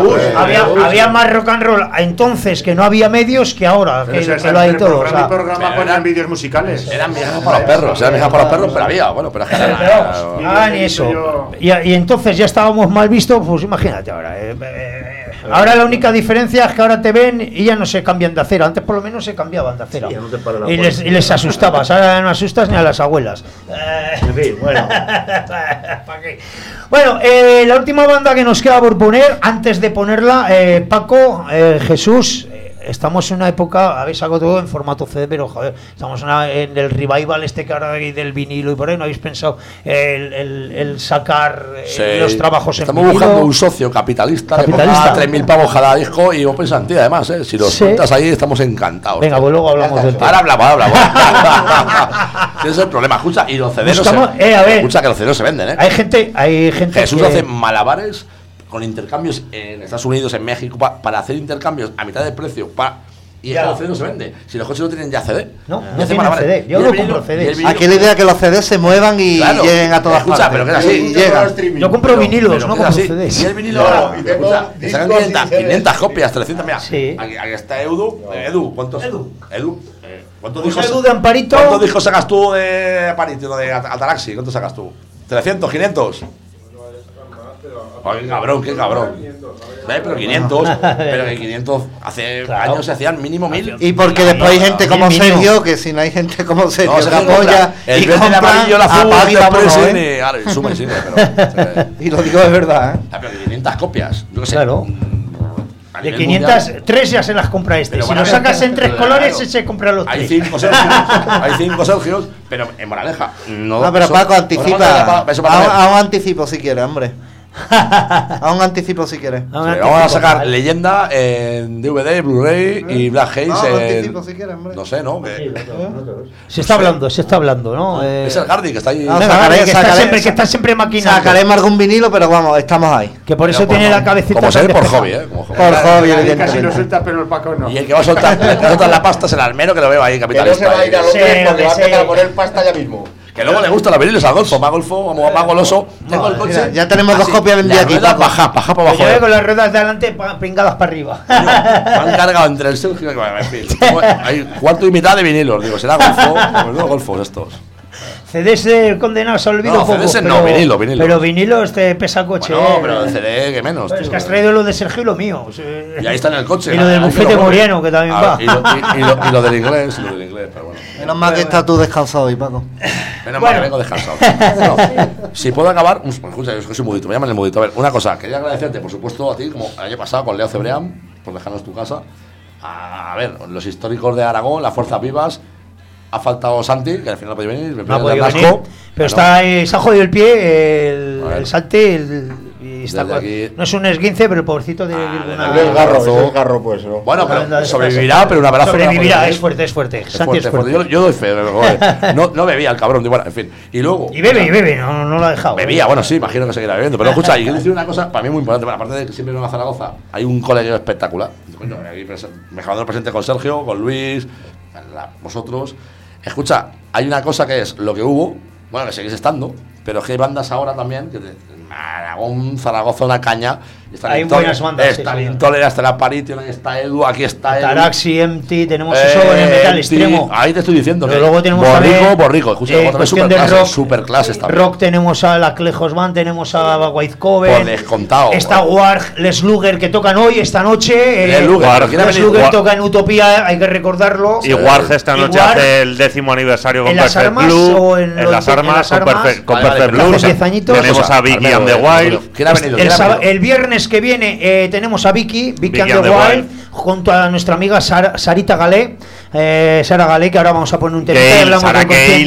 Había más rock and roll entonces que no había medios que ahora,
Pero
que
ese
lo hay todo. O
programa
sea,
y programa ponían vídeos musicales.
Eran viejas para los perros, pero había, bueno, pero es que
ni eso. Y entonces ya estábamos mal vistos, pues imagínate ahora. Ahora la única diferencia es que ahora te ven y ya no se cambian de acera. Antes por lo menos se cambiaban de acera.
Sí, ya no te para la
y
policía.
les asustabas. Ahora no asustas ni a las abuelas.
En fin, bueno.
¿Pa' qué? Bueno, la última banda que nos queda por poner, antes de ponerla, Paco, Jesús, estamos en una época, habéis sacado todo en formato CD, pero joder, estamos en el revival este que ahora hay del vinilo y por ahí, ¿no habéis pensado el sacar los trabajos en
Estamos
vinilo?
buscando un socio capitalista que
Capitalista.
ponga 3.000 pavos cada disco y vos pensás en ti, además, si los
Sí.
cuentas ahí estamos encantados.
Venga, pues luego hablamos del tema.
Ahora hablamos. Ese es el problema, escucha, y los CDs
Buscamos-
no se,
a ver.
escucha que los CDs no se venden, ¿eh?
Hay gente
Jesús
que-
hace malabares con intercambios en Estados Unidos, en México, para hacer intercambios a mitad de precio. Y
Ya.
el CD no se vende. Si los coches no tienen ya CD.
No,
Y
no
hace
tienen
malabares.
CD. Yo
Y el
no
vinilo-
compro CDs.
y el vinilo-
aquí la idea es que los CDs se muevan y
Claro.
lleguen a todas
Escucha,
partes.
pero que es así.
Llegan.
Yo compro vinilos,
pero
no
que es
compro
así.
CDs.
Y el vinilo,
No,
ahora,
y tengo
escucha, te sacan
discos y
500,
CDs.
500 copias, 300. Mira,
Sí.
aquí está Edu. Edu, ¿cuántos? Edu. ¿Cuántos
Pues
discos?
Edu de Amparito.
¿Cuántos discos sacas tú de Amparito, de Ataraxi? ¿Cuántos sacas tú? ¿300, 500? Ay, qué cabrón. Pero 500, pero que 500 hace
Claro.
años se hacían mínimo 1000.
Y porque después hay gente como
mínimo.
Sergio, que si no hay gente como Sergio que
Sergio
apoya
compra el
y
verde, el
compra,
amarillo, el azul,
apaga y
el
vámonos,
express,
¿eh?
y ahora, el suma y sigue, pero.
Y lo digo de verdad, ¿eh?
Pero 500 copias, yo qué sé.
Claro.
A
De
nivel
500,
mundial,
3 ya se las compra este.
Pero
Si
bueno,
lo sacas en 3
claro.
colores, se compra los
hay
3.
5 Sergios, hay 5 Sergios, pero en moraleja. No,
No, pero
eso-
Paco,
eso
anticipa.
para- eso para tener.
A un anticipo si quieres, hombre. A un anticipo si quieres.
Sí, vamos a sacar Leyenda en DVD, Blu-ray y Black Haze
Ah, un
en.
anticipo si quieres, hombre.
No sé, ¿no? Que-
Se está hablando, ¿no?
es el Hardy que está ahí.
Ah,
Venga,
sacaré-
vale, que está
sacaré-
siempre maquinando.
Sacaremos algún vinilo, pero vamos, estamos ahí.
Que por eso
Pero
tiene
por-
la cabecita
Como
tan
ser por
despejada.
hobby, Como hobby.
Por hobby,
Casi lo
evidentemente.
suelta, pero el Paco no.
Y el que va a soltar, la pasta es el almero que lo veo ahí,
Que no se
capitalista.
va a ir a Londres
Sí,
porque va a
sí.
empezar a poner pasta ya mismo.
Que luego le gusta la vinilos al golfo, más golfo, como más goloso. Tengo el coche.
Ya tenemos dos copias vendidas aquí, Paco.
Baja para
Que
abajo.
yo con las ruedas de adelante pringadas para arriba.
Me han cargado entre el Sergio y en fin. Hay cuarto y mitad de vinilos. Digo, será golfo. Pues no, golfos estos.
CDs condenados al olvido
No,
poco,
CDs no, vinilo.
Pero vinilo te pesa coche.
No, pero el CD que menos.
Pues es
tío.
que has traído lo de Sergio y lo mío.
Y ahí está en el coche.
Y lo del
Ahí
bufete
lo pone.
Moriano, que también va.
Y lo del inglés, pero bueno.
Menos mal que estás tú descansado hoy, Paco.
Menos mal que vengo descansado. No, si puedo acabar, escucha, yo soy mudito, me llaman el mudito. A ver, una cosa, quería agradecerte, por supuesto, a ti, como el año pasado con Leo Cebrián, por dejarnos tu casa. A ver, los históricos de Aragón, las fuerzas vivas. Ha faltado Santi, que al final no ha podido venir.
No ha podido venir, pero está ahí, se ha jodido el pie, el salte, y y está
Desde aquí-
no es un esguince, pero el pobrecito de alguna...
Es el garro, pues, ¿no?
Bueno, pero sobrevivirá, pero un abrazo.
Sobrevivirá, es fuerte, es fuerte. Santi es fuerte.
Yo doy fe, joder. No bebía el cabrón, bueno, en fin. Y luego.
Y bebe, no lo ha dejado.
Bebía, bueno, sí, imagino que seguirá bebiendo. Pero escucha, y quiero decir una cosa para mí muy importante. Bueno, aparte de que siempre vengo a Zaragoza, hay un colegio espectacular. Coño, aquí mejorando el presente con Sergio, con Luis, vosotros. Escucha, hay una cosa que es lo que hubo, bueno, que seguís estando, pero es que hay bandas ahora también, que Aragón, Zaragoza, una caña.
Hay buenas bandas.
Está Intolera, está la Parition, ahí está Edu, aquí está Edu.
Taraxi, Empty, tenemos eso en el metal extremo.
Ahí te estoy diciendo.
Pero luego tenemos también
Escucha,
cuestión del rock.
superclases también.
Rock tenemos a la Clejos Band, tenemos a White Coven.
Por descontado.
Está Warg, Les Luger, que tocan hoy, esta noche.
Les Luger,
Les Luger toca en Utopía, hay que recordarlo.
Y Warg esta noche hace el 10º aniversario con Perfect Blue. En las armas con Perfect Blue. Tenemos a Vicky and the Wild.
El viernes que viene tenemos a Vicky and the Wild, junto a nuestra amiga Sarita Galé. Sara Galé, que ahora vamos a poner un tema.
Sara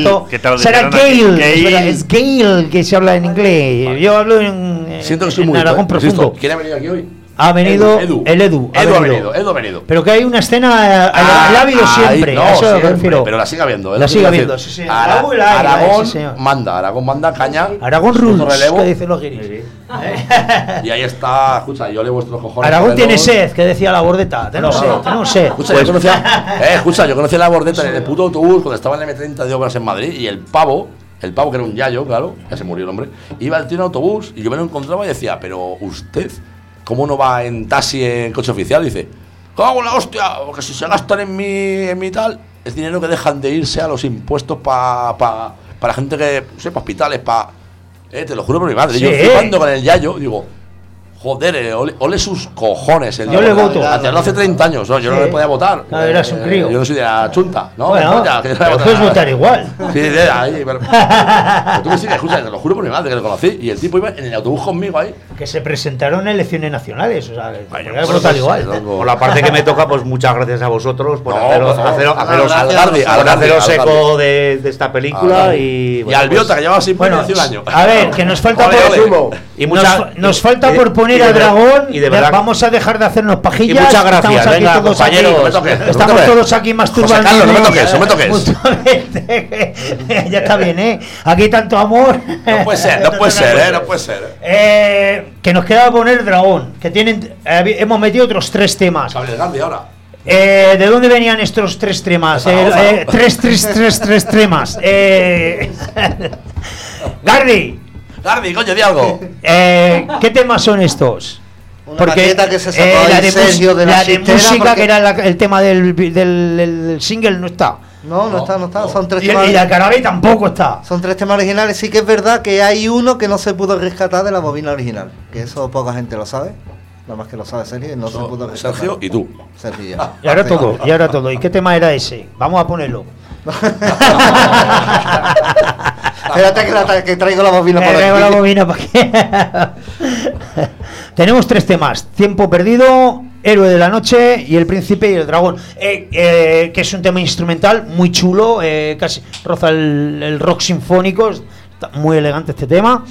Gale, es Gale que se habla en inglés. Yo hablo en
siento que soy muy
Aragón profundo.
¿Quién ha venido aquí hoy?
Ha venido
Edu ha venido.
Pero que hay una escena, la ha habido siempre,
no,
a eso
siempre,
me refiero.
pero la sigue habiendo.
La sigue habiendo, sí, sí.
Aragón manda caña.
Aragón Rules, que dicen los guiris.
Y ahí está, escucha, yo le vuestros cojones.
Aragón tiene sed, que decía la Bordeta. Tenemos sed.
Escucha, yo conocía la Bordeta en el puto autobús cuando estaba en el M30 de obras en Madrid y el pavo, que era un yayo, claro, ya se murió el hombre, iba al tío en autobús y yo me lo encontraba y decía, pero usted, ¿cómo no va en taxi, en coche oficial? Y dice, ¡cago en la hostia! Porque si se gastan en mi tal, es dinero que dejan de irse a los impuestos para gente que, no sé, para hospitales, te lo juro por mi madre. Sí. Yo flipando con el yayo, digo, joder, ole sus cojones.
Yo le voto.
Hace 30 años, ¿no? Yo no le podía votar.
Claro, eras un crío.
Yo no soy de la chunta, ¿no?
Bueno, pero puedes votar igual.
Sí, ahí, pero tú me sigues, escucha, te lo juro por mi madre que lo conocí. Y el tipo iba en el autobús conmigo ahí.
Que se presentaron en elecciones nacionales, o sea, que votar igual.
Por la parte que me toca, pues muchas gracias a vosotros por haceros eco de esta película. Y
al Biota, que llevaba sin poner hace un año.
A ver, que nos falta nos falta por poner a Dragón.
Y de verdad,
vamos a dejar de hacernos pajillas.
Y muchas gracias, venga, compañeros.
Estamos todos aquí masturbando.
No me toques.
Ya está bien, Aquí tanto amor.
No puede ser.
Que nos queda poner Dragón, que tienen hemos metido otros 3 temas.
Ahora.
¿De dónde venían estos 3 temas? Tres temas. Gardi,
coño, di algo.
¿qué temas son estos?
Porque que se sacó
la de
Sergio de
la de música,
porque...
que era el tema del single, no está.
No está. Son 3
Y
temas.
la Carabé tampoco está.
Son 3 temas originales. Sí que es verdad que hay uno que no se pudo rescatar de la bobina original. Que eso poca gente lo sabe. Nada más que lo sabe Sergio. No se pudo rescatar.
Sergio y tú.
Sergio ya.
Y ahora todo. ¿Y qué tema era ese? Vamos a ponerlo.
Espérate que traigo la bobina
para aquí. Tenemos 3 temas: Tiempo Perdido, Héroe de la Noche y El Príncipe y el Dragón, que es un tema instrumental muy chulo, casi roza el rock sinfónico. Está muy elegante este tema.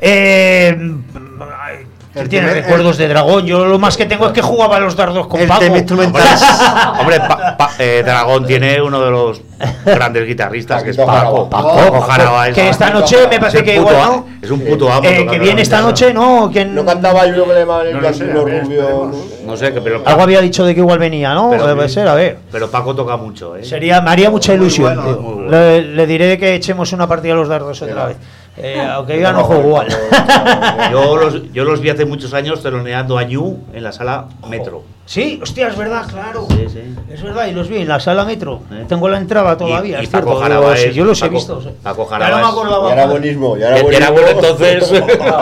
Tiene recuerdos de Dragón. Yo lo más que tengo es que jugaba a los dardos con Paco.
Hombre, Dragón tiene uno de los grandes guitarristas, que es Paco Jaraba.
Que esta noche me parece que igual, ¿no?
Es un puto amo.
Que viene esta noche, ¿no?
No cantaba yo que le llamaban el Blanquino Rubio.
No sé, pero
algo había dicho de que igual venía, ¿no? Debe ser, a ver.
Pero Paco toca mucho,
me haría mucha ilusión. Bueno. Le diré que echemos una partida a los dardos otra vez. Aunque yo no juego igual.
Yo los vi hace muchos años teloneando a Ñu en la sala Metro.
Sí, hostia, es verdad, claro.
Sí.
Es verdad, y los vi en la sala Metro. Tengo la entrada todavía.
Y Paco Jaraba
yo los he visto.
Paco Jaraba.
No me acordaba.
Y era buenísimo.
Era bueno entonces.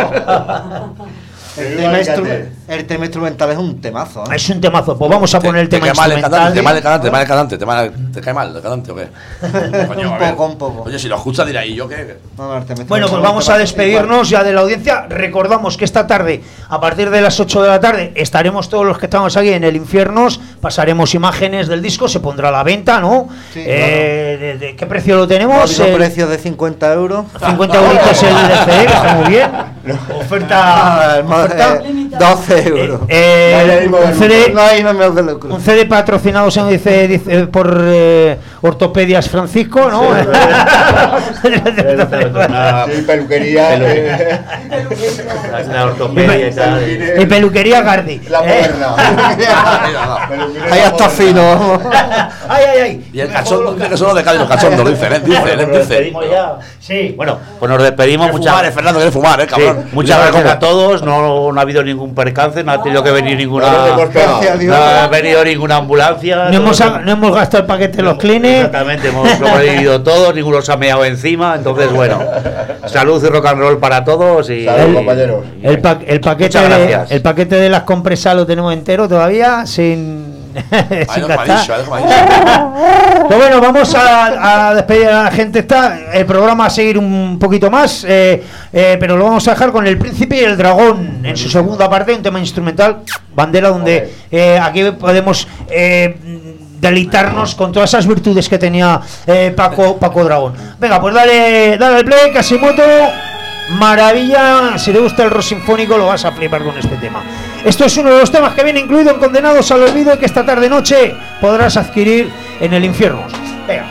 El tema instrumental es un temazo.
Es un temazo. Pues vamos a poner el tema instrumental.
¿Te cae mal el cantante o qué?
Un poco.
Oye, si lo escuchas dirá, ¿y yo qué?
Bueno, pues vamos a despedirnos ya de la audiencia. Recordamos que esta tarde, a partir de las 8 de la tarde, estaremos todos los que estamos aquí en el Infiernos. Pasaremos imágenes del disco, se pondrá a la venta, ¿no?
Sí,
¿De qué precio lo tenemos?
El precio de 50 euros.
50 euritos el CD, que está muy bien. Oferta.
12 euros.
Un CD,
No hay menos de lucro.
un CD patrocinado se dice por Ortopedias Francisco, ¿no?
Sí, peluquería.
La ortopedia y tal.
Y peluquería Gardi.
La moderna.
Ahí está fino.
Ay.
Y el cachondo dice que son los de Cádiz, los cachondos, lo dice, dice.
Sí.
Bueno, pues nos despedimos.
Fumar, Fernando, quiere fumar,
Sí,
cabrón.
muchas gracias a todos. No ha habido ningún percance, no ha tenido que venir ninguna. No ha venido ninguna ambulancia.
No hemos gastado el paquete de los clines.
Exactamente, hemos sobrevivido todos, ninguno se ha meado encima. Entonces, bueno, salud y rock and roll para todos. Y,
Salud, compañeros.
El paquete de las compresas lo tenemos entero todavía, sin gastar. Pues bueno, vamos a despedir a la gente. El programa va a seguir un poquito más, pero lo vamos a dejar con El Príncipe y el Dragón en su segunda parte, un tema instrumental, Bandera, donde aquí podemos deleitarnos con todas esas virtudes que tenía Paco Dragón. Venga, pues dale al play, Casimoto. Maravilla, si te gusta el rock sinfónico lo vas a flipar con este tema. Esto es uno de los temas que viene incluido en Condenados al Olvido y que esta tarde noche podrás adquirir en el Infierno. Venga.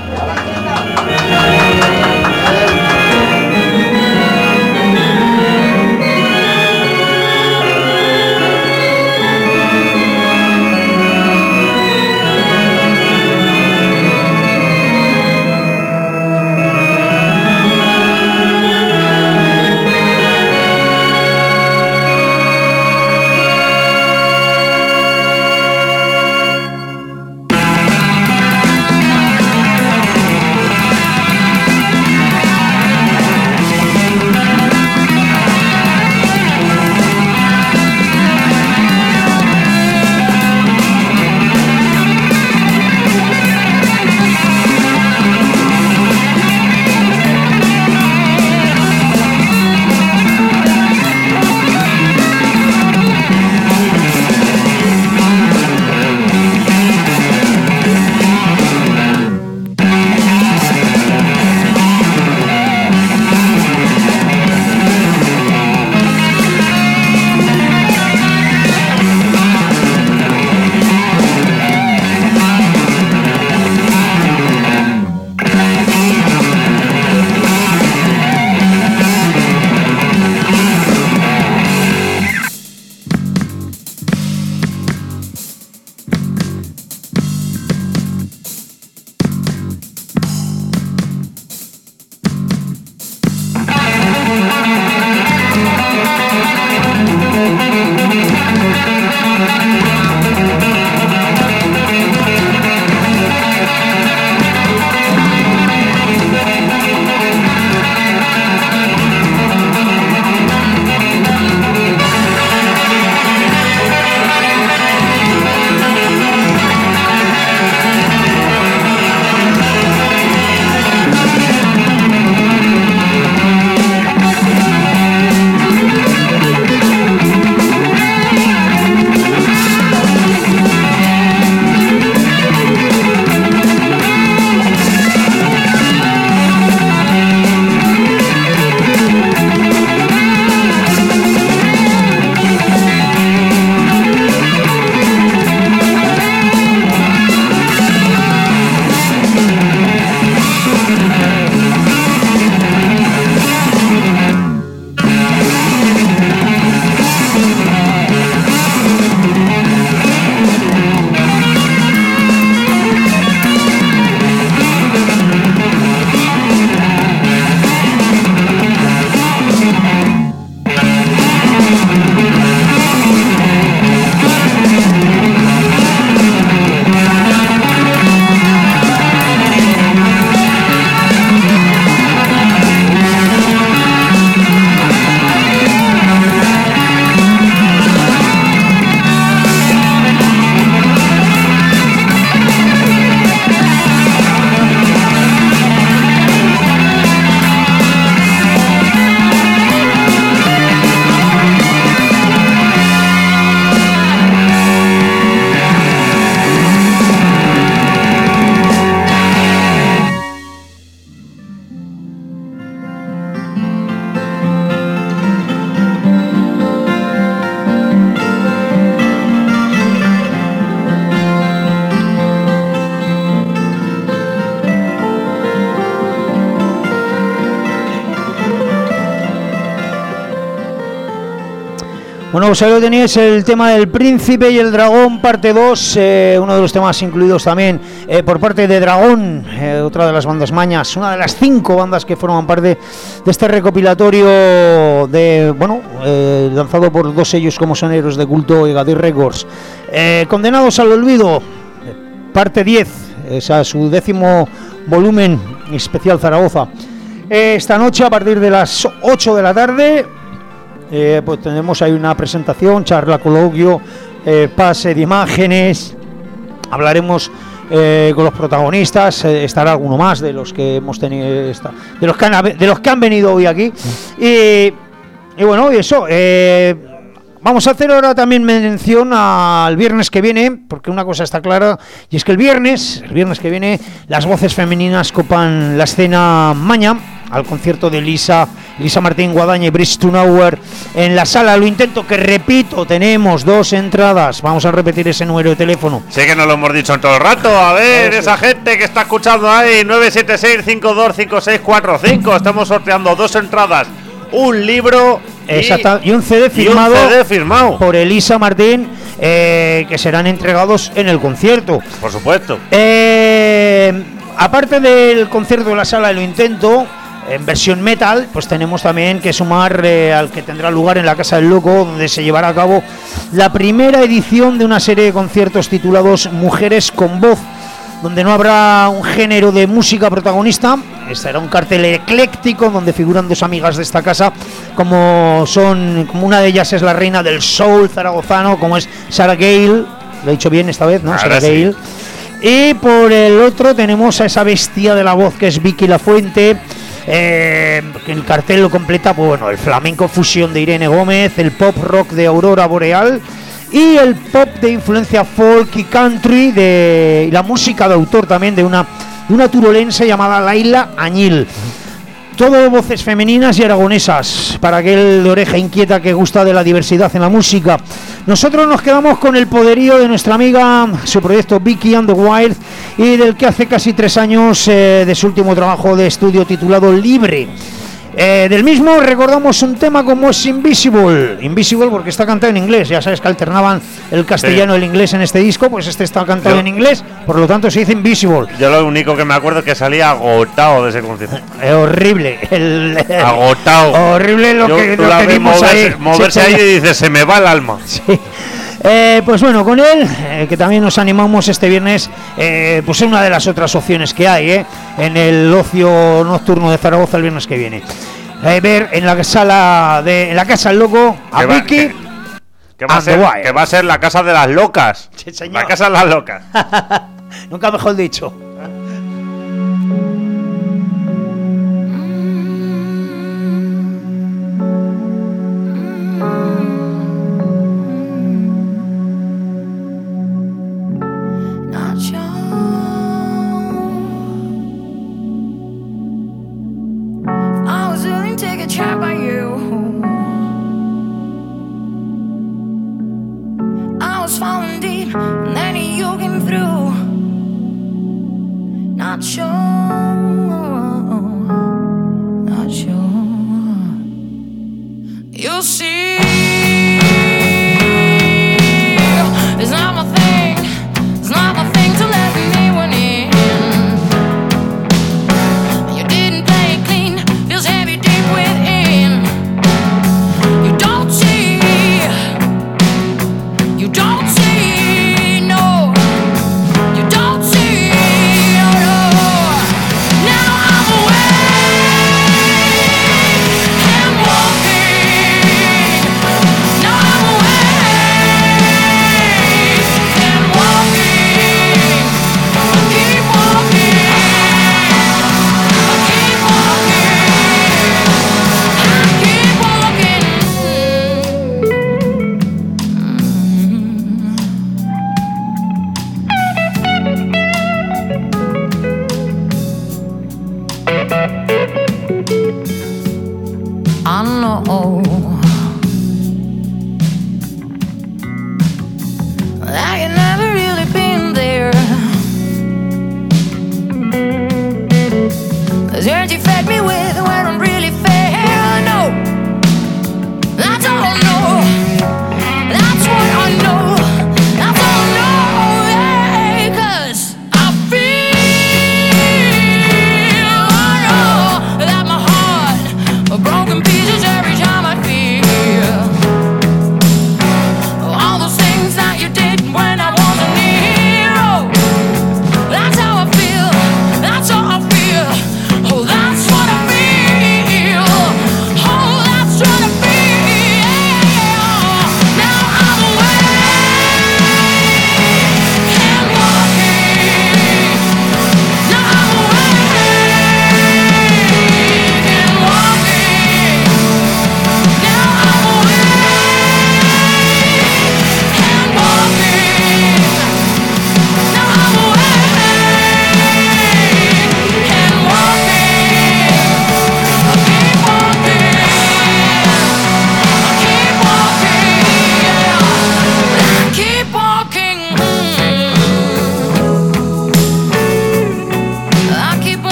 Bueno, pues ahí lo tenéis, el tema del Príncipe y el Dragón, parte 2, uno de los temas incluidos también por parte de Dragón, otra de las bandas mañas, una de las 5 bandas que forman parte de este recopilatorio de, bueno, lanzado por 2 sellos como son Héroes de Culto y Gadir Records. Condenados al Olvido, parte 10, esa su 10º volumen especial Zaragoza. Esta noche a partir de las 8 de la tarde, pues tenemos ahí una presentación, charla, coloquio, pase de imágenes, hablaremos con los protagonistas, estará alguno más de los que hemos tenido, de los que han venido hoy aquí, y bueno, y eso, vamos a hacer ahora también mención al viernes que viene, porque una cosa está clara, y es que el viernes que viene, las voces femeninas copan la escena maña, al concierto de Elisa Martín Guadaña y Brice Tunauer en la sala Lo Intento, que repito, tenemos 2 entradas. Vamos a repetir ese número de teléfono.
Sé que no lo hemos dicho en todo el rato. A ver, esa gente que está escuchando ahí, 976-525645. Estamos sorteando 2 entradas, un libro
y un CD firmado, por Elisa Martín, que serán entregados en el concierto.
Por supuesto.
Aparte del concierto de la sala Lo Intento, en versión metal, pues tenemos también que sumar al que tendrá lugar en la Casa del Loco, donde se llevará a cabo la primera edición de una serie de conciertos titulados Mujeres con Voz, donde no habrá un género de música protagonista. Será un cartel ecléctico donde figuran 2 amigas de esta casa, como una de ellas es la reina del soul zaragozano, como es Sarah Gale, lo he dicho bien esta vez, ¿no?
Ahora
Sarah
sí.
Gale. Y por el otro tenemos a esa bestia de la voz que es Vicky Lafuente, que el cartel lo completa, pues bueno, el flamenco fusión de Irene Gómez, el pop rock de Aurora Boreal y el pop de influencia folk y country y la música de autor también de una turolense llamada Laila Añil. Todo voces femeninas y aragonesas, para aquel de oreja inquieta que gusta de la diversidad en la música. Nosotros nos quedamos con el poderío de nuestra amiga, su proyecto Vicky and the Wild, y del que hace casi 3 años de su último trabajo de estudio titulado Libre. Del mismo recordamos un tema como es Invisible porque está cantado en inglés. Ya sabes que alternaban el castellano y el inglés en este disco, pues este está cantado en inglés, por lo tanto se dice Invisible.
Yo lo único que me acuerdo es que salía agotado de ese concierto.
Horrible,
agotado.
Horrible lo que vimos ahí.
Moverse ahí y dices, se me va el alma.
Sí. Pues bueno, con él, que también nos animamos este viernes, pues es una de las otras opciones que hay en el ocio nocturno de Zaragoza el viernes que viene. Ver en la Casa del Loco a Vicky,
que va a ser la casa de las locas.
Sí, señor.
La casa de las locas.
Nunca mejor dicho.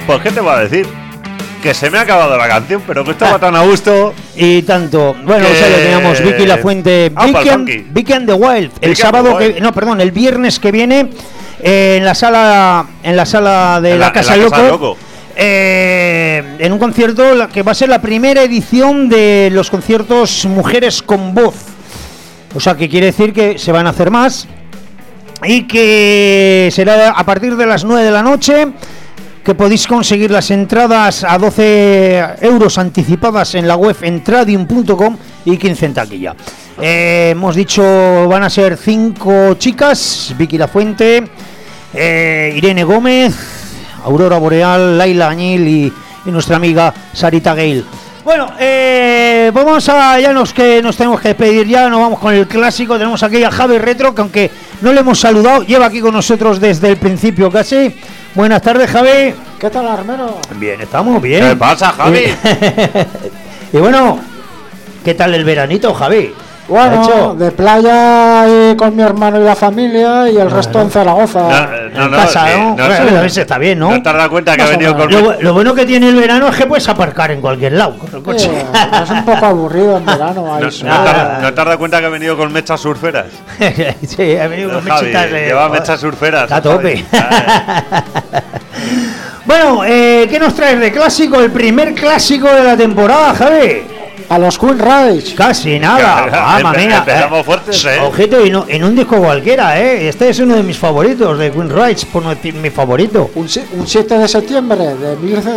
Pues, ¿qué te voy a decir? Que se me ha acabado la canción, pero que estaba tan a gusto.
Y tanto. Bueno,
Que-
o sea, ya teníamos Vicky Lafuente.
Ah, pa'l
Vicky
funky.
and the Wild. El
Vicky
sábado
and the
que. No, perdón, el viernes que viene. En la sala de
En
la
la
Casa
Casa
Loco.
del Loco.
En un concierto que va a ser la primera edición de los conciertos Mujeres con Voz. O sea, que quiere decir que se van a hacer más. Y que será a partir de las 9 de la noche. Que podéis conseguir las entradas a 12 euros anticipadas en la web entradium.com y 15 en taquilla. Hemos dicho, van a ser 5 chicas: Vicky Lafuente, Irene Gómez, Aurora Boreal, Laila Añil y nuestra amiga Sarita Gale. Bueno, vamos a, ya que nos tenemos que despedir ya, nos vamos con el clásico. Tenemos aquí a Javi Retro, que aunque no le hemos saludado, lleva aquí con nosotros desde el principio casi. Buenas tardes, Javi.
¿Qué tal, Armero?
Bien, estamos bien.
¿Qué pasa, Javi?
Y bueno, ¿qué tal el veranito, Javi?
Bueno,
¿Ha hecho?
de playa con mi hermano y la familia y el resto en Zaragoza.
En casa,
sí,
¿no? Bueno, a veces está bien, ¿no?
No te has dado cuenta que ha
Más o
venido con...
Lo bueno que tiene el verano es que puedes aparcar en cualquier lado con el coche.
Es un poco aburrido en verano. Ahí
No,
sol.
no te has dado cuenta que ha venido con mechas surferas.
Sí, ha venido con
Javi,
mechitas de...
lleva mechas surferas.
Está a tope.
Javi.
Bueno, ¿qué nos traes de clásico? El primer clásico de la temporada, Javi.
A los Queen Riders.
Casi nada, mamma mía.
Empezamos fuertes, ¿eh?
Ojito, y no, en un disco cualquiera, ¿eh? Este es uno de mis favoritos, de Queen Rides, por no decir mi favorito.
Un 7 de septiembre de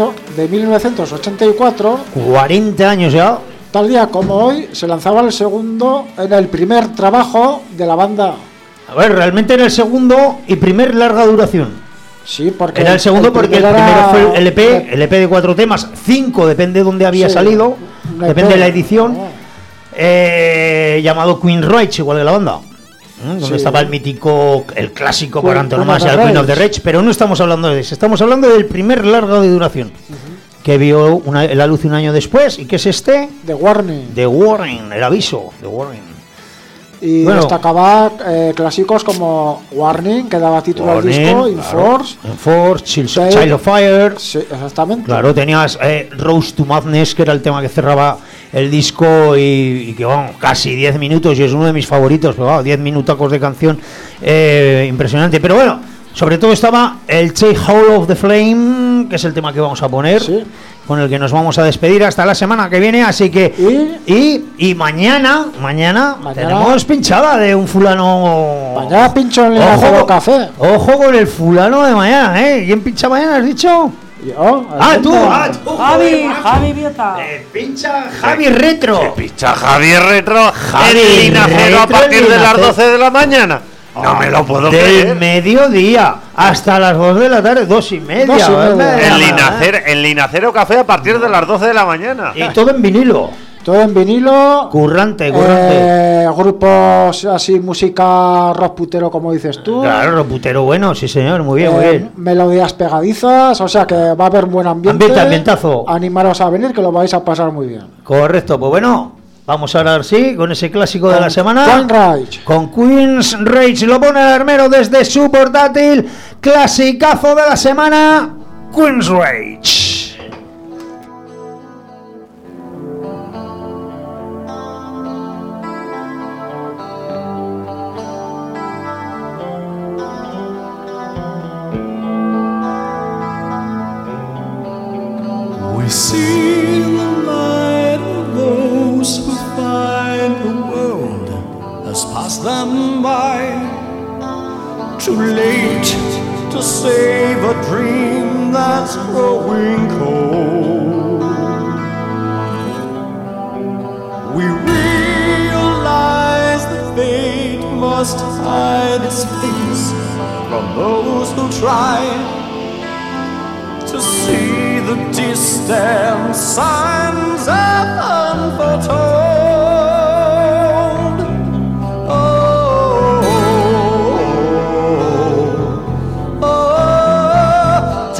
1984,
40 años ya.
tal día como hoy, se lanzaba el primer trabajo de la banda.
A ver, realmente era el segundo y primer larga duración.
Sí, porque
Era el segundo porque el primero
era-
fue el EP de 4 temas, 5 depende de dónde había
Sí,
salido,
un
depende de la
EP,
edición, llamado Queen Rides, igual de la banda. Donde
Sí.
estaba el mítico, el clásico
Queen-
por antonomasia,
Queen of
el
the
Queen of the
Rage.
Rage, pero no estamos hablando de ese, estamos hablando del primer largo de duración, que vio la luz un año después, y que es este,
de Warning.
The Warning, el aviso, The Warning.
Y
Bueno.
destacaba clásicos como Warning, que daba título al disco, Enforce.
Enforce,
Child-
Child of Fire.
Sí, exactamente.
Claro, tenías Rose to Madness, que era el tema que cerraba el disco y que, vamos, casi 10 minutos, y es uno de mis favoritos, pero vamos, 10 minutacos de canción, impresionante. Pero bueno, sobre todo estaba el Take Hold of the Flame, que es el tema que vamos a poner,
Sí.
con el que nos vamos a despedir hasta la semana que viene, así que... Y mañana tenemos pinchada de un fulano...
Mañana pincho en el café.
Ojo con el fulano de mañana, ¿eh? ¿Quién pincha mañana, has dicho?
Yo.
Tú.
Javi Vieta.
Pincha Javi Retro.
Picha Javier Retro,
Javi
el linacero a
Retro,
partir de las
linacero.
12 de la mañana. No me lo puedo
Del
creer.
mediodía hasta las 2 de la tarde, 2:30.
2:30.
El linacero café a partir de las 12 de la mañana.
Y todo en vinilo.
Todo en vinilo.
Currante.
Grupos así, música rock putero, como dices tú.
Claro, putero bueno, sí señor, muy bien, muy bien.
Melodías pegadizas, o sea que va a haber buen ambiente.
Ambientazo.
Animaros a venir, que lo vais a pasar muy bien.
Correcto, pues bueno, vamos ahora sí con ese clásico de la semana.
Queen Rage.
Con Queen's Rage, lo pone el armero desde su portátil. Clasicazo de la semana, Queen's Rage.
We see the light of those who find the world has passed them by. Too late to save a dream that's growing cold. We realize that fate must hide its face from those who try to see the distant signs of unforetold. Oh, oh, oh,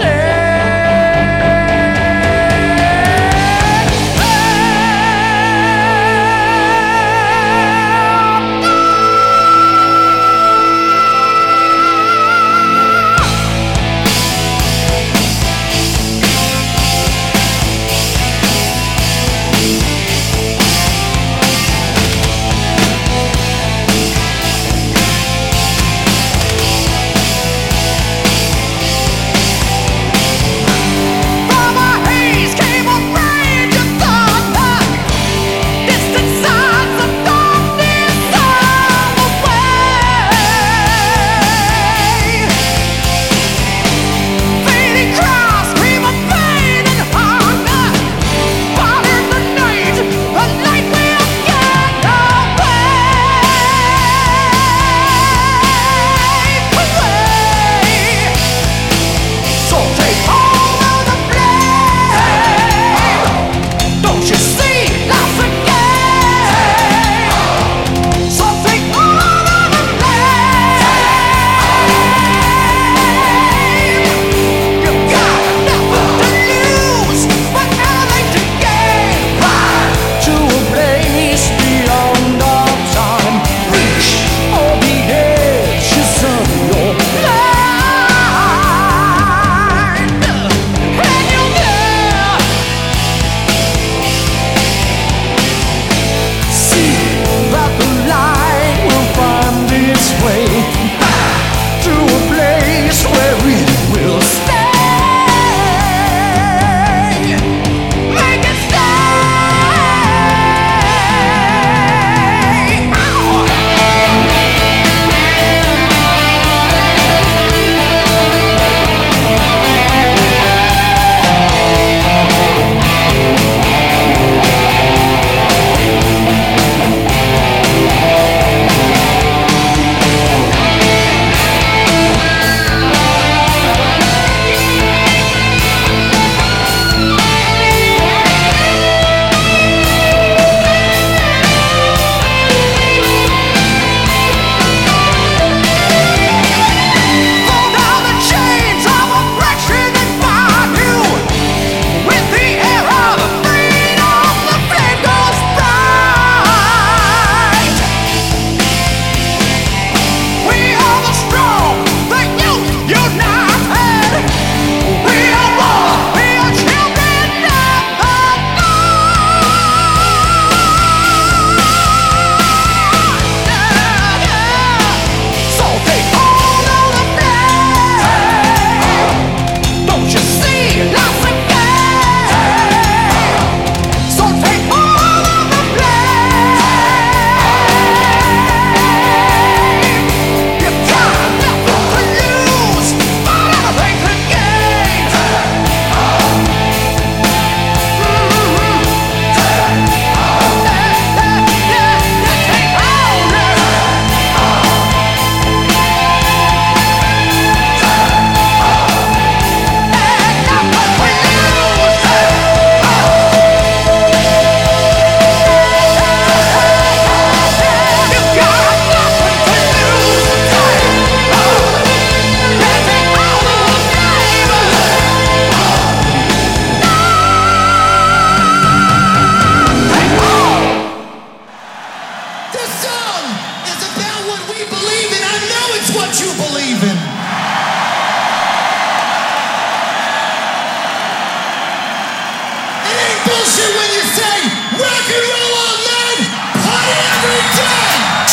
bullshit when you say rock and roll all night, party every day.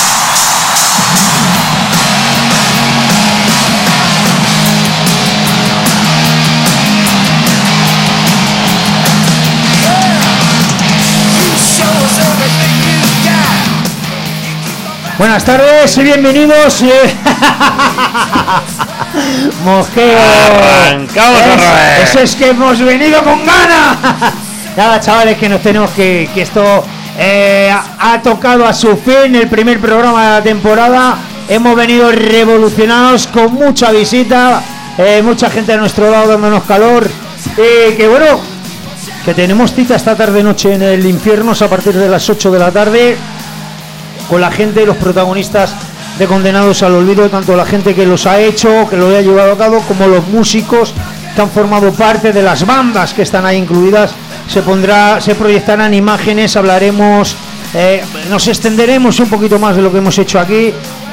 You show us everything you got.
Buenas tardes y bienvenidos. Mosqueo.
Arrancamos otra vez.
Eso es que hemos venido con ganas. Nada, chavales, que nos tenemos que esto ha tocado a su fin el primer programa de la temporada. Hemos venido revolucionados con mucha visita, mucha gente a nuestro lado dándonos calor. Que bueno, que tenemos cita esta tarde-noche en el Infiernos a partir de las 8 de la tarde con la gente y los protagonistas de Condenados al Olvido, tanto la gente que los ha hecho, que lo ha llevado a cabo, como los músicos que han formado parte de las bandas que están ahí incluidas. Se proyectarán imágenes, hablaremos, nos extenderemos un poquito más de lo que hemos hecho aquí.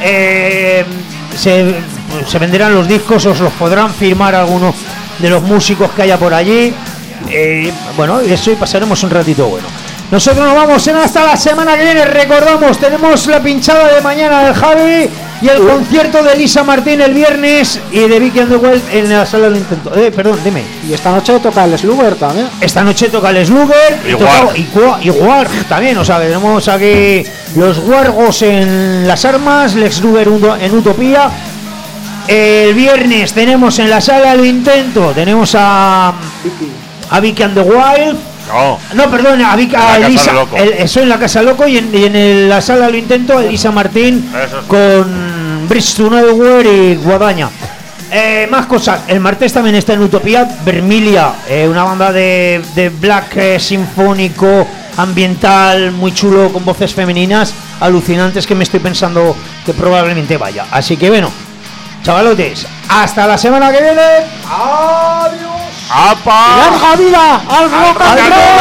Se venderán los discos, os los podrán firmar algunos de los músicos que haya por allí. Bueno, y eso, y pasaremos un ratito bueno. Nosotros nos vamos hasta la semana que viene. Recordamos, tenemos la pinchada de mañana del Javi y el concierto de Elisa Martín el viernes y de Vicky and the Wild en la sala del intento. Perdón, dime.
Y esta noche toca el Slugger también.
Esta noche toca el Slugger y Warg también. O sea, que tenemos aquí los Wargos en Las Armas, Lex Luger en Utopía. El viernes tenemos en la sala del intento, tenemos a Vicky and the Wild. No, perdón, a Elisa, eso en la Casa Loco y en la sala lo intento Elisa Martín con Bridge to Nowhere y Guadaña. Más cosas, el martes también está en Utopía Vermilia, una banda de black sinfónico ambiental muy chulo con voces femeninas alucinantes que me estoy pensando que probablemente vaya. Así que bueno, chavalotes, hasta la semana que viene. Adiós.
¡Apa!
¡Larga vida al rock and roll!